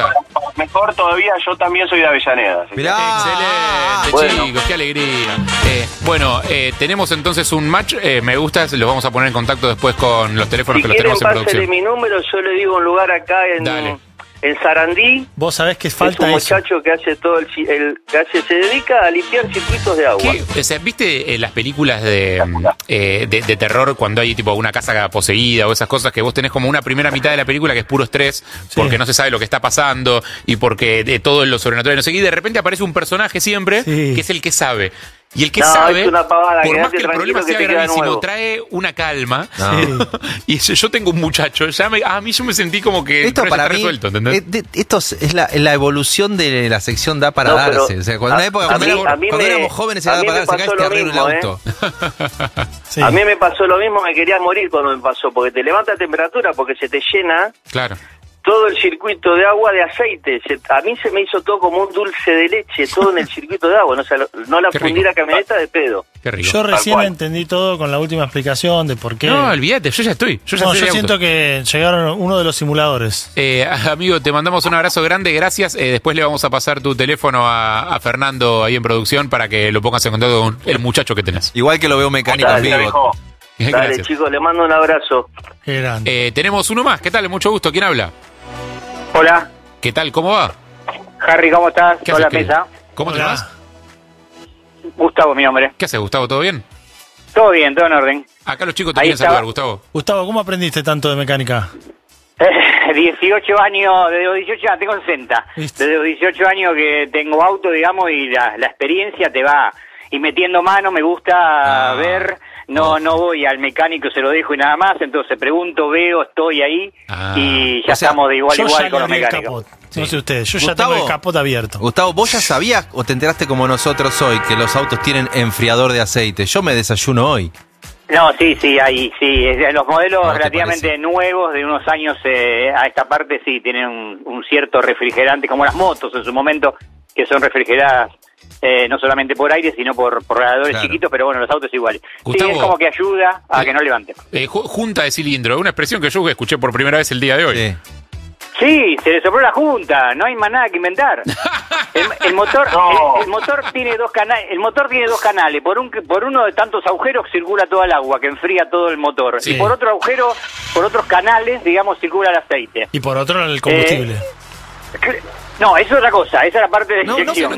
mejor todavía, yo también soy de Avellaneda. Mirá. Excelente, Bueno. chicos, qué alegría. Tenemos entonces un match, me gusta, los vamos a poner en contacto después con los teléfonos Si que los quieren, tenemos en pásele producción. mi número, yo le digo un lugar acá en Sarandí. Vos sabés que Es falta un eso. muchacho que hace se dedica a limpiar circuitos de agua. O sea, ¿viste las películas de terror cuando hay tipo una casa poseída o esas cosas que vos tenés como una primera mitad de la película que es puro estrés porque no se sabe lo que está pasando y porque todo es lo sobrenatural, no sé qué, y de repente aparece un personaje siempre que es el que sabe. Y el que sabe, es una pavada, por más quedate que el problema tranquilo que sea te queda gravísimo, nuevo. trae una calma. Y yo tengo un muchacho, a mí yo me sentí como que Esto ya para está mí, resuelto, ¿entendés? esto es la evolución de la sección Da para No, pero darse. O sea, cuando en una época, cuando éramos jóvenes, se a da mí para me darse, pasó acá lo es mismo, el auto. A mí me pasó lo mismo, me quería morir cuando me pasó, porque te levanta la temperatura, porque se te llena Claro. todo el circuito de agua de aceite. A mí se me hizo todo como un dulce de leche, todo en el circuito de agua. No la fundí la camioneta de pedo. Qué rico. Yo recién entendí todo con la última explicación de por qué. No, olvídate, yo ya estoy. Yo siento que llegaron uno de los simuladores. Amigo, te mandamos un abrazo grande, gracias. Después le vamos a pasar tu teléfono a Fernando ahí en producción para que lo pongas en contacto con el muchacho que tenés. Igual que lo veo mecánico en vivo. Dale, Gracias. chicos, le mando un abrazo. Tenemos uno más, ¿qué tal? Mucho gusto, ¿quién habla? Hola. ¿Qué tal? ¿Cómo va? Harry, ¿cómo estás? ¿Qué Hola, haces, querido? mesa. ¿Cómo te llamas? Gustavo, mi nombre. ¿Qué haces, Gustavo? ¿Todo bien? Todo bien, todo en orden. Acá los chicos te Ahí quieren estaba. saludar, Gustavo. Gustavo, ¿cómo aprendiste tanto de mecánica? 18 años, desde los 18 años, tengo 60. Desde los 18 años que tengo auto, digamos, y la experiencia te va y metiendo mano, me gusta ver, no voy al mecánico, se lo dejo y nada más, entonces pregunto, veo, estoy ahí y ya estamos de igual a igual con los mecánicos. No sé ustedes, yo ya Gustavo, tengo el capot abierto. Gustavo, ¿vos ya sabías o te enteraste como nosotros hoy que los autos tienen enfriador de aceite? Yo me desayuno hoy. No, sí, ahí, sí. Los modelos ¿No te relativamente nuevos, de unos años a esta parte, sí, tienen un cierto refrigerante, como las motos en su momento, que son refrigeradas no solamente por aire, sino por radiadores chiquitos, pero bueno, los autos iguales. Gustavo, sí, es como que ayuda a que no levante. Junta de cilindro, una expresión que yo escuché por primera vez el día de hoy. Sí, se le sopló la junta, no hay más nada que inventar. El motor, el motor tiene dos canales, por uno de tantos agujeros circula toda el agua que enfría todo el motor, y por otro agujero, por otros canales, digamos, circula el aceite. Y por otro el combustible. No, eso es otra cosa, esa es la parte de inyección.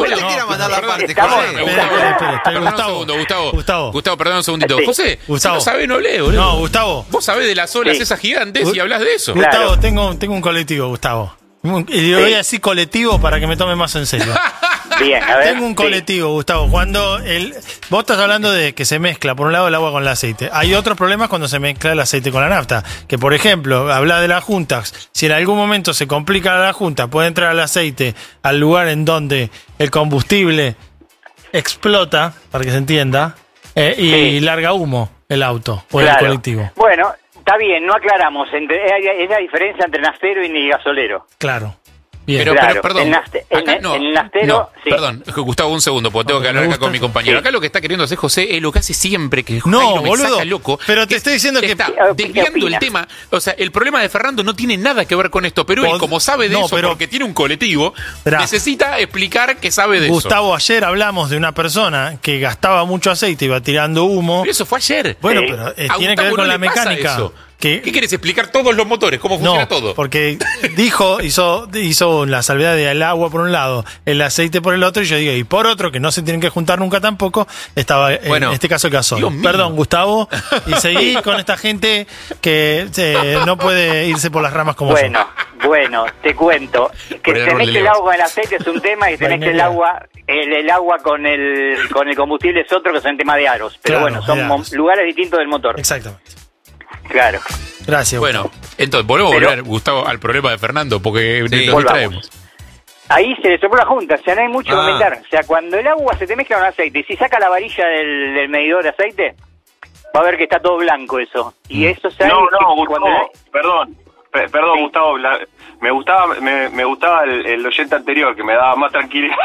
Gustavo, perdón un segundito. Sí. José, Gustavo. si no sabés, no lees, boludo. No, Gustavo. Vos sabés de las olas esas gigantes y hablas de eso. Gustavo, tengo un colectivo, Gustavo. Y le voy a decir colectivo para que me tome más en serio. Bien, a ver. Tengo un colectivo, Gustavo. Cuando vos estás hablando de que se mezcla por un lado el agua con el aceite. Hay otros problemas cuando se mezcla el aceite con la nafta. Que por ejemplo, habla de las juntas. Si en algún momento se complica la junta, puede entrar el aceite al lugar en donde el combustible explota, para que se entienda, y larga humo el auto o el colectivo. Bueno, está bien, no aclaramos. Es la diferencia entre naftero y gasolero. Claro. Bien. Pero perdón, el naftero, sí. Perdón, Gustavo, un segundo, porque tengo que hablar acá con mi compañero. Acá lo que está queriendo hacer José es lo que hace siempre, que no, me boludo, saca loco. Pero te estoy diciendo que está desviando el tema. O sea, el problema de Fernando no tiene nada que ver con esto, pero él, como sabe de eso, porque tiene un colectivo, necesita explicar que sabe de Gustavo, ayer hablamos de una persona que gastaba mucho aceite y iba tirando humo. Pero eso fue ayer. Bueno, pero tiene que ver con la mecánica. ¿Qué quieres explicar todos los motores? ¿Cómo funciona todo? Porque hizo la salvedad del agua por un lado, el aceite por el otro, y yo digo, y por otro, que no se tienen que juntar nunca tampoco, estaba en este caso el gasoil. Perdón, Gustavo, y seguí con esta gente que no puede irse por las ramas como yo. Bueno, te cuento. Que tenés que el agua con el aceite es un tema y tenés que el agua con el combustible es otro, que son tema de aros. Pero bueno, son lugares distintos del motor. Exactamente. Claro. Gracias. Bueno, entonces volvemos a volver, Gustavo, al problema de Fernando, porque nos distraemos. Ahí se le sopló la junta, o sea, no hay mucho que comentar. O sea, cuando el agua se te mezcla con el aceite, y si saca la varilla del medidor de aceite, va a ver que está todo blanco eso. Y eso se Gustavo, perdón, Gustavo, me gustaba el oyente anterior, que me daba más tranquilidad.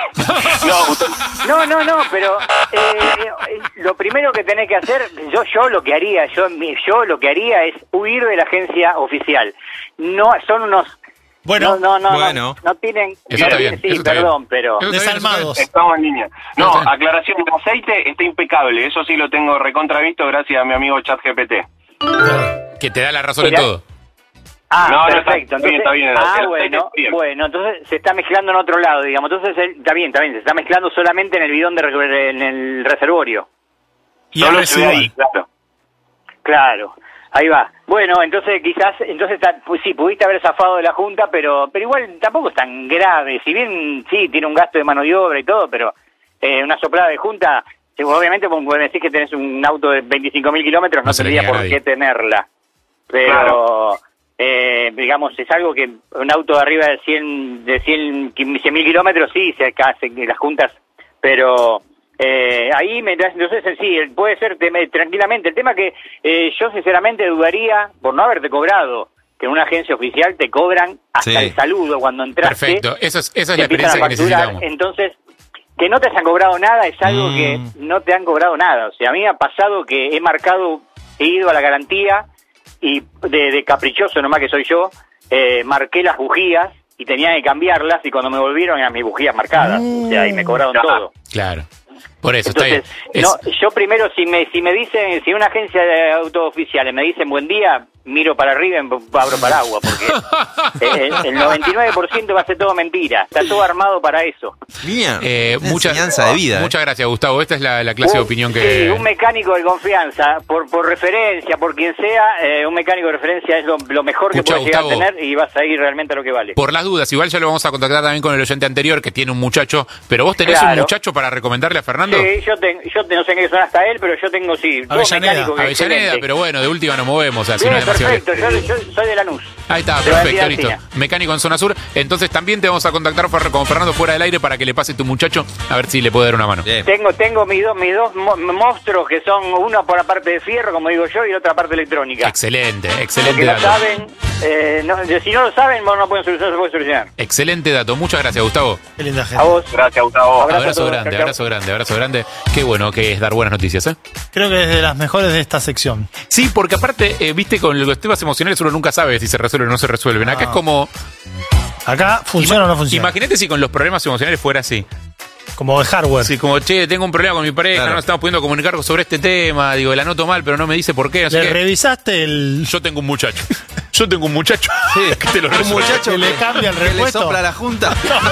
No, pero lo primero que tenés que hacer, yo lo que haría es huir de la agencia oficial. No, son unos Bueno, no tienen... Eso está bien, Sí, eso está perdón, bien. pero... Eso está bien, Desalmados. Estamos en línea. No, aclaración, el aceite está impecable. Eso sí lo tengo recontravisto gracias a mi amigo ChatGPT. Que te da la razón en todo. Ah, No, perfecto. está bien, está bien. Bueno, entonces se está mezclando en otro lado, digamos. Entonces está bien, se está mezclando solamente en el bidón en el reservorio. Y el residual. Claro, ahí va. Bueno, entonces pues sí, pudiste haber zafado de la Junta, pero igual tampoco es tan grave. Si bien sí, tiene un gasto de mano de obra y todo, pero una soplada de Junta, obviamente como decís que tenés un auto de 25.000 kilómetros, no tendría por qué tenerla. Pero... digamos, es algo que un auto de arriba de 100.000 kilómetros sí se hace las juntas, pero ahí entonces sí, puede ser tranquilamente. El tema que yo sinceramente dudaría, por no haberte cobrado, que en una agencia oficial te cobran hasta el saludo cuando entraste. Perfecto, esa es la experiencia que necesitamos. Entonces, que no te hayan cobrado nada es algo que no te han cobrado nada. O sea, a mí me ha pasado que he ido a la garantía y de caprichoso nomás que soy yo, marqué las bujías y tenía que cambiarlas y cuando me volvieron eran mis bujías marcadas, o sea, y me cobraron todo. Claro, por eso entonces, está bien. Yo primero, si me dicen, si una agencia de autos oficiales me dicen buen día, miro para arriba y abro paraguas, porque el 99% va a ser todo mentira, está todo armado para eso. Bien, mucha enseñanza de vida. Muchas gracias, Gustavo. Esta es la clase de opinión que... Sí, un mecánico de confianza, por referencia, por quien sea, un mecánico de referencia es lo mejor que puedes llegar a tener y vas a ir realmente a lo que vale. Por las dudas, igual ya lo vamos a contactar también con el oyente anterior que tiene un muchacho, pero vos tenés un muchacho para recomendarle a Fernando. Sí, yo no sé qué son hasta él, pero yo tengo dos mecánicos. Avellaneda, pero bueno, de última nos movemos, o sea, si no es demasiado. Perfecto, yo soy de Lanús. Ahí está, perfecto, listo. Mecánico en zona sur. Entonces también te vamos a contactar con Fernando fuera del aire para que le pase tu muchacho a ver si le puede dar una mano. Tengo mis dos monstruos que son uno por la parte de fierro, como digo yo, y la otra parte electrónica. Excelente Porque dato. lo saben, si no lo saben, no pueden solucionar. Excelente dato. Muchas gracias, Gustavo. Qué linda gente. A vos. Gracias, Gustavo. Abrazo grande. Qué bueno que es dar buenas noticias, ¿eh? Creo que es de las mejores de esta sección. Sí, porque aparte, viste, con los temas emocionales uno nunca sabe si se resuelven o no se resuelven. Acá es como... Acá funciona o no funciona. Imagínate si con los problemas emocionales fuera así. Como de hardware. Sí, como, che, tengo un problema con mi pareja, no nos estamos pudiendo comunicar sobre este tema, digo, la noto mal, pero no me dice por qué. No sé ¿Le qué. revisaste el...? Yo tengo un muchacho. Sí, que te lo un muchacho que le cambia el repuesto. Le sopla la junta.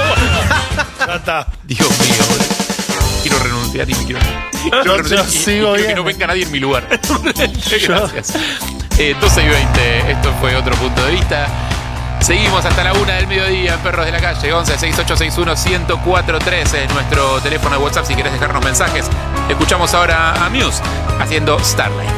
Ya está. Dios mío, quiero renunciar y me quiero... Yo sigo quiero bien. que no venga nadie en mi lugar. Gracias. 12:20, esto fue otro punto de vista. Seguimos hasta la 1 del mediodía en Perros de la Calle. 11-6861-1043 es nuestro teléfono de WhatsApp si querés dejarnos mensajes. Escuchamos ahora a Muse haciendo Starlight.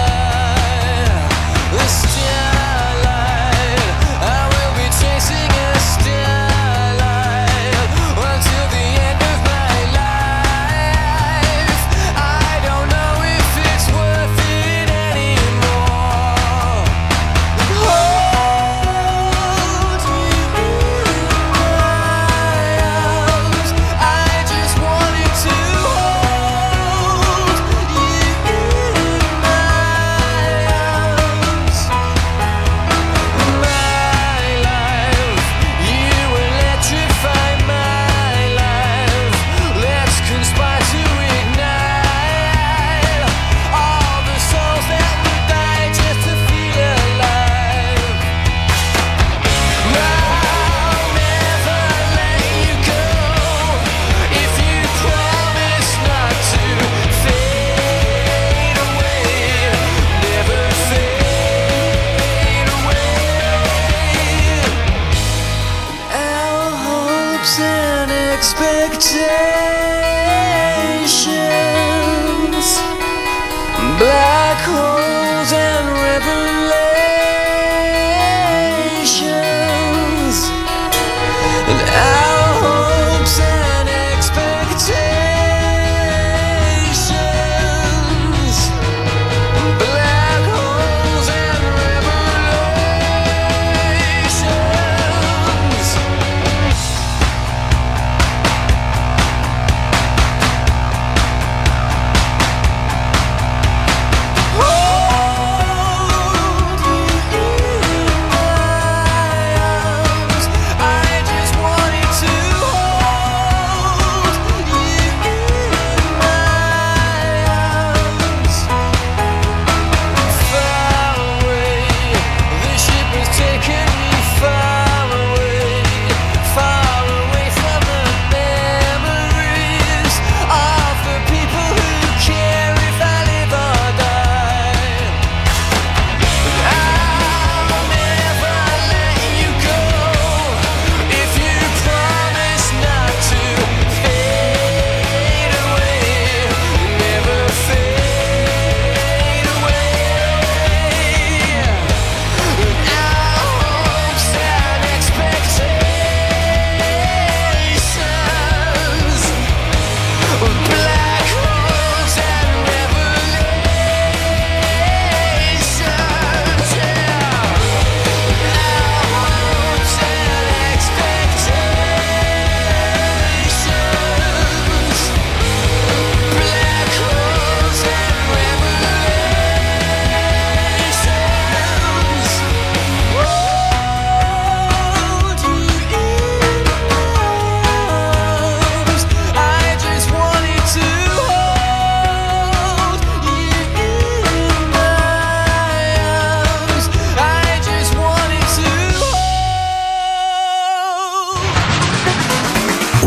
Chasing it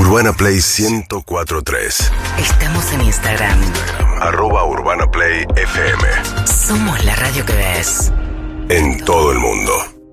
Urbana Play 104.3. Estamos en Instagram. @Urbana Play FM. Somos la radio que ves. En todo el mundo.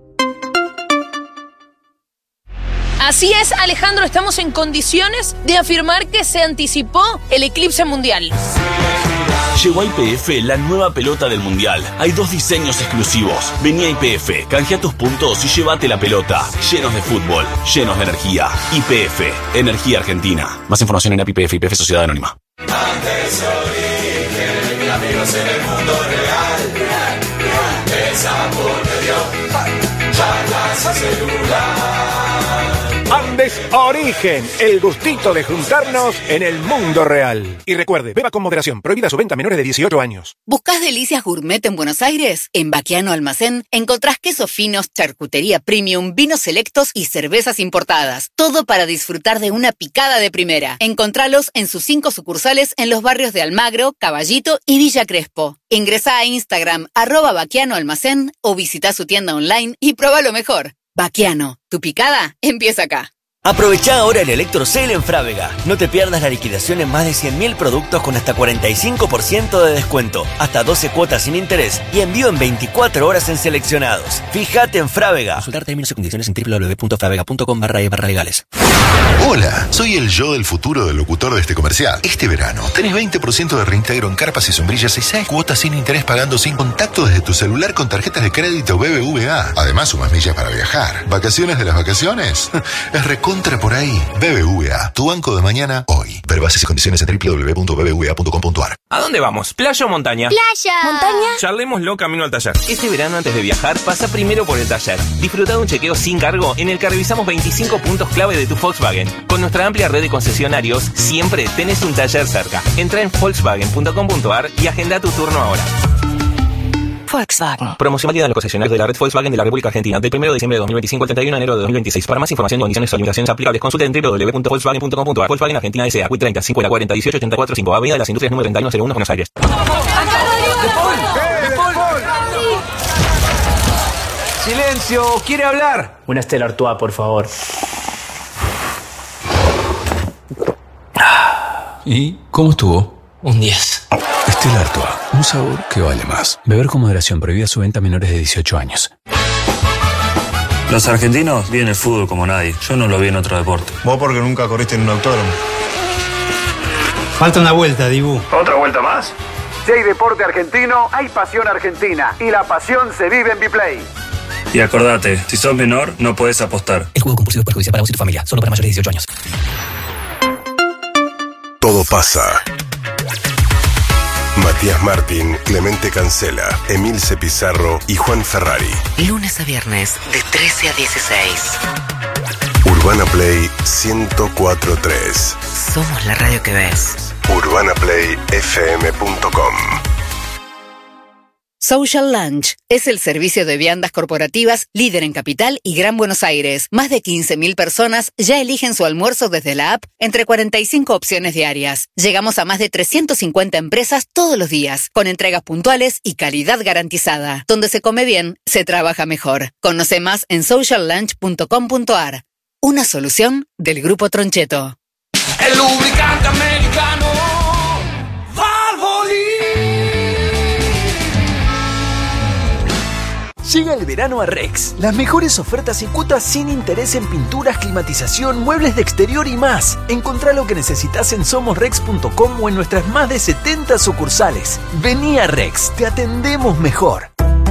Así es, Alejandro, estamos en condiciones de afirmar que se anticipó el eclipse mundial. Llegó a YPF la nueva pelota del mundial. Hay 2 diseños exclusivos. Vení a YPF, canjea tus puntos y llévate la pelota. Llenos de fútbol, llenos de energía. YPF, Energía Argentina. Más información en YPF, YPF Sociedad Anónima. Antes origen, amigos en el mundo real. El sabor me dio charlas y celular. Andes Origen, el gustito de juntarnos en el mundo real. Y recuerde, beba con moderación, prohibida su venta a menores de 18 años. ¿Buscás delicias gourmet en Buenos Aires? En Baquiano Almacén encontrás quesos finos, charcutería premium, vinos selectos y cervezas importadas. Todo para disfrutar de una picada de primera. Encontralos en sus 5 sucursales en los barrios de Almagro, Caballito y Villa Crespo. Ingresá a Instagram @Baquiano Almacén o visita su tienda online y probá lo mejor. Baquiano, tu picada empieza acá. Aprovechá ahora el Electrocel en Frávega. No te pierdas la liquidación en más de 100.000 productos con hasta 45% de descuento, hasta 12 cuotas sin interés y envío en 24 horas en seleccionados. Fíjate en Frávega. Consultar términos y condiciones en www.fravega.com/legales. Hola, soy el yo del futuro del locutor de este comercial. Este verano tenés 20% de reintegro en carpas y sombrillas y 6 cuotas sin interés pagando sin contacto desde tu celular con tarjetas de crédito BBVA. Además, sumas millas para viajar. ¿Vacaciones de las vacaciones? Es recontra por ahí. BBVA, tu banco de mañana, hoy. Ver bases y condiciones en www.bbva.com.ar. ¿A dónde vamos? ¿Playa o montaña? ¡Playa! ¿Montaña? Charlémoslo camino al taller. Este verano, antes de viajar, pasa primero por el taller. Disfruta de un chequeo sin cargo en el que revisamos 25 puntos clave de tu Volkswagen. Con nuestra amplia red de concesionarios, siempre tenés un taller cerca. Entra en volkswagen.com.ar y agenda tu turno ahora. Volkswagen. Promoción válida en los concesionarios de la red Volkswagen de la República Argentina del 1 de diciembre de 2025 al 31 de enero de 2026. Para más información, condiciones o limitaciones aplicables, consulta en www.volkswagen.com.ar. Volkswagen Argentina S.A. WIT 30 50 40 18 84 5. Avenida de las Industrias número 3101, Buenos Aires. ¡Silencio! ¿Quiere hablar? Una Stella Artois, por favor. ¿Y cómo estuvo? Un 10. Stella Artois, un sabor que vale más. Beber con moderación, prohibida su venta a menores de 18 años. Los argentinos viven el fútbol como nadie. Yo no lo vi en otro deporte. Vos porque nunca corriste en un autódromo. Falta una vuelta, Dibu. ¿Otra vuelta más? Si hay deporte argentino, hay pasión argentina. Y la pasión se vive en Biplay. Y acordate, si sos menor, no podés apostar. El juego compulsivo es perjudicial para vos y tu familia. Solo para mayores de 18 años. Todo pasa. Matías Martín, Clemente Cancela, Emilce Pizarro y Juan Ferrari. Lunes a viernes, de 13 a 16. Urbana Play 104.3. Somos la radio que ves. UrbanaPlayFM.com. Social Lunch es el servicio de viandas corporativas líder en Capital y Gran Buenos Aires. Más de 15.000 personas ya eligen su almuerzo desde la app entre 45 opciones diarias. Llegamos a más de 350 empresas todos los días, con entregas puntuales y calidad garantizada. Donde se come bien, se trabaja mejor. Conoce más en sociallunch.com.ar. Una solución del Grupo Troncheto. El lubricante americano Valvoline. Llega el verano a Rex. Las mejores ofertas y cuotas sin interés en pinturas, climatización, muebles de exterior y más. Encontrá lo que necesitas en somosrex.com o en nuestras más de 70 sucursales. Vení a Rex, te atendemos mejor.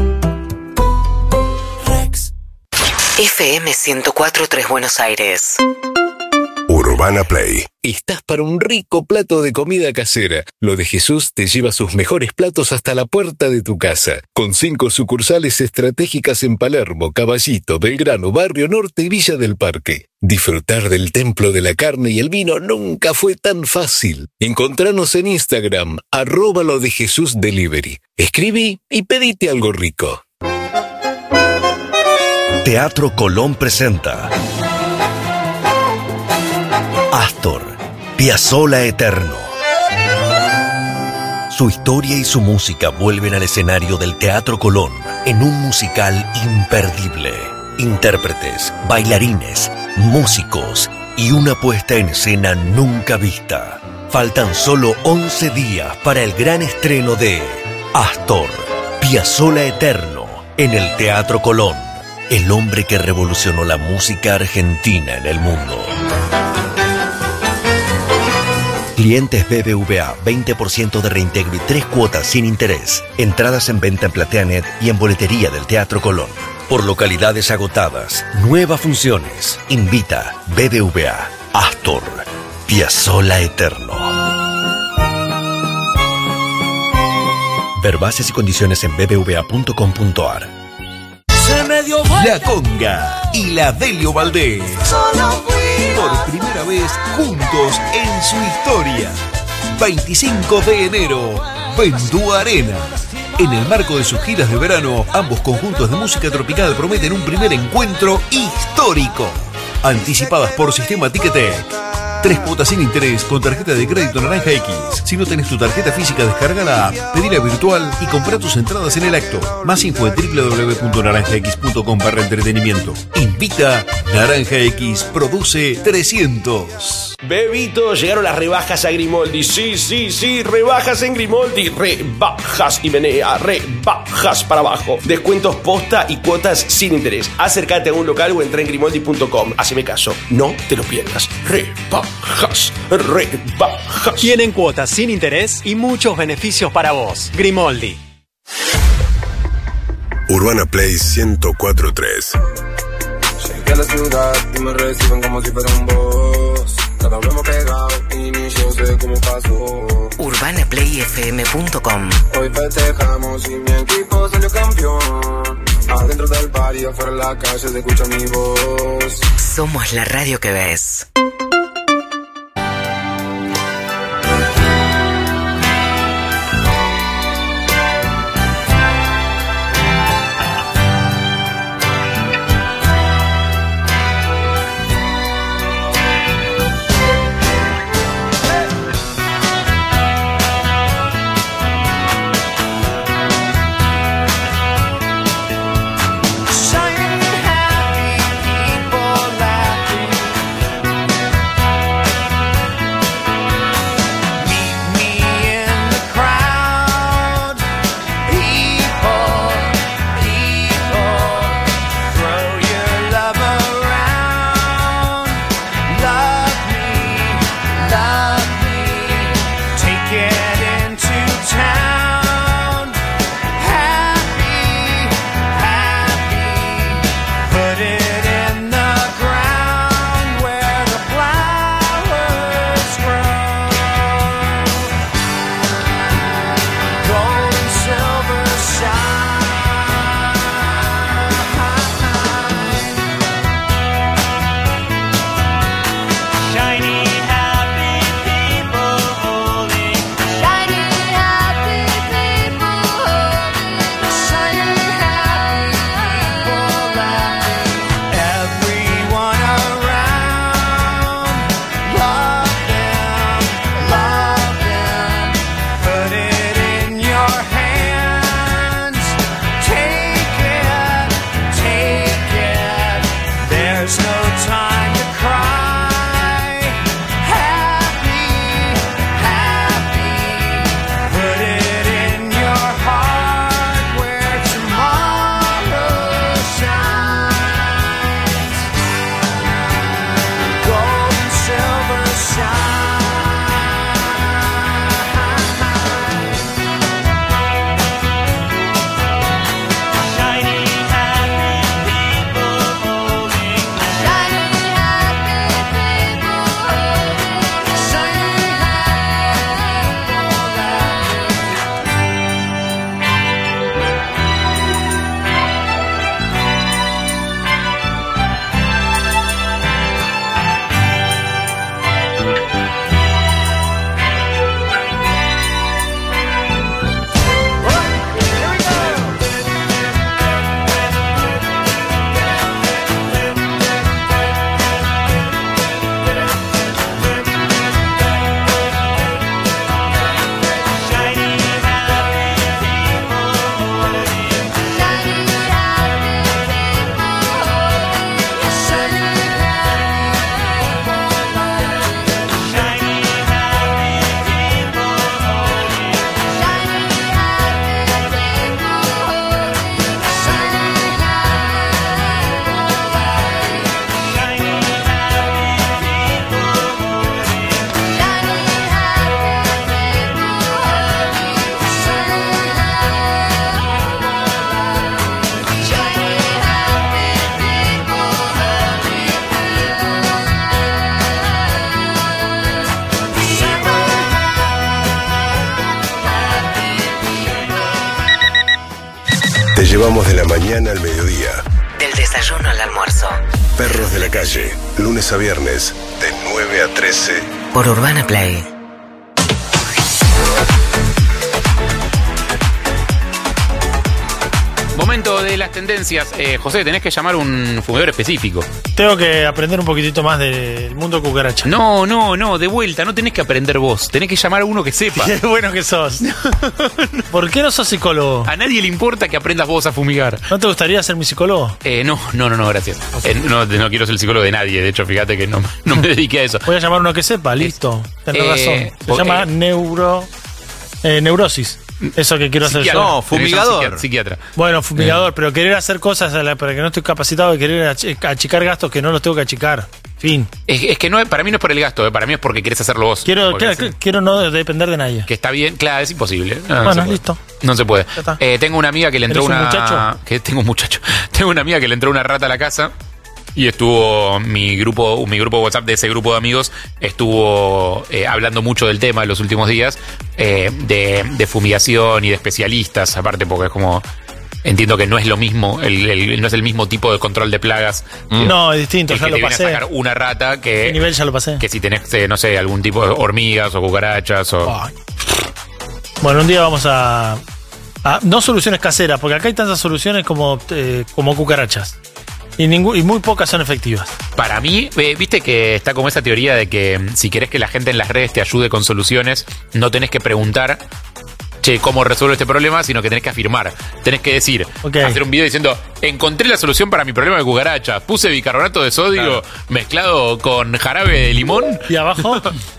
Rex. FM 104.3 Buenos Aires. Urbana Play. Estás para un rico plato de comida casera. Lo de Jesús te lleva sus mejores platos hasta la puerta de tu casa. Con 5 sucursales estratégicas en Palermo, Caballito, Belgrano, Barrio Norte y Villa del Parque. Disfrutar del templo de la carne y el vino nunca fue tan fácil. Encontranos en Instagram, @LoDeJesúsDelivery. Escribí y pedite algo rico. Teatro Colón presenta Astor, Piazzolla Eterno. Su historia y su música vuelven al escenario del Teatro Colón en un musical imperdible. Intérpretes, bailarines, músicos y una puesta en escena nunca vista. Faltan solo 11 días para el gran estreno de Astor, Piazzolla Eterno, en el Teatro Colón. El hombre que revolucionó la música argentina en el mundo. Clientes BBVA, 20% de reintegro y 3 cuotas sin interés. Entradas en venta en PlateaNet y en boletería del Teatro Colón. Por localidades agotadas. Nuevas funciones. Invita BBVA. Astor. Piazzolla Eterno. Ver bases y condiciones en bbva.com.ar. La Conga y la Delio Valdés. Por primera vez juntos en su historia. 25 de enero, Vendú Arena. En el marco de sus giras de verano, ambos conjuntos de música tropical prometen un primer encuentro histórico. Anticipadas por Sistema Ticketek. 3 cuotas sin interés con tarjeta de crédito Naranja X. Si no tenés tu tarjeta física, descarga la app, pedila virtual y compra tus entradas en el acto. Más info en www.naranjax.com/entretenimiento. Invita Naranja X, produce 300. Bebito, llegaron las rebajas a Grimoldi. Sí, rebajas en Grimoldi. Rebajas y menea, rebajas para abajo. Descuentos posta y cuotas sin interés. Acércate a un local o entra en grimoldi.com. Haceme caso, no te lo pierdas. Rebajas. Tienen cuotas sin interés y muchos beneficios para vos. Grimoldi. Urbana Play 104.3. Llegué a la ciudad y me reciben como si fuera un boss. Cada uno hemos pegado y ni yo sé cómo pasó. UrbanaPlayFM.com. Hoy festejamos y mi equipo salió campeón. Adentro del bar y afuera en la calle se escucha mi voz. Somos la radio que ves. llevamos de la mañana al mediodía. Del desayuno al almuerzo. Perros de la calle, lunes a viernes, de 9 a 13. Por Urbana Play. Momento de las tendencias. José, tenés que llamar un fumador específico. Tengo que aprender un poquitito más del mundo cucaracha. No, de vuelta, no tenés que aprender vos. Tenés que llamar a uno que sepa. Qué bueno que sos. ¿Por qué no sos psicólogo? A nadie le importa que aprendas vos a fumigar. ¿No te gustaría ser mi psicólogo? No, gracias. Okay. No quiero ser el psicólogo de nadie. De hecho, fíjate que no me dediqué a eso. Voy a llamar a uno que sepa, listo. Tenés razón. Se llama neurosis. Eso que quiero hacer yo. No, fumigador. Psiquiatra. Bueno, fumigador, pero querer hacer cosas para que no estoy capacitado de querer achicar gastos que no los tengo que achicar. Fin. Es que no, para mí no es por el gasto, para mí es porque querés hacerlo vos. Quiero no depender de nadie. Que está bien, claro, es imposible. Bueno, listo. No se puede. Tengo una amiga que le entró ¿Eres un muchacho? Tengo un muchacho. Tengo una amiga que le entró una rata a la casa. Y estuvo mi grupo WhatsApp de ese grupo de amigos estuvo hablando mucho del tema en los últimos días, de fumigación y de especialistas, aparte porque es como, entiendo que no es lo mismo, no es el mismo tipo de control de plagas. No, es distinto, ya lo pasé. Sacar una rata que... ¿Qué nivel ya lo pasé? Que si tenés, no sé, algún tipo de hormigas o cucarachas o... Ay. Bueno, un día vamos a no soluciones caseras, porque acá hay tantas soluciones como cucarachas. Y muy pocas son efectivas. Para mí, viste que está como esa teoría de que si querés que la gente en las redes te ayude con soluciones, no tenés que preguntar, che, ¿cómo resuelvo este problema? Sino que tenés que afirmar. Tenés que decir, hacer un video diciendo, encontré la solución para mi problema de cucarachas. Puse bicarbonato de sodio mezclado con jarabe de limón. ¿Y abajo?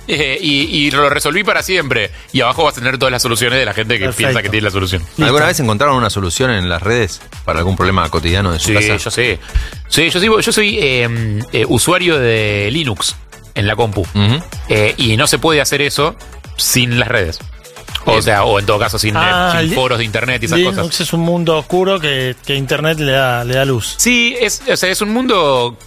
y lo resolví para siempre. Y abajo vas a tener todas las soluciones de la gente que piensa que tiene la solución. ¿Alguna vez encontraron una solución en las redes para algún problema cotidiano de su casa? Yo sé. Sí, yo soy usuario de Linux en la compu. Y no se puede hacer eso sin las redes. O sea, o en todo caso sin foros de internet y esas Linux cosas. Es un mundo oscuro que internet le da luz. Sí, es un mundo...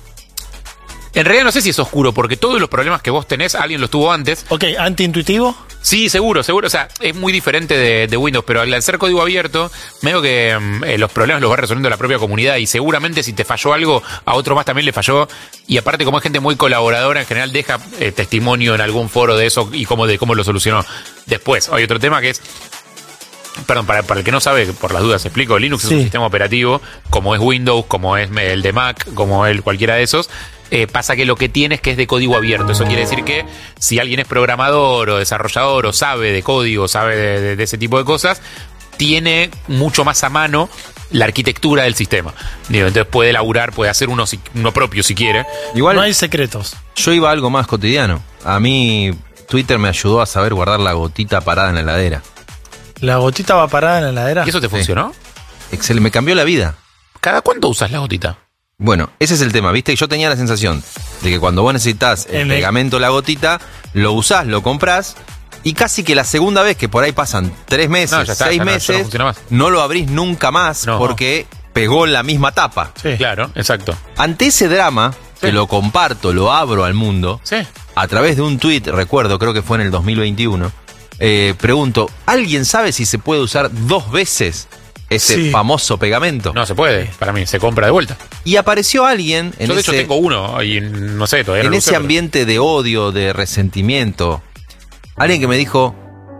En realidad no sé si es oscuro, porque todos los problemas que vos tenés, alguien los tuvo antes. Ok, ¿antiintuitivo? Sí, seguro. O sea, es muy diferente de Windows, pero al ser código abierto, medio que los problemas los va resolviendo la propia comunidad y seguramente si te falló algo, a otro más también le falló. Y aparte, como es gente muy colaboradora, en general deja testimonio en algún foro de eso y de cómo lo solucionó. Después, hay otro tema que es... Perdón, para el que no sabe, por las dudas explico, Linux es un sistema operativo, como es Windows, como es el de Mac, como es cualquiera de esos. Pasa que lo que tiene es que es de código abierto. Eso quiere decir que si alguien es programador o desarrollador o sabe de código, sabe de ese tipo de cosas, tiene mucho más a mano la arquitectura del sistema. Entonces puede laburar, puede hacer uno propio si quiere. Igual no hay secretos. Yo iba a algo más cotidiano. A mí Twitter me ayudó a saber guardar la gotita parada en la heladera. ¿La gotita va parada en la heladera? ¿Y eso te funcionó? Excelente, me cambió la vida. ¿Cada cuánto usas la gotita? Bueno, ese es el tema, ¿viste? Yo tenía la sensación de que cuando vos necesitas el pegamento, la gotita, lo usás, lo comprás, y casi que la segunda vez, que por ahí pasan 3 meses, 6 meses, no lo abrís nunca más porque pegó en la misma tapa. Sí. Claro, exacto. Ante ese drama, que lo comparto, lo abro al mundo, a través de un tuit, recuerdo, creo que fue en el 2021, pregunto, ¿alguien sabe si se puede usar 2 veces ese famoso pegamento? No se puede, para mí, se compra de vuelta. Y apareció alguien en Yo de hecho tengo uno y no sé, todavía no lo usé, ambiente de odio, de resentimiento, alguien que me dijo,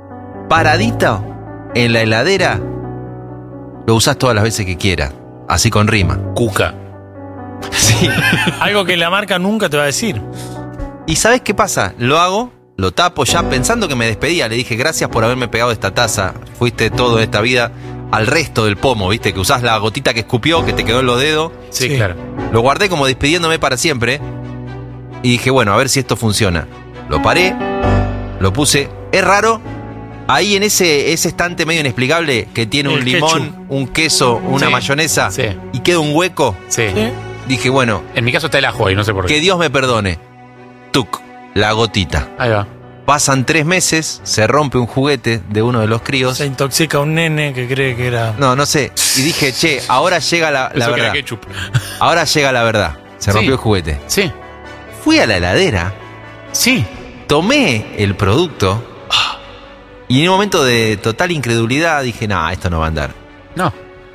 paradita en la heladera, lo usás todas las veces que quieras, así con rima. Cuca. Sí. Algo que la marca nunca te va a decir. ¿Y sabes qué pasa? Lo hago, lo tapo ya pensando que me despedía. Le dije, gracias por haberme pegado esta taza. Fuiste todo esta vida al resto del pomo, ¿viste? Que usás la gotita que escupió, que te quedó en los dedos. Sí, claro. Lo guardé como despidiéndome para siempre. Y dije, bueno, a ver si esto funciona. Lo paré, lo puse. Es raro. Ahí en ese estante medio inexplicable que tiene un limón, un queso, una mayonesa y queda un hueco. Dije, bueno. En mi caso está el ajo ahí, no sé por qué. Que Dios me perdone. Tuc, la gotita. Ahí va. Pasan 3 meses, se rompe un juguete de uno de los críos. Se intoxica un nene que cree que era... No sé. Y dije, che, ahora llega la verdad. Que era ketchup. Ahora llega la verdad. Se rompió el juguete. Sí. Fui a la heladera. Sí. Tomé el producto. Y en un momento de total incredulidad dije, esto no va a andar. No.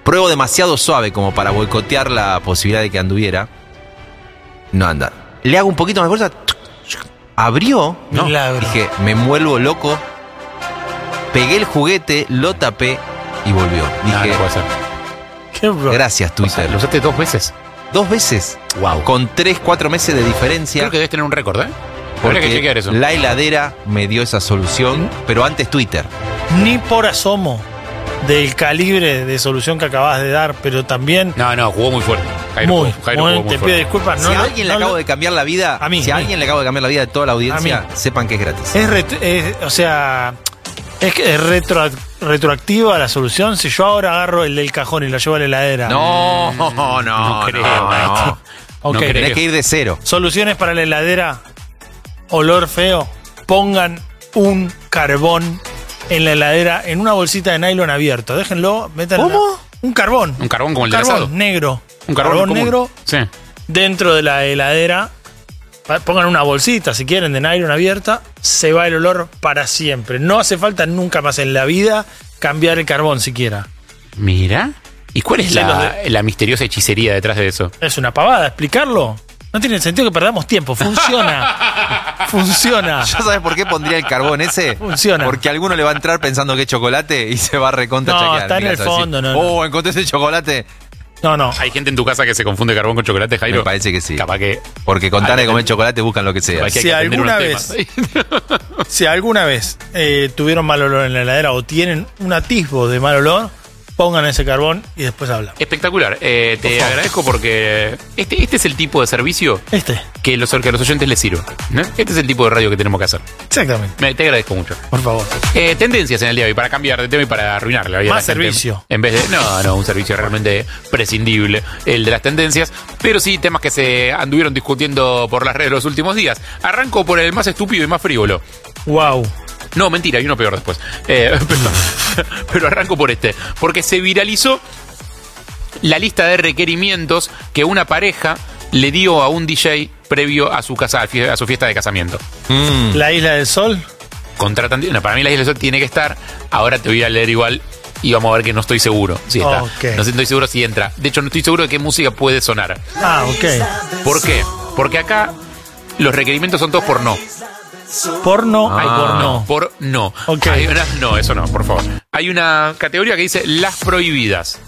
pruebo demasiado suave como para boicotear la posibilidad de que anduviera. No anda. Le hago un poquito más fuerza. Abrió. ¿No? Milagro. Dije, me vuelvo loco. Pegué el juguete, lo tapé y volvió. Dije, no puede ser. Gracias, Twitter. O sea, ¿lo usaste 2 veces? 2 veces. Wow. Con 3-4 meses de diferencia. Creo que debes tener un récord, ¿eh? Porque Habría que chequear eso. la heladera me dio esa solución, pero antes Twitter. Ni por asomo del calibre de solución que acabas de dar, pero también... No, jugó muy fuerte. Muy, Jairo jugó muy te fuerte. pido disculpas. Si a alguien le acabo de cambiar la vida, a mí, si a alguien le acabo de cambiar la vida de toda la audiencia, sepan que es gratis. O sea, es que es retroactiva la solución. Si yo ahora agarro el del cajón y lo llevo a la heladera. No creo. Ok, tenés que ir de cero. Soluciones para la heladera. Olor feo. Pongan un carbón en la heladera en una bolsita de nylon abierto. Déjenlo, métanlo. ¿Cómo? Un carbón. Un carbón como el del asado. Negro. Un carbón común. negro. Sí. Dentro de la heladera. Pongan una bolsita, si quieren, de nylon abierta. Se va el olor para siempre. No hace falta nunca más en la vida cambiar el carbón siquiera. Mira. ¿Y cuál es la misteriosa hechicería detrás de eso? Es una pavada, explicarlo. No tiene sentido que perdamos tiempo. Funciona. Funciona. ¿Ya sabes por qué pondría el carbón ese? Funciona. Porque alguno le va a entrar pensando que es chocolate y se va a recontra No, chequear. está en el fondo, no. Oh, encontré ese chocolate. No. ¿Hay gente en tu casa que se confunde carbón con chocolate, Jairo? Me parece que sí. Capaz que... Porque con tal de comer chocolate buscan lo que sea. Si alguna vez tuvieron mal olor en la heladera o tienen un atisbo de mal olor, pongan ese carbón y después hablamos. Espectacular. Te agradezco porque este es el tipo de servicio que a los oyentes les sirve. ¿No? Este es el tipo de radio que tenemos que hacer. Exactamente. Te agradezco mucho. Por favor. Tendencias en el día de hoy para cambiar de tema y para arruinar la vida. Más servicio. En vez de... No, un servicio realmente prescindible, el de las tendencias. Pero sí, temas que se anduvieron discutiendo por las redes los últimos días. Arranco por el más estúpido y más frívolo. Wow. No, mentira, hay uno peor después. Pero arranco por este. Porque se viralizó la lista de requerimientos que una pareja le dio a un DJ previo a su fiesta de casamiento. ¿La Isla del Sol? Contratan. No, para mí la Isla del Sol tiene que estar. Ahora te voy a leer igual y vamos a ver que no estoy seguro si está. Okay. No estoy seguro si entra. De hecho, no estoy seguro de qué música puede sonar. Ok. ¿Por qué? Porque acá los requerimientos son todos por no. Porno. Hay porno. Por no. Okay. Hay no, eso no, por favor. Hay una categoría que dice las prohibidas.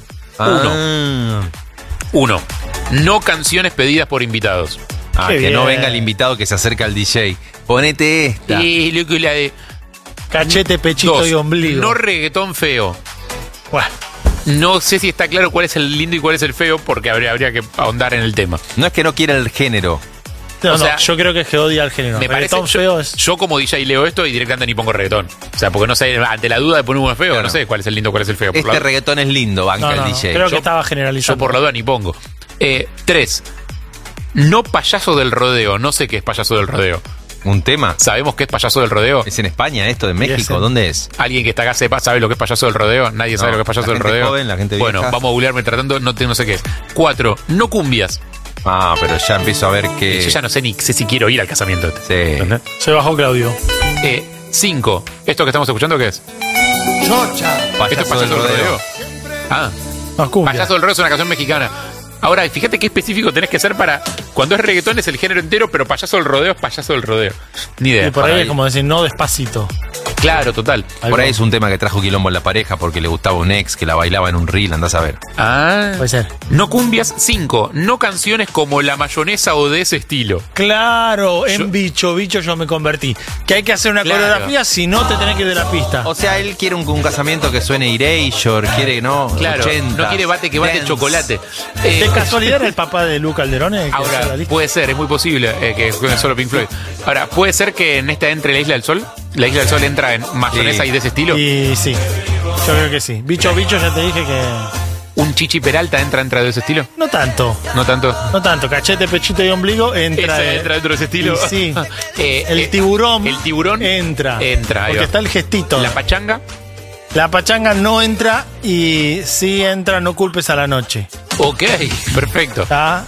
Uno. No canciones pedidas por invitados. Que no venga el invitado que se acerca al DJ. Ponete esta. Y lo que la de cachete, pechito y ombligo. No reggaetón feo. Bueno. No sé si está claro cuál es el lindo y cuál es el feo, porque habría que ahondar en el tema. No es que no quiera el género. No, yo creo que es que odia al género. Me parece feo es... Yo como DJ leo esto y directamente ni pongo reggaetón. O sea, porque no sé, ante la duda de poner uno feo, Claro. no sé cuál es el lindo, cuál es el feo. Este reggaetón es lindo, banca el DJ. Creo que estaba generalizado. Yo por la duda ni pongo. 3. No payaso del rodeo. No sé qué es payaso del rodeo. ¿Un tema? ¿Sabemos qué es payaso del rodeo? ¿Es en España esto, de México? ¿Dónde es? ¿Alguien que está acá sabe lo que es payaso del rodeo? Nadie sabe lo que es payaso del rodeo. Joven, la gente bueno, vieja. vamos a googlear mientras tanto, no sé qué es. 4. No cumbias. Ah, pero ya empiezo a ver que... Yo ya no sé si quiero ir al casamiento. Sí. Se bajó Claudio. 5. ¿Esto que estamos escuchando qué es? Chocha. ¿Esto es payaso del rodeo? Ah. Payaso del rodeo es una canción mexicana. Ahora, fíjate qué específico tenés que ser para... Cuando es reggaetón es el género entero, pero payaso del rodeo es payaso del rodeo. Ni idea. Y por ahí es como decir, no despacito. Claro, total. Por ahí es un tema que trajo quilombo en la pareja porque le gustaba un ex que la bailaba en un reel, andás a ver. Ah. Puede ser. No cumbias. 5. No canciones como La Mayonesa o de ese estilo. Claro, en bicho yo me convertí. Que hay que hacer una coreografía, si no te tenés que ir de la pista. O sea, él quiere un casamiento que suene Erasure, quiere, ¿no? Claro, 80, no quiere bate que bate el chocolate. ¿De casualidad era el papá de Lu Calderone? Ahora, puede ser, es muy posible que juegue solo Pink Floyd. Ahora, puede ser que en esta entre la Isla del Sol. La Isla del Sol entra en mayonesa y de ese estilo. Y sí, yo creo que sí. Bicho, ya te dije que... ¿Un Chichi Peralta entra de ese estilo? No tanto. ¿No tanto? No tanto. Cachete, pechito y ombligo entra. Entra dentro de ese estilo. Y sí. El tiburón entra. Porque está el gestito. ¿La pachanga? La pachanga no entra y sí entra No culpes a la noche. Ok, perfecto.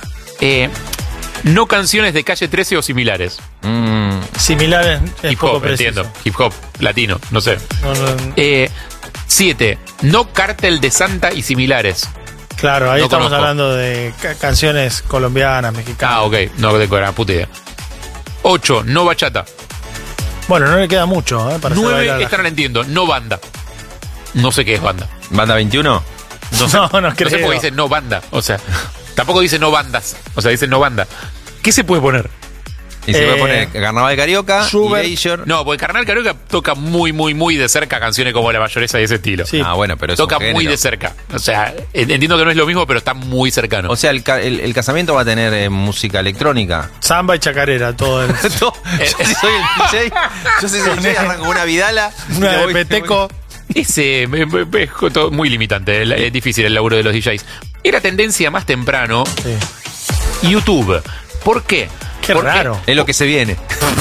No canciones de Calle 13 o similares. Similares es hip poco hop, preciso. entiendo. Hip hop, latino, no sé. No. 7. No cártel de Santa y similares. Claro, ahí No estamos conozco. hablando de canciones colombianas, mexicanas. Ah, ok. No tengo la puta idea. 8, no bachata. Bueno, no le queda mucho, para hacer 9, bailar a la esta no la entiendo, no banda. No sé qué es banda. ¿Banda 21? No sé, No no sé creo. por qué dice no banda. O sea, tampoco dice no bandas. O sea, dice no banda. ¿Qué se puede poner? Y se puede poner Carnaval Carioca, Schubert. Erasure. No, porque Carnaval Carioca toca muy, muy, muy de cerca canciones como La Mayoresa de ese estilo. Sí. Ah, bueno, pero es Toca un muy género. de cerca. O sea, entiendo que no es lo mismo, pero está muy cercano. O sea, el casamiento va a tener música electrónica. Samba y chacarera, todo el... Yo si soy el DJ, yo si soy el DJ arranco una vidala. Una y de voy- peteco. Ese es todo muy limitante, es difícil el laburo de los DJs. Era tendencia más temprano YouTube. ¿Por qué? Qué Porque raro. Es lo que se viene.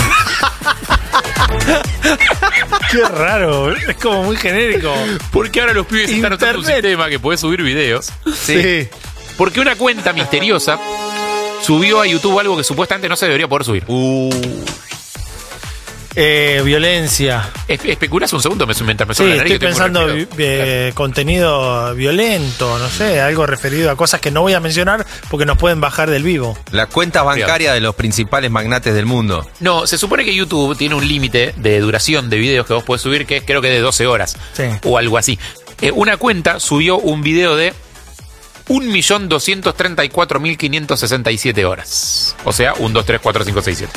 Qué raro. Es como muy genérico. Porque ahora los pibes están usando un Internet. sistema que podés subir videos. Sí. Porque una cuenta misteriosa subió a YouTube algo que supuestamente no se debería poder subir. Violencia. ¿Especulás un segundo mientras me Sí, suena la nariz? estoy que estoy muy pensando resfriado? contenido violento, no sé, algo referido a cosas que no voy a mencionar porque nos pueden bajar del vivo. Las cuentas bancarias de los principales magnates del mundo. No, se supone que YouTube tiene un límite de duración de videos que vos podés subir que es creo que de 12 horas. Sí. O algo así. Una cuenta subió un video de 1.234.567 horas. O sea, 1, 2, 3, 4, 5, 6, 7.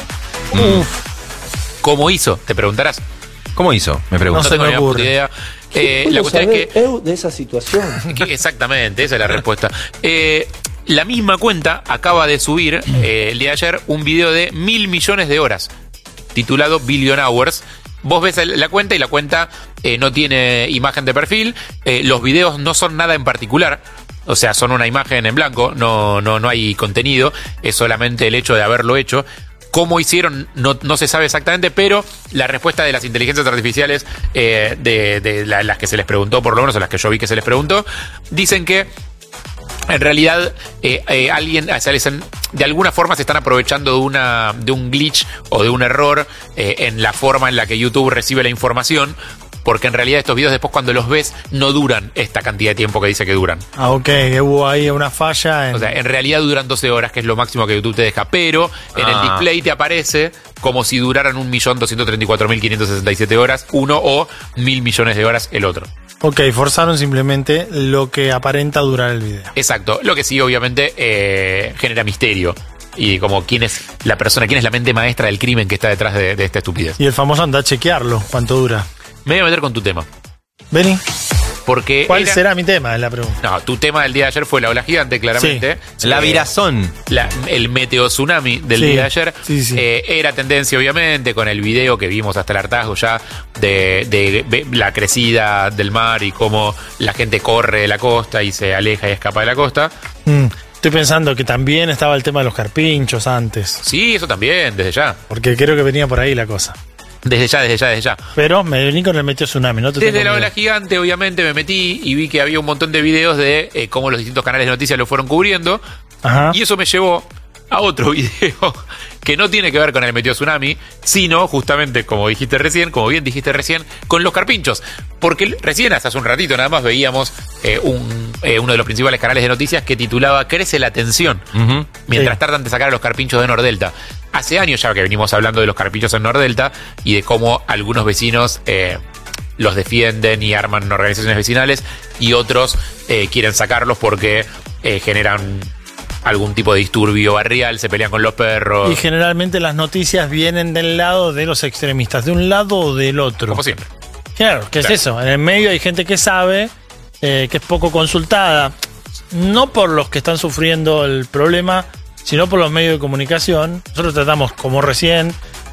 ¿Cómo hizo? Te preguntarás. ¿Cómo hizo? Me pregunto. No tengo ni la puta idea. La cuestión es que... de esa situación? Exactamente, esa es la respuesta. La misma cuenta acaba de subir el día de ayer un video de 1.000 millones de horas, titulado Billion Hours. Vos ves la cuenta y la cuenta no tiene imagen de perfil, los videos no son nada en particular, o sea, son una imagen en blanco, no hay contenido, es solamente el hecho de haberlo hecho. Cómo hicieron no se sabe exactamente, pero la respuesta de las inteligencias artificiales, de las que se les preguntó, por lo menos a las que yo vi que se les preguntó, dicen que en realidad alguien, o sea, de alguna forma se están aprovechando de un glitch o de un error en la forma en la que YouTube recibe la información, porque en realidad estos videos después cuando los ves no duran esta cantidad de tiempo que dice que duran. Ah, ok, hubo ahí una falla. O sea, en realidad duran 12 horas, que es lo máximo que YouTube te deja, pero en el display te aparece como si duraran 1.234.567 horas uno o 1.000 millones de horas el otro. Ok, forzaron simplemente lo que aparenta durar el video. Exacto, lo que sí obviamente genera misterio. Y como quién es la persona, quién es la mente maestra del crimen que está detrás de esta estupidez. Y el famoso anda a chequearlo, cuánto dura. Me voy a meter con tu tema. Vení. Porque ¿Cuál será mi tema? Es la pregunta. No, tu tema del día de ayer fue la ola gigante, claramente. Sí. La virazón. El meteo tsunami del Sí, día de ayer. sí, sí. Era tendencia, obviamente, con el video que vimos hasta el hartazgo ya de la crecida del mar y cómo la gente corre de la costa y se aleja y escapa de la costa. Estoy pensando que también estaba el tema de los carpinchos antes. Sí, eso también, desde ya. Porque creo que venía por ahí la cosa. Desde ya. Pero me vení con el meteo tsunami, no te Desde tengo la miedo. ola gigante, obviamente, me metí y vi que había un montón de videos de cómo los distintos canales de noticias lo fueron cubriendo. Ajá. Y eso me llevó a otro video que no tiene que ver con el meteo tsunami, sino justamente, como bien dijiste recién, con los carpinchos. Porque recién, hace un ratito nada más, veíamos uno de los principales canales de noticias que titulaba Crece la tensión, mientras tratan de sacar a los carpinchos de Nordelta. Hace años ya que venimos hablando de los carpinchos en Nordelta y de cómo algunos vecinos los defienden y arman organizaciones vecinales y otros quieren sacarlos porque generan algún tipo de disturbio barrial, se pelean con los perros. Y generalmente las noticias vienen del lado de los extremistas, de un lado o del otro. Como siempre. Claro, ¿qué es eso? En el medio hay gente que sabe, que es poco consultada, no por los que están sufriendo el problema, sino por los medios de comunicación. Nosotros tratamos, como recién,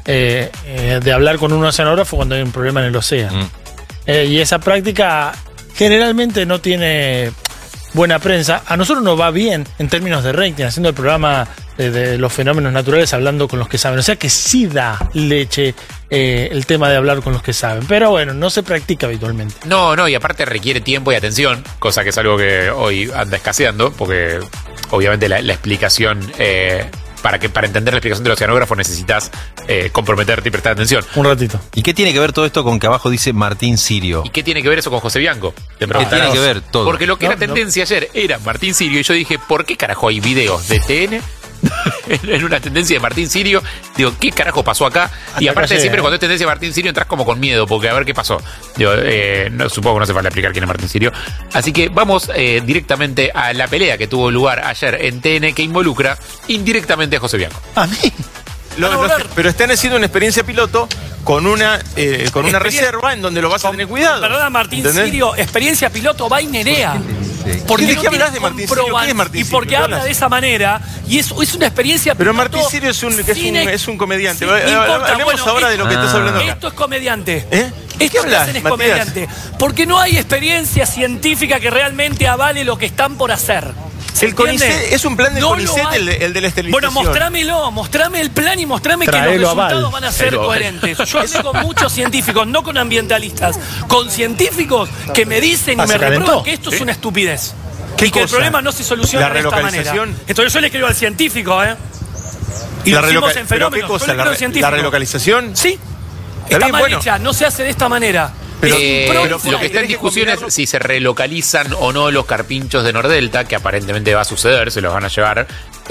de hablar con un oceanógrafo cuando hay un problema en el océano. Y esa práctica generalmente no tiene buena prensa. A nosotros nos va bien en términos de rating, haciendo el programa de los fenómenos naturales, hablando con los que saben. O sea que sí da leche el tema de hablar con los que saben. Pero bueno, no se practica habitualmente. No, y aparte requiere tiempo y atención, cosa que es algo que hoy anda escaseando, porque obviamente la explicación para entender la explicación del oceanógrafo necesitas comprometerte y prestar atención. Un ratito. ¿Y qué tiene que ver todo esto con que abajo dice Martín Sirio? ¿Y qué tiene que ver eso con José Bianco? ¿Qué tiene que ver todo? Porque lo que era tendencia ayer era Martín Sirio, y yo dije, ¿por qué carajo hay videos de TN en una tendencia de Martín Sirio? Digo, ¿qué carajo pasó acá? Y aparte siempre cuando es tendencia de Martín Sirio entras como con miedo, porque a ver qué pasó. Digo, no, supongo que no se vale explicar quién es Martín Sirio. Así que vamos directamente a la pelea que tuvo lugar ayer en TN, que involucra indirectamente a José Bianco. A mí. Pero están haciendo una experiencia piloto con una reserva en donde lo vas a tener cuidado. Perdona, Martín Sirio, experiencia piloto va y Nerea. Porque ¿De qué hablas de Martín Sirio? ¿Qué es Martín y Sirio? porque habla de esa manera, y es una experiencia pero piloto. Martín Sirio es un comediante. Importa, Hablemos ahora de lo que estás hablando acá. Esto es comediante. Esto que hacen es comediante. Porque no hay experiencia científica que realmente avale lo que están por hacer. El CONICET es un plan del CONICET, el de la esterilización. Bueno, mostrame el plan y mostrame que los resultados van a ser coherentes. Yo hablé con muchos científicos, no con ambientalistas, con científicos que me dicen y me reprueban que esto es una estupidez. Y que el problema no se soluciona de esta manera. Entonces yo le escribo al científico, y lo hicimos en fenómenos. ¿Qué cosa? ¿La relocalización? Sí. Está mal hecha, no se hace de esta manera. Pero lo que está en discusión es si se relocalizan o no los carpinchos de Nordelta, que aparentemente va a suceder, se los van a llevar.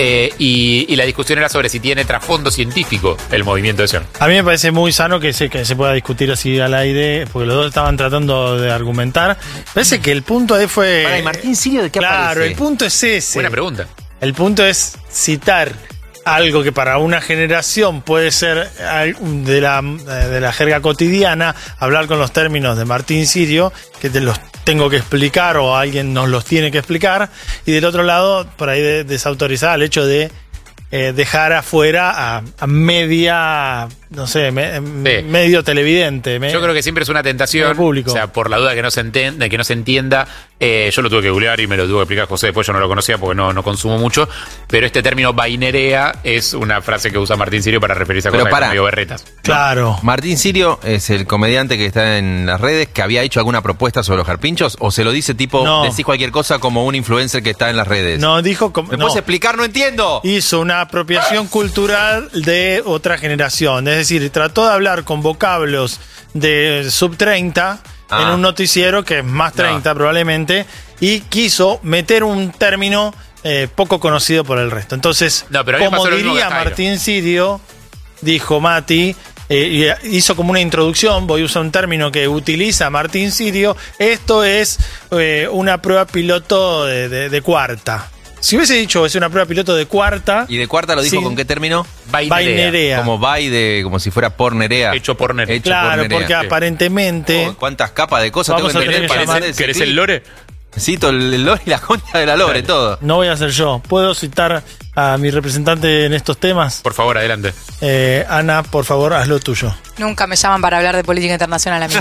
Y la discusión era sobre si tiene trasfondo científico el movimiento de Sion. A mí me parece muy sano que se pueda discutir así al aire, porque los dos estaban tratando de argumentar. Parece que el punto ahí fue... Para Martín Sirio, ¿de qué aparece? Claro, el punto es ese. Buena pregunta. El punto es citar algo que para una generación puede ser de la jerga cotidiana, hablar con los términos de Martín Sirio, que te los tengo que explicar o alguien nos los tiene que explicar, y del otro lado, por ahí desautorizar el hecho de dejar afuera a media, no sé, medio televidente. Yo creo que siempre es una tentación, o sea, por la duda de que no se entienda, yo lo tuve que googlear y me lo tuvo que explicar José, después yo no lo conocía porque no consumo mucho, pero este término vainerea es una frase que usa Martín Sirio para referirse a cosas que son medio berretas. Claro. Martín Sirio es el comediante que está en las redes, que había hecho alguna propuesta sobre los carpinchos, o se lo dice tipo, decís cualquier cosa como un influencer que está en las redes. No, dijo como... ¿Me puedes explicar? No entiendo. Hizo una apropiación cultural de otra generación, es decir, trató de hablar con vocablos de sub 30 en un noticiero que es más 30 probablemente, y quiso meter un término poco conocido por el resto. Entonces, como diría Martín Sirio, dijo Mati, hizo como una introducción, voy a usar un término que utiliza Martín Sirio, esto es una prueba piloto de cuarta. Si hubiese dicho es una prueba piloto de cuarta... ¿Y de cuarta lo dijo con qué término? Vainerea. Como como si fuera pornerea. Hecho pornerea. Claro, porque aparentemente... ¿Cuántas capas de cosas tengo que tener? ¿Querés el lore? Cito el lore y la concha de la lore, todo. No voy a ser yo. ¿Puedo citar a mi representante en estos temas? Por favor, adelante. Ana, por favor, haz lo tuyo. Nunca me llaman para hablar de política internacional a mí.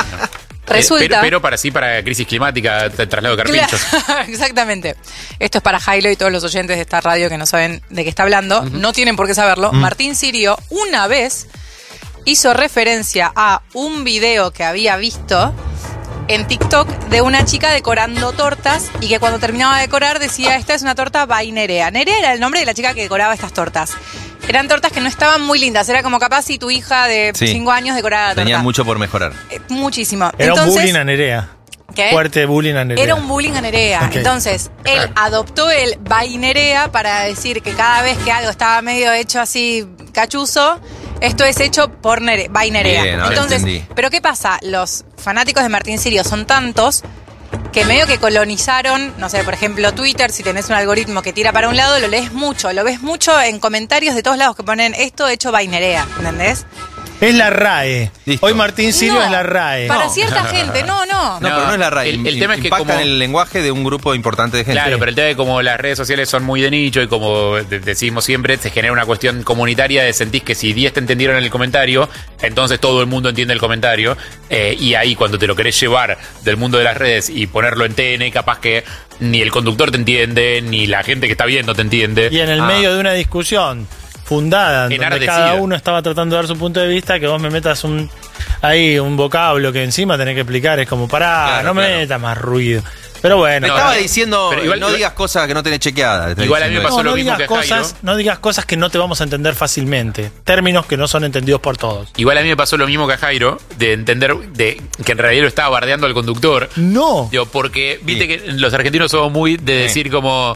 Resulta. Pero para crisis climática, traslado de carpinchos. Exactamente. Esto es para Jailo y todos los oyentes de esta radio que no saben de qué está hablando. No tienen por qué saberlo. Martín Sirio una vez hizo referencia a un video que había visto en TikTok de una chica decorando tortas y que cuando terminaba de decorar decía, esta es una torta by Nerea. Nerea era el nombre de la chica que decoraba estas tortas. Eran tortas que no estaban muy lindas. Era como capaz si tu hija de 5 años decoraba la torta. Tenía mucho por mejorar. Muchísimo. Era un bullying a Nerea. ¿Qué? Fuerte bullying a Nerea. Era un bullying a Nerea. Okay. Entonces, él adoptó el by Nerea para decir que cada vez que algo estaba medio hecho así cachuzo, esto es hecho por by Nerea. Bien, entonces, entendí. pero ¿qué pasa? Los fanáticos de Martín Sirio son tantos que medio que colonizaron, no sé, por ejemplo, Twitter, si tenés un algoritmo que tira para un lado, lo lees mucho, lo ves mucho en comentarios de todos lados que ponen esto hecho by Nerea, ¿entendés? Es la RAE. Listo. Hoy Martín Sirio es la RAE. Para cierta gente, no. No, pero no es la RAE. El tema es que impacta en el lenguaje de un grupo importante de gente. Claro, pero el tema es que como las redes sociales son muy de nicho y como decimos siempre, se genera una cuestión comunitaria de sentir que si 10 te entendieron en el comentario, entonces todo el mundo entiende el comentario. Y ahí cuando te lo querés llevar del mundo de las redes y ponerlo en TN, capaz que ni el conductor te entiende, ni la gente que está viendo te entiende. Y en el medio de una discusión fundada, en donde cada uno estaba tratando de dar su punto de vista, que vos me metas un vocablo que encima tenés que explicar, es como, no me metas más ruido. Pero bueno. Me estaba diciendo, no digas cosas que no tenés chequeadas. Igual a mí me pasó lo mismo que a Jairo. No digas cosas que no te vamos a entender fácilmente. Términos que no son entendidos por todos. Igual a mí me pasó lo mismo que a Jairo, de entender que en realidad lo estaba bardeando al conductor. No. Digo, porque viste que los argentinos somos muy de decir como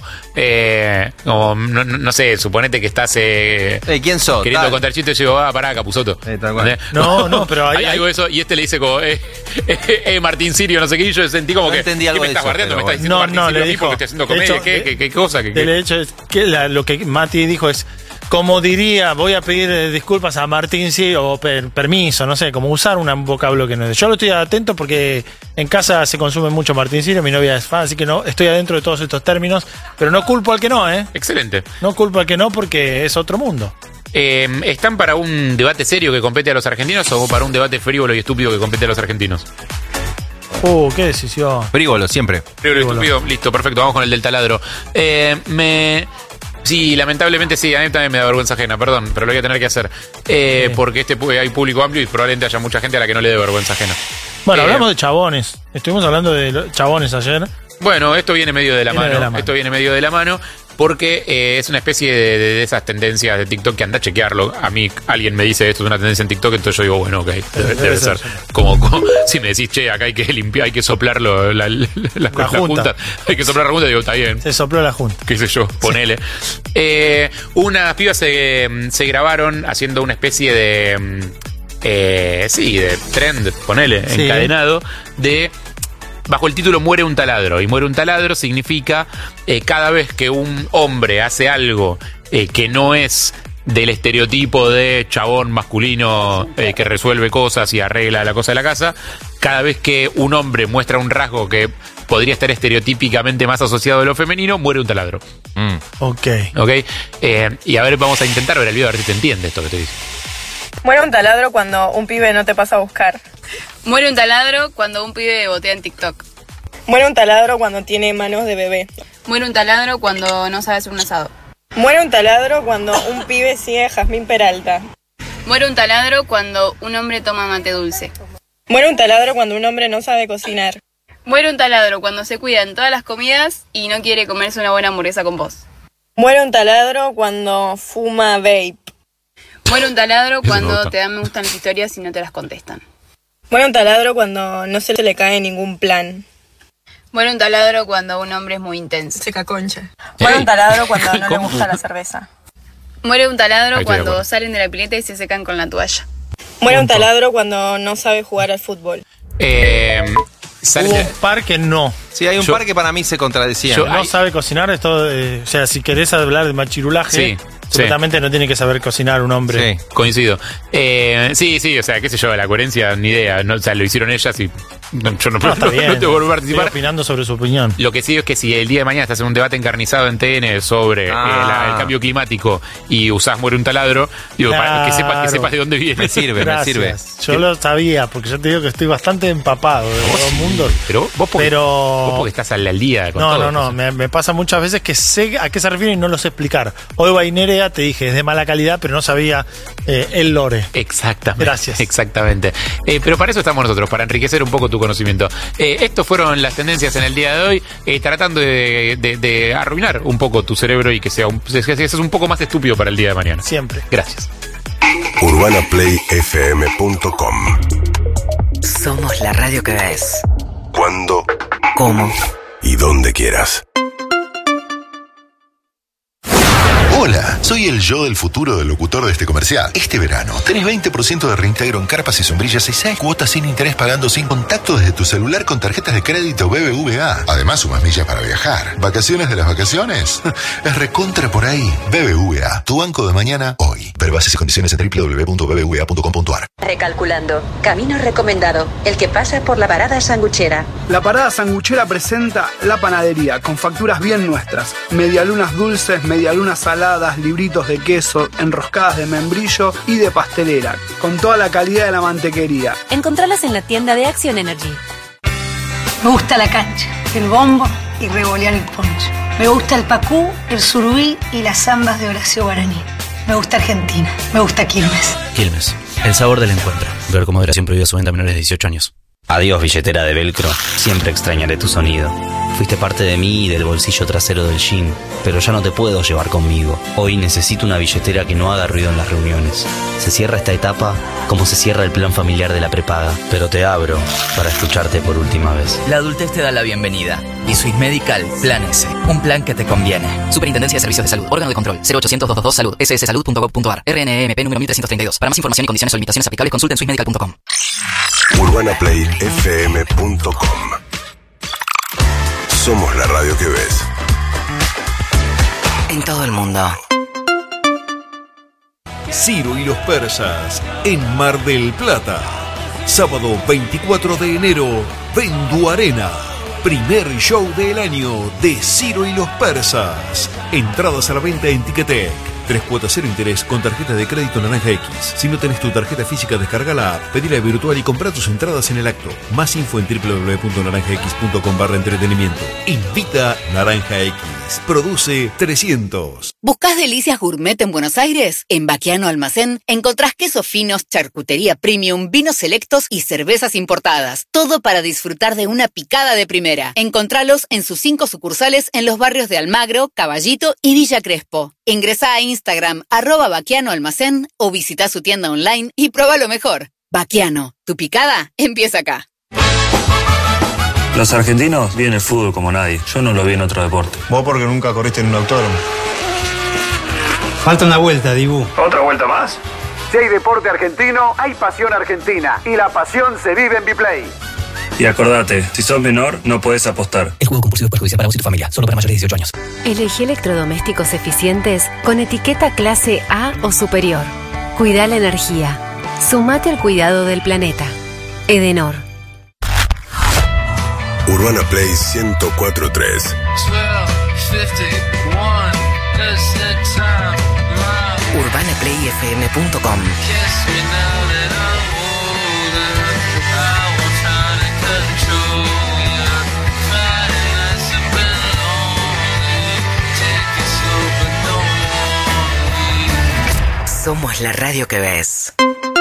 no sé, suponete que estás ¿quién sos? queriendo contar chistes y digo, pará, Capusotto. No, pero hay algo de eso, y este le dice como Martín Sirio, no sé qué, y yo sentí como no que entendí algo me de estás eso, bardeando, me bueno. estás diciendo Martín Sirio a mí porque estoy haciendo comedia, ¿qué cosa? El hecho es que lo que Mati dijo es, como diría, voy a pedir disculpas a Martín Sirio o permiso, no sé, como usar un vocablo que no es. Yo lo estoy atento porque en casa se consume mucho Martín Sirio, mi novia es fan, así que no estoy adentro de todos estos términos, pero no culpo al que no, Excelente. No culpo al que no porque es otro mundo. ¿Están para un debate serio que compete a los argentinos o para un debate frívolo y estúpido que compete a los argentinos? Qué decisión. Frívolo, siempre. Frívolo y estúpido, listo, perfecto, vamos con el del taladro. Sí, lamentablemente sí, a mí también me da vergüenza ajena, perdón, pero lo voy a tener que hacer. Porque hay público amplio y probablemente haya mucha gente a la que no le dé vergüenza ajena. Bueno, hablamos de chabones. Estuvimos hablando de chabones ayer. Bueno, esto viene medio de la mano. Esto viene medio de la mano porque es una especie de esas tendencias de TikTok que anda a chequearlo. A mí alguien me dice esto es una tendencia en TikTok, entonces yo digo, bueno, ok, debe ser. Como si me decís, che, acá hay que limpiar, hay que soplar la junta. Hay que soplar la junta, digo, está bien. Se sopló la junta. Qué sé yo, ponele. Unas pibas se grabaron haciendo una especie de trend, ponele, encadenado, bajo el título Muere un taladro. Y muere un taladro significa cada vez que un hombre hace algo que no es del estereotipo de chabón masculino que resuelve cosas y arregla la cosa de la casa, cada vez que un hombre muestra un rasgo que podría estar estereotípicamente más asociado a lo femenino, muere un taladro. Ok. Y a ver, vamos a intentar ver el video a ver si te entiende esto que te dice. Muere un taladro cuando un pibe no te pasa a buscar. Muere un taladro cuando un pibe botea en TikTok. Muere un taladro cuando tiene manos de bebé. Muere un taladro cuando no sabe hacer un asado. Muere un taladro cuando un pibe sigue a Jazmín Peralta. Muere un taladro cuando un hombre toma mate dulce. Muere un taladro cuando un hombre no sabe cocinar. Muere un taladro cuando se cuida en todas las comidas y no quiere comerse una buena hamburguesa con vos. Muere un taladro cuando fuma vape. Muere un taladro cuando te dan me gustan las historias y no te las contestan. Muere un taladro cuando no se le cae ningún plan. Muere un taladro cuando un hombre es muy intenso. Seca concha. Muere un taladro cuando no le gusta la cerveza. Muere un taladro cuando salen de la pileta y se secan con la toalla. Muere un taladro cuando no sabe jugar al fútbol. Hubo un par que no. Sí, hay un par que para mí se contradecían. No sabe cocinar, esto, o sea, si querés hablar de machirulaje, absolutamente no tiene que saber cocinar un hombre. Sí, coincido. Sí, o sea, qué sé yo, la coherencia, ni idea. No, o sea, lo hicieron ellas y yo no tengo por participar. Estoy opinando sobre su opinión. Lo que sí es que si el día de mañana estás en un debate encarnizado en TN sobre el cambio climático y usás Muere un taladro, digo, para que sepas de dónde viene. Me sirve. Yo lo sabía, porque yo te digo que estoy bastante empapado de todo el mundo. Pero vos porque estás al día con todo. No, me pasa muchas veces que sé a qué se refiere y no lo sé explicar. Hoy Bainerea te dije, es de mala calidad, pero no sabía el lore. Exactamente. Gracias. Exactamente. Pero para eso estamos nosotros, para enriquecer un poco tu conocimiento. Estos fueron las tendencias en el día de hoy, tratando de arruinar un poco tu cerebro y que seas un poco más estúpido para el día de mañana. Siempre. Gracias. UrbanaPlayFM.com. Somos la radio que ves. Cuando, cómo y donde quieras. Hola, soy el yo del futuro del locutor de este comercial. Este verano tenés 20% de reintegro en carpas y sombrillas y 6 cuotas sin interés pagando sin contacto desde tu celular con tarjetas de crédito BBVA. Además, sumas millas para viajar. ¿Vacaciones de las vacaciones? Es recontra por ahí. BBVA, tu banco de mañana hoy. Ver bases y condiciones en www.bbva.com.ar. Recalculando. Camino recomendado. El que pasa por la parada sanguchera. La parada sanguchera presenta La Panadería, con facturas bien nuestras. Medialunas dulces, medialunas saladas, libritos de queso, enroscadas de membrillo y de pastelera, con toda la calidad de la mantequería. Encontralas en la tienda de Action Energy. Me gusta la cancha, el bombo y revolear el poncho. Me gusta el pacú, el surubí y las zambas de Horacio Guaraní. Me gusta Argentina, me gusta Quilmes. Quilmes, el sabor del encuentro. Beber con moderación prohibida su venta a menores de 18 años. Adiós, billetera de velcro. Siempre extrañaré tu sonido. Fuiste parte de mí y del bolsillo trasero del jean, pero ya no te puedo llevar conmigo. Hoy necesito una billetera que no haga ruido en las reuniones. Se cierra esta etapa como se cierra el plan familiar de la prepaga, pero te abro para escucharte por última vez. La adultez te da la bienvenida. Y Swiss Medical, Plan S. Un plan que te conviene. Superintendencia de Servicios de Salud. Órgano de control. 0800-222 Salud. sssalud.gov.ar. RNMP número 1332. Para más información y condiciones o limitaciones aplicables, consulta en swissmedical.com. UrbanaPlayFM.com. Somos la radio que ves. En todo el mundo. Ciro y los Persas en Mar del Plata. Sábado 24 de enero, Vendu Arena. Primer show del año de Ciro y los Persas. Entradas a la venta en Ticketek. 3 cuotas 0 interés con tarjeta de crédito Naranja X. Si no tenés tu tarjeta física, descarga la app, pedila virtual y compra tus entradas en el acto. Más info en www.naranjax.com/entretenimiento. Invita Naranja X. Produce 300. ¿Buscás delicias gourmet en Buenos Aires? En Baquiano Almacén encontrás quesos finos, charcutería premium, vinos selectos y cervezas importadas. Todo para disfrutar de una picada de primera. Encontralos en sus 5 sucursales en los barrios de Almagro, Caballito y Villa Crespo. Ingresá a Instagram @Baquiano-Almacén o visita su tienda online y prueba lo mejor. Baquiano, tu picada empieza acá. Los argentinos viven el fútbol como nadie. Yo no lo vi en otro deporte. Vos porque nunca corriste en un autódromo. Falta una vuelta, Dibu. ¿Otra vuelta más? Si hay deporte argentino, hay pasión argentina. Y la pasión se vive en Biplay. Y acordate, si sos menor, no podés apostar. El juego compulsivo es perjudicial para vos y tu familia. Solo para mayores de 18 años. Elegí electrodomésticos eficientes con etiqueta clase A o superior. Cuida la energía. Sumate al cuidado del planeta. Edenor. Urbana Play 104.3. UrbanaPlayFM.com. Somos la radio que ves.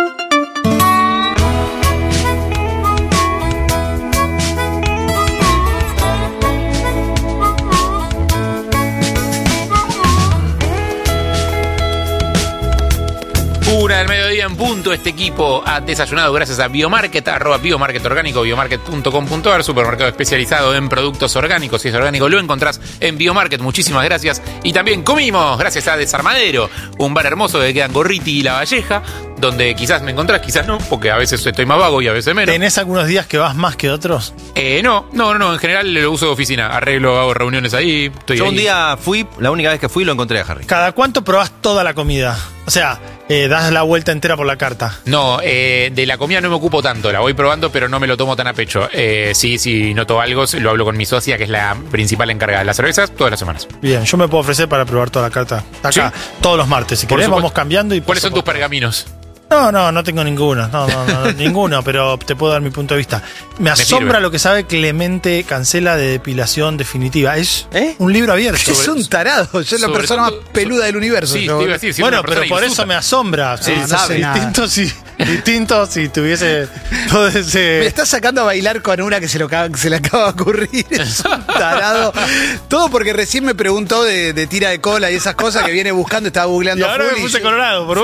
Una del mediodía en punto. Este equipo ha desayunado gracias a Biomarket, @Biomarket Orgánico, biomarket.com.ar, supermercado especializado en productos orgánicos. Si es orgánico, lo encontrás en Biomarket. Muchísimas gracias. Y también comimos gracias a Desarmadero, un bar hermoso que queda en Gorriti y La Valleja, donde quizás me encontrás, quizás no, porque a veces estoy más vago y a veces menos. ¿Tenés algunos días que vas más que otros? No, en general lo uso de oficina. Arreglo, hago reuniones ahí. Yo un día fui, la única vez que fui lo encontré a Harry. ¿Cada cuánto probás toda la comida? O sea, das la vuelta entera por la carta. No, de la comida no me ocupo tanto, la voy probando, pero no me lo tomo tan a pecho. Sí, noto algo, lo hablo con mi socia, que es la principal encargada de las cervezas, todas las semanas. Bien, yo me puedo ofrecer para probar toda la carta acá, ¿sí? Todos los martes. Si querés, vamos cambiando. Y ¿cuáles son tus pergaminos? No tengo ninguno. No, ninguno, pero te puedo dar mi punto de vista. Me asombra lo que sabe Clemente Cancela de depilación definitiva. Es un libro abierto. Es un tarado. Yo es la persona más peluda del universo. Sí, te iba a decir, bueno, pero por eso me asombra. Sí, no sé, distinto si tuviese todo ese... Me está sacando a bailar con una que se le acaba de ocurrir. Es un tarado. Todo porque recién me preguntó de tira de cola y esas cosas que viene buscando. Estaba googleando. Y ahora me puse colorado, por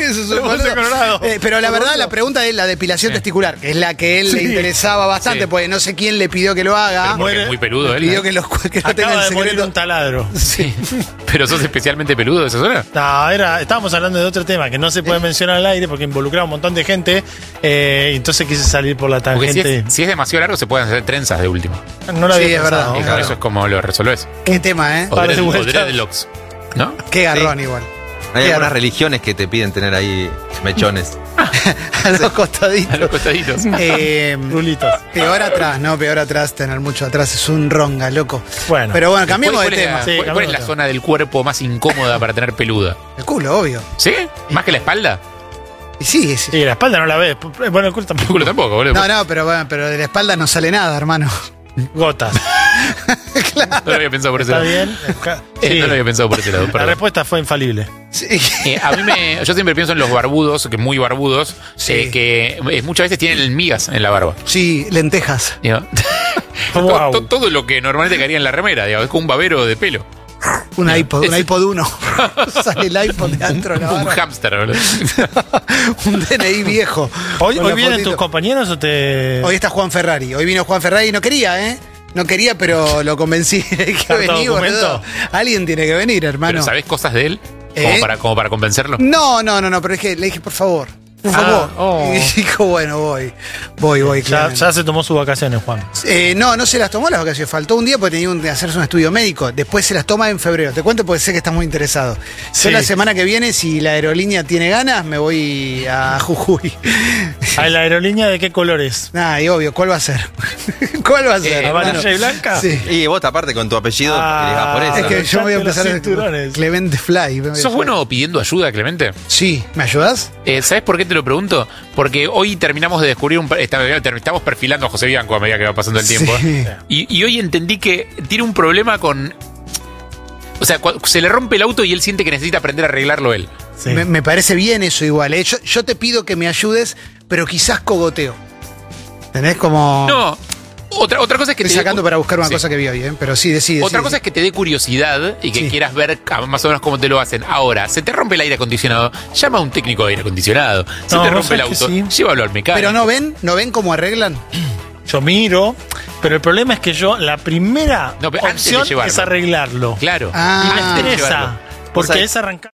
pero la verdad, la pregunta es la depilación testicular, que es la que él le interesaba bastante, porque no sé quién le pidió que lo haga. Porque es muy peludo él. Pidió que no tenga el secreto. Un taladro. Sí. ¿Pero sos especialmente peludo de esa zona? No, estábamos hablando de otro tema que no se puede mencionar al aire porque involucraba un montón de gente. Entonces quise salir por la tangente. Si es demasiado largo, se pueden hacer trenzas de último. No lo había pensado. Y claro, eso es como lo resolvés. Qué tema, O dreadlocks, ¿no? Qué garrón igual. Hay algunas religiones que te piden tener ahí mechones. A los costaditos. A los costaditos. Rulitos. Peor atrás, tener mucho atrás. Es un ronga, loco. Bueno. Pero bueno, cambiemos de tema. ¿Cuál es la zona del cuerpo más incómoda para tener peluda? El culo, obvio. ¿Sí? ¿Más que la espalda? Sí, la espalda no la ves. Bueno, el culo tampoco. El culo tampoco, boludo. No, pero de la espalda no sale nada, hermano. Gotas. Claro. No lo había pensado por ese lado. ¿Está bien? No lo había pensado por ese lado. La respuesta fue infalible. Sí. Yo siempre pienso en los barbudos, que muy barbudos, que muchas veces tienen migas en la barba. Sí, lentejas. Wow. Todo lo que normalmente caería en la remera, digamos, es como un babero de pelo. Un iPod 1. Sale el iPod de adentro de la Un barra. hámster, boludo. Un DNI viejo. ¿Hoy Con la vienen fotito. tus compañeros o te...? Hoy está Juan Ferrari. Hoy vino Juan Ferrari y no quería, ¿eh? No quería, pero lo convencí. Hay que ¿Carta venir, documento? boludo. Alguien tiene que venir, hermano. ¿Pero sabés cosas de él? Como para convencerlo. No, pero es que le dije, por favor. Por favor. Y dijo, bueno, voy. Ya se tomó sus vacaciones, Juan. No se las tomó las vacaciones. Faltó un día porque tenía que hacerse un estudio médico. Después se las toma en febrero. Te cuento porque sé que estás muy interesado. Sí. Yo la semana que viene, si la aerolínea tiene ganas, me voy a Jujuy. ¿A la aerolínea de qué colores? Y obvio, ¿cuál va a ser? ¿Cuál va a ser? ¿Amarilla y blanca? Sí. Y vos, aparte, con tu apellido, elegás por eso. Es que yo me voy a Los empezar cinturones. Clemente Fly. ¿Sos bueno pidiendo ayuda, Clemente? Sí, ¿me ayudas? ¿Sabes por qué te lo pregunto? Porque hoy terminamos de descubrir estamos perfilando a José Bianco a medida que va pasando el tiempo. Sí. Y hoy entendí que tiene un problema con... O sea, se le rompe el auto y él siente que necesita aprender a arreglarlo él. Sí. Me parece bien eso igual. Yo te pido que me ayudes, pero quizás cogoteo. ¿Tenés como...? No, otra cosa es que Estoy te sacando para buscar una Sí. cosa que vi hoy, ¿eh? Pero sí, decide. Otra cosa es que te dé curiosidad y que quieras ver más o menos cómo te lo hacen. Ahora, se te rompe el aire acondicionado, llama a un técnico de aire acondicionado. Se No, te vos rompe el sabés que auto, llévalo al mecánico. Pero ¿no ven cómo arreglan? Yo miro, pero el problema es que la primera No, pero antes de opción llevarlo. es arreglarlo. Claro. Y me Antes de estresa, llevarlo. porque es arrancar.